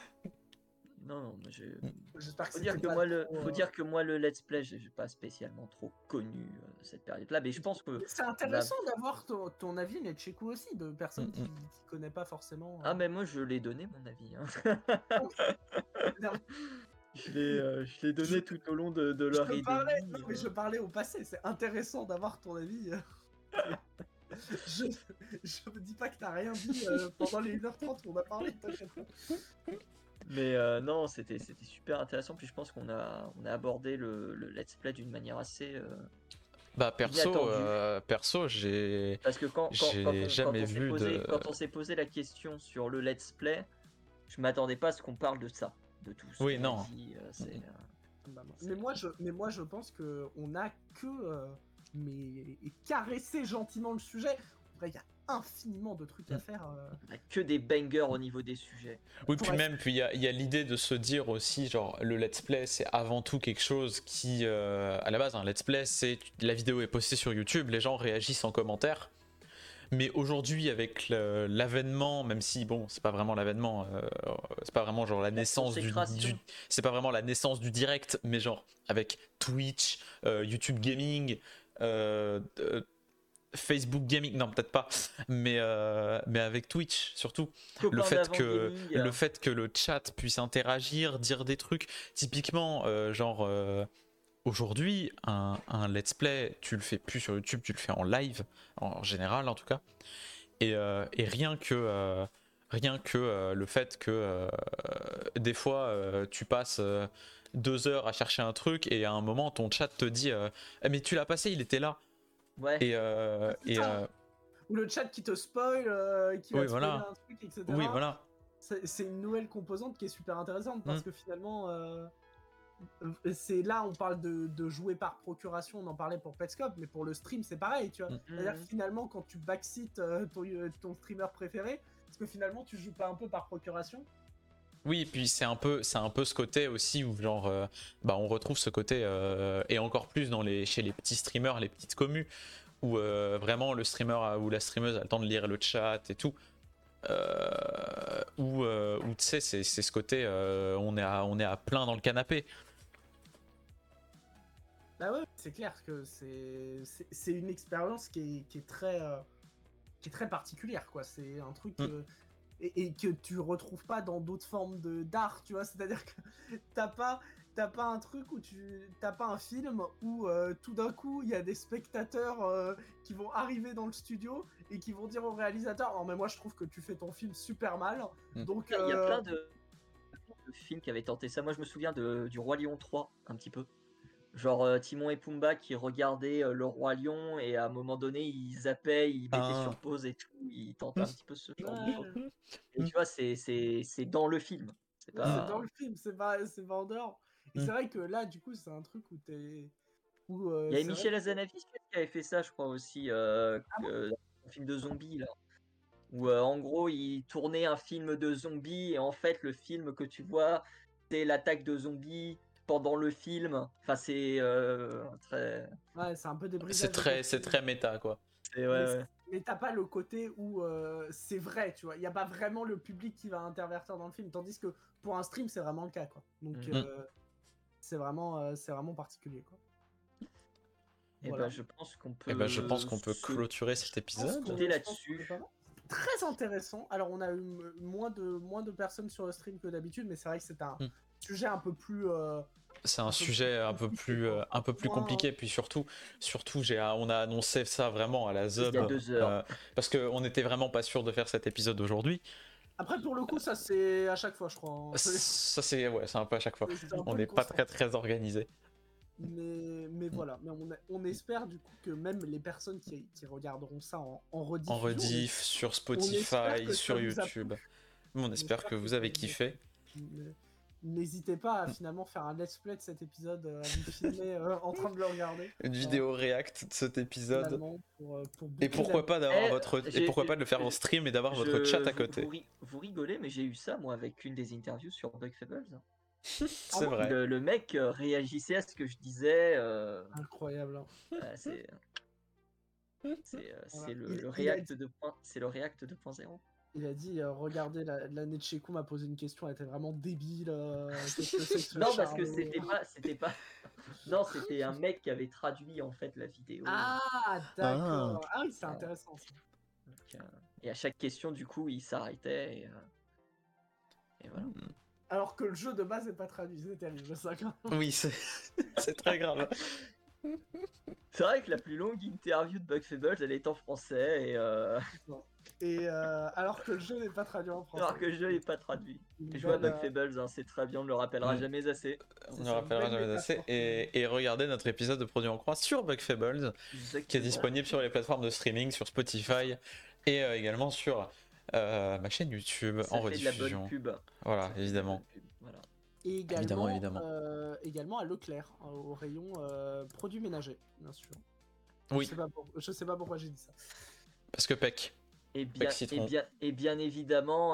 Non, J'espère que faut dire c'était que pas moi trop, faut dire que moi le let's play, j'ai pas spécialement trop connu cette période-là, mais je pense que C'est intéressant d'avoir ton avis, mais Tchekou aussi, de personnes qui connaissent pas forcément. Ah, mais moi je l'ai donné mon avis. Hein. Je l'ai donné tout au long de l'heure et demie. Non, mais je parlais au passé, c'est intéressant d'avoir ton avis. Je me dis pas que t'as rien dit pendant les 1h30 qu'on a parlé, t'inquiète pas. Mais non, c'était super intéressant, puis je pense qu'on a abordé le let's play d'une manière assez Bah perso j'ai parce que quand on s'est posé la question sur le let's play, je m'attendais pas à ce qu'on parle de ça, de tout ce qu'on a dit. Mais moi je pense que on a que caressé gentiment le sujet. En vrai, il y a infiniment de trucs à faire. On a que des bangers au niveau des sujets. Oui, puis il y a l'idée de se dire aussi, genre, le let's play, c'est avant tout quelque chose qui, à la base, un let's play, c'est la vidéo est postée sur YouTube, les gens réagissent en commentaire, Mais aujourd'hui, avec l'avènement, même si bon, c'est pas vraiment l'avènement, c'est pas vraiment genre la naissance c'est pas vraiment la naissance du direct, mais genre avec Twitch, YouTube Gaming, Facebook Gaming, non peut-être pas, mais avec Twitch surtout, le fait que le chat puisse interagir, dire des trucs, typiquement aujourd'hui un let's play, tu le fais plus sur YouTube, tu le fais en live en général en tout cas, et rien que le fait que des fois tu passes 2 heures à chercher un truc et à un moment ton chat te dit eh, mais tu l'as passé, il était là. Ouais. Ou le chat qui te spoil, qui va te spoiler un truc, etc. Oui, voilà. C'est une nouvelle composante qui est super intéressante parce que finalement, c'est là on parle de jouer par procuration, on en parlait pour Petscop, mais pour le stream c'est pareil, tu vois. C'est-à-dire que finalement quand tu backseat ton streamer préféré, parce que finalement tu joues pas un peu par procuration. Oui, et puis c'est un peu ce côté aussi où genre on retrouve ce côté et encore plus chez les petits streamers, les petites commus où vraiment le streamer ou la streameuse a le temps de lire le chat et tout. Où tu sais c'est ce côté on est à plein dans le canapé. Bah ouais, c'est clair que c'est une expérience qui est très particulière, quoi. C'est un truc et que tu retrouves pas dans d'autres formes d'art, tu vois. C'est-à-dire que t'as pas un truc où t'as pas un film où tout d'un coup il y a des spectateurs qui vont arriver dans le studio et qui vont dire au réalisateur non mais moi je trouve que tu fais ton film super mal. Donc il y a plein de films qui avaient tenté ça. Moi je me souviens du Roi Lion 3 un petit peu. Genre Timon et Pumba qui regardaient le Roi Lion et à un moment donné ils zappaient, ils mettaient sur pause et tout, ils tentaient un petit peu ce genre de choses. Et tu vois, c'est dans le film. C'est dans le film, c'est pas en dehors. Et c'est vrai que là, du coup, c'est un truc où t'es. Il y a Michel Hazanavicius qui avait fait ça, je crois aussi, un film de zombies là. Où en gros il tournait un film de zombies et en fait le film que tu vois c'est l'attaque de zombies pendant le film. Enfin c'est très. Ouais, c'est un peu débridé. C'est très méta quoi. Mais t'as pas le côté où c'est vrai, tu vois. Il y a pas vraiment le public qui va intervertir dans le film, tandis que pour un stream c'est vraiment le cas, quoi. Donc c'est vraiment particulier, quoi. Et Voilà. je pense qu'on peut. Clôturer cet épisode. Là-dessus. Très intéressant. Alors on a eu moins de personnes sur le stream que d'habitude, mais c'est vrai que c'est un sujet un peu plus. C'est un sujet un peu plus compliqué, puis surtout on a annoncé ça vraiment à la Zub, il y a 2 heures. parce qu'on était vraiment pas sûr de faire cet épisode aujourd'hui. Après pour le coup ça c'est à chaque fois je crois. Ça c'est un peu à chaque fois. On n'est pas très organisé. Mais voilà, mais on espère du coup que même les personnes qui regarderont ça en rediff. En rediff, sur Spotify, sur YouTube. On espère que vous avez kiffé. N'hésitez pas à finalement faire un let's play de cet épisode, à vous filmer en train de le regarder. Une vidéo react de cet épisode. Pour et pourquoi pas d'avoir pourquoi pas de le faire en stream et d'avoir votre chat à côté. Vous rigolez, mais j'ai eu ça moi avec une des interviews sur Bug Fables. C'est vrai. Le mec réagissait à ce que je disais. Incroyable. C'est le React 2.0. Il a dit regardez, la Netchekou m'a posé une question, elle était vraiment débile. Non, parce que c'était pas. Non, c'était un mec qui avait traduit en fait la vidéo. Ah, d'accord. Ah oui, c'est intéressant ça. Donc, et à chaque question, du coup, il s'arrêtait. Et voilà. Alors que le jeu de base n'est pas traduit, c'est terrible ça quand même. Oui, c'est très grave. C'est vrai que la plus longue interview de Bug Fables, elle est en français et alors que le jeu n'est pas traduit en français. Alors que le jeu n'est pas traduit. Je vois Bug Fables, c'est très bien, on ne le rappellera jamais assez. On ne le rappellera jamais assez. Et regardez notre épisode de Produit en Croix sur Bug Fables, qui est disponible sur les plateformes de streaming, sur Spotify et également sur ma chaîne YouTube en rediffusion. De la bonne pub. Voilà, évidemment. Voilà. Et également à Leclerc, au rayon produits ménagers, bien sûr. Oui. Je sais pas pourquoi j'ai dit ça. Parce que PEC. Et bien évidemment,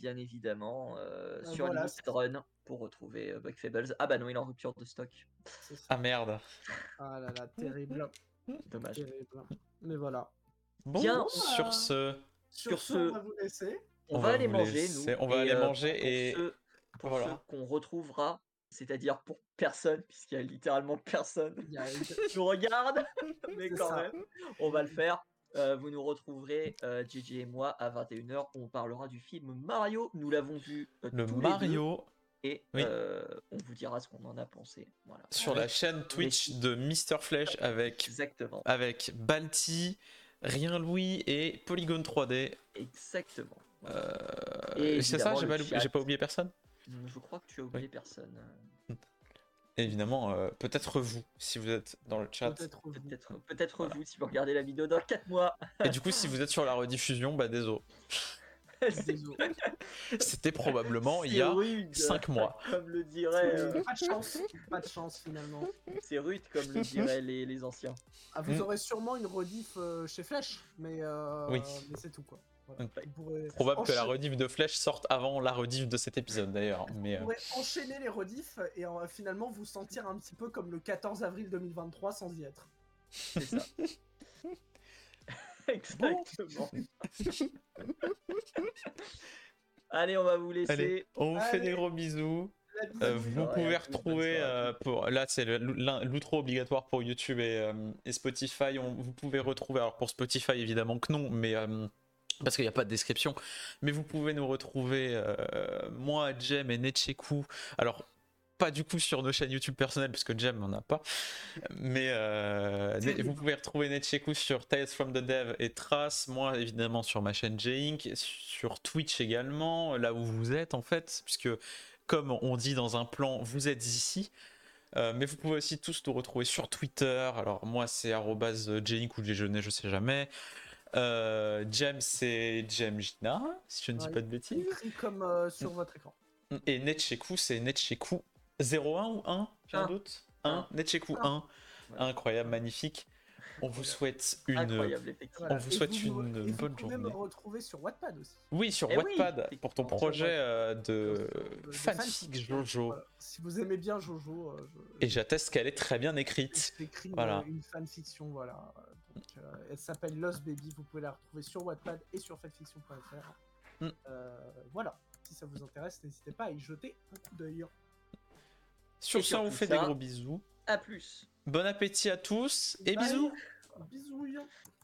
sur voilà, Limited Run pour retrouver Bug Fables. Ah bah non, il est en rupture de stock. Ah merde. Ah là là, terrible. Dommage. Terrible. Mais voilà. Bon, Bien, sur ce, Sur ce, on va vous laisser. on va aller vous manger, laisser. nous. On va aller pour manger et pour voilà. ceux qu'on retrouvera, c'est-à-dire pour personne, puisqu'il y a littéralement personne Il y a- qui nous regarde, mais C'est quand ça. même, on va le faire. Vous nous retrouverez, JJ et moi, à 21h. On parlera du film Mario. Nous l'avons vu Le tous les deux. Mario Et Oui. on vous dira ce qu'on en a pensé. Voilà. sur la chaîne Twitch de Mister Flèche Exactement. avec Balti, Rien Louis et Polygone 3D. Exactement. Voilà. Et C'est ça, évidemment, j'ai pas oublié personne. Je crois que tu as oublié personne. Et évidemment, peut-être vous, si vous êtes dans le chat. Peut-être Voilà. vous, si vous regardez la vidéo dans 4 mois. Et du coup, si vous êtes sur la rediffusion, bah désolé. Désolé. C'était probablement il y C'est a rude, 5 mois. Comme le dirait. Pas de chance finalement. C'est rude, comme le diraient les anciens. Ah, vous aurez sûrement une rediff chez Flash, mais, Oui. mais c'est tout quoi. Voilà. Vous pourrez Probable que la rediff de Flèche sorte avant la rediff de cet épisode d'ailleurs. Mais Vous pourrez enchaîner les rediffs et finalement vous sentir un petit peu comme le 14 avril 2023 sans y être. C'est ça. Exactement. Allez, on va vous laisser. allez, on vous fait Allez. des gros bisous. Vous Ouais, pouvez à tous, bonne retrouver soirée. pour là c'est l'outro obligatoire pour YouTube et Spotify. Vous pouvez retrouver, alors pour Spotify évidemment que non, mais parce qu'il n'y a pas de description, mais vous pouvez nous retrouver moi, Jem et Netcheku. Alors pas du coup sur nos chaînes YouTube personnelles parce que Jem n'en a pas, mais vous pouvez retrouver Netcheku sur Tales from the Dev et Trace, moi évidemment sur ma chaîne J-Inc, sur Twitch également, là où vous êtes en fait, puisque comme on dit dans un plan, vous êtes ici. Mais vous pouvez aussi tous nous retrouver sur Twitter. Alors moi c'est @J-Inc ou déjeuner, je sais jamais. Jem c'est Jemgina, si je ne dis Ouais, pas de bêtises. écrit comme sur votre écran. Et Netcheku c'est Netcheku 01 ou 1, j'ai un doute 1, Netcheku 1. Voilà. Incroyable, magnifique. On vous souhaite une Incroyable, effectivement. Voilà. On vous Et souhaite une vous bonne pouvez me journée. retrouver sur Wattpad aussi. Oui, sur Eh oui, Wattpad pour ton effectivement, projet sur de De fanfic Jojo. Voilà. Si vous aimez bien Jojo, Et j'atteste qu'elle est très bien écrite. j'ai écrit Voilà. une fanfiction, voilà. Donc, elle s'appelle Lost Baby, vous pouvez la retrouver sur Wattpad et sur fanfiction.fr. Voilà, si ça vous intéresse, n'hésitez pas à y jeter un coup d'œil. Sur Et ça, on vous surtout fait ça, des gros bisous. À plus. Bon appétit à tous et Bye. bisous. Bisous.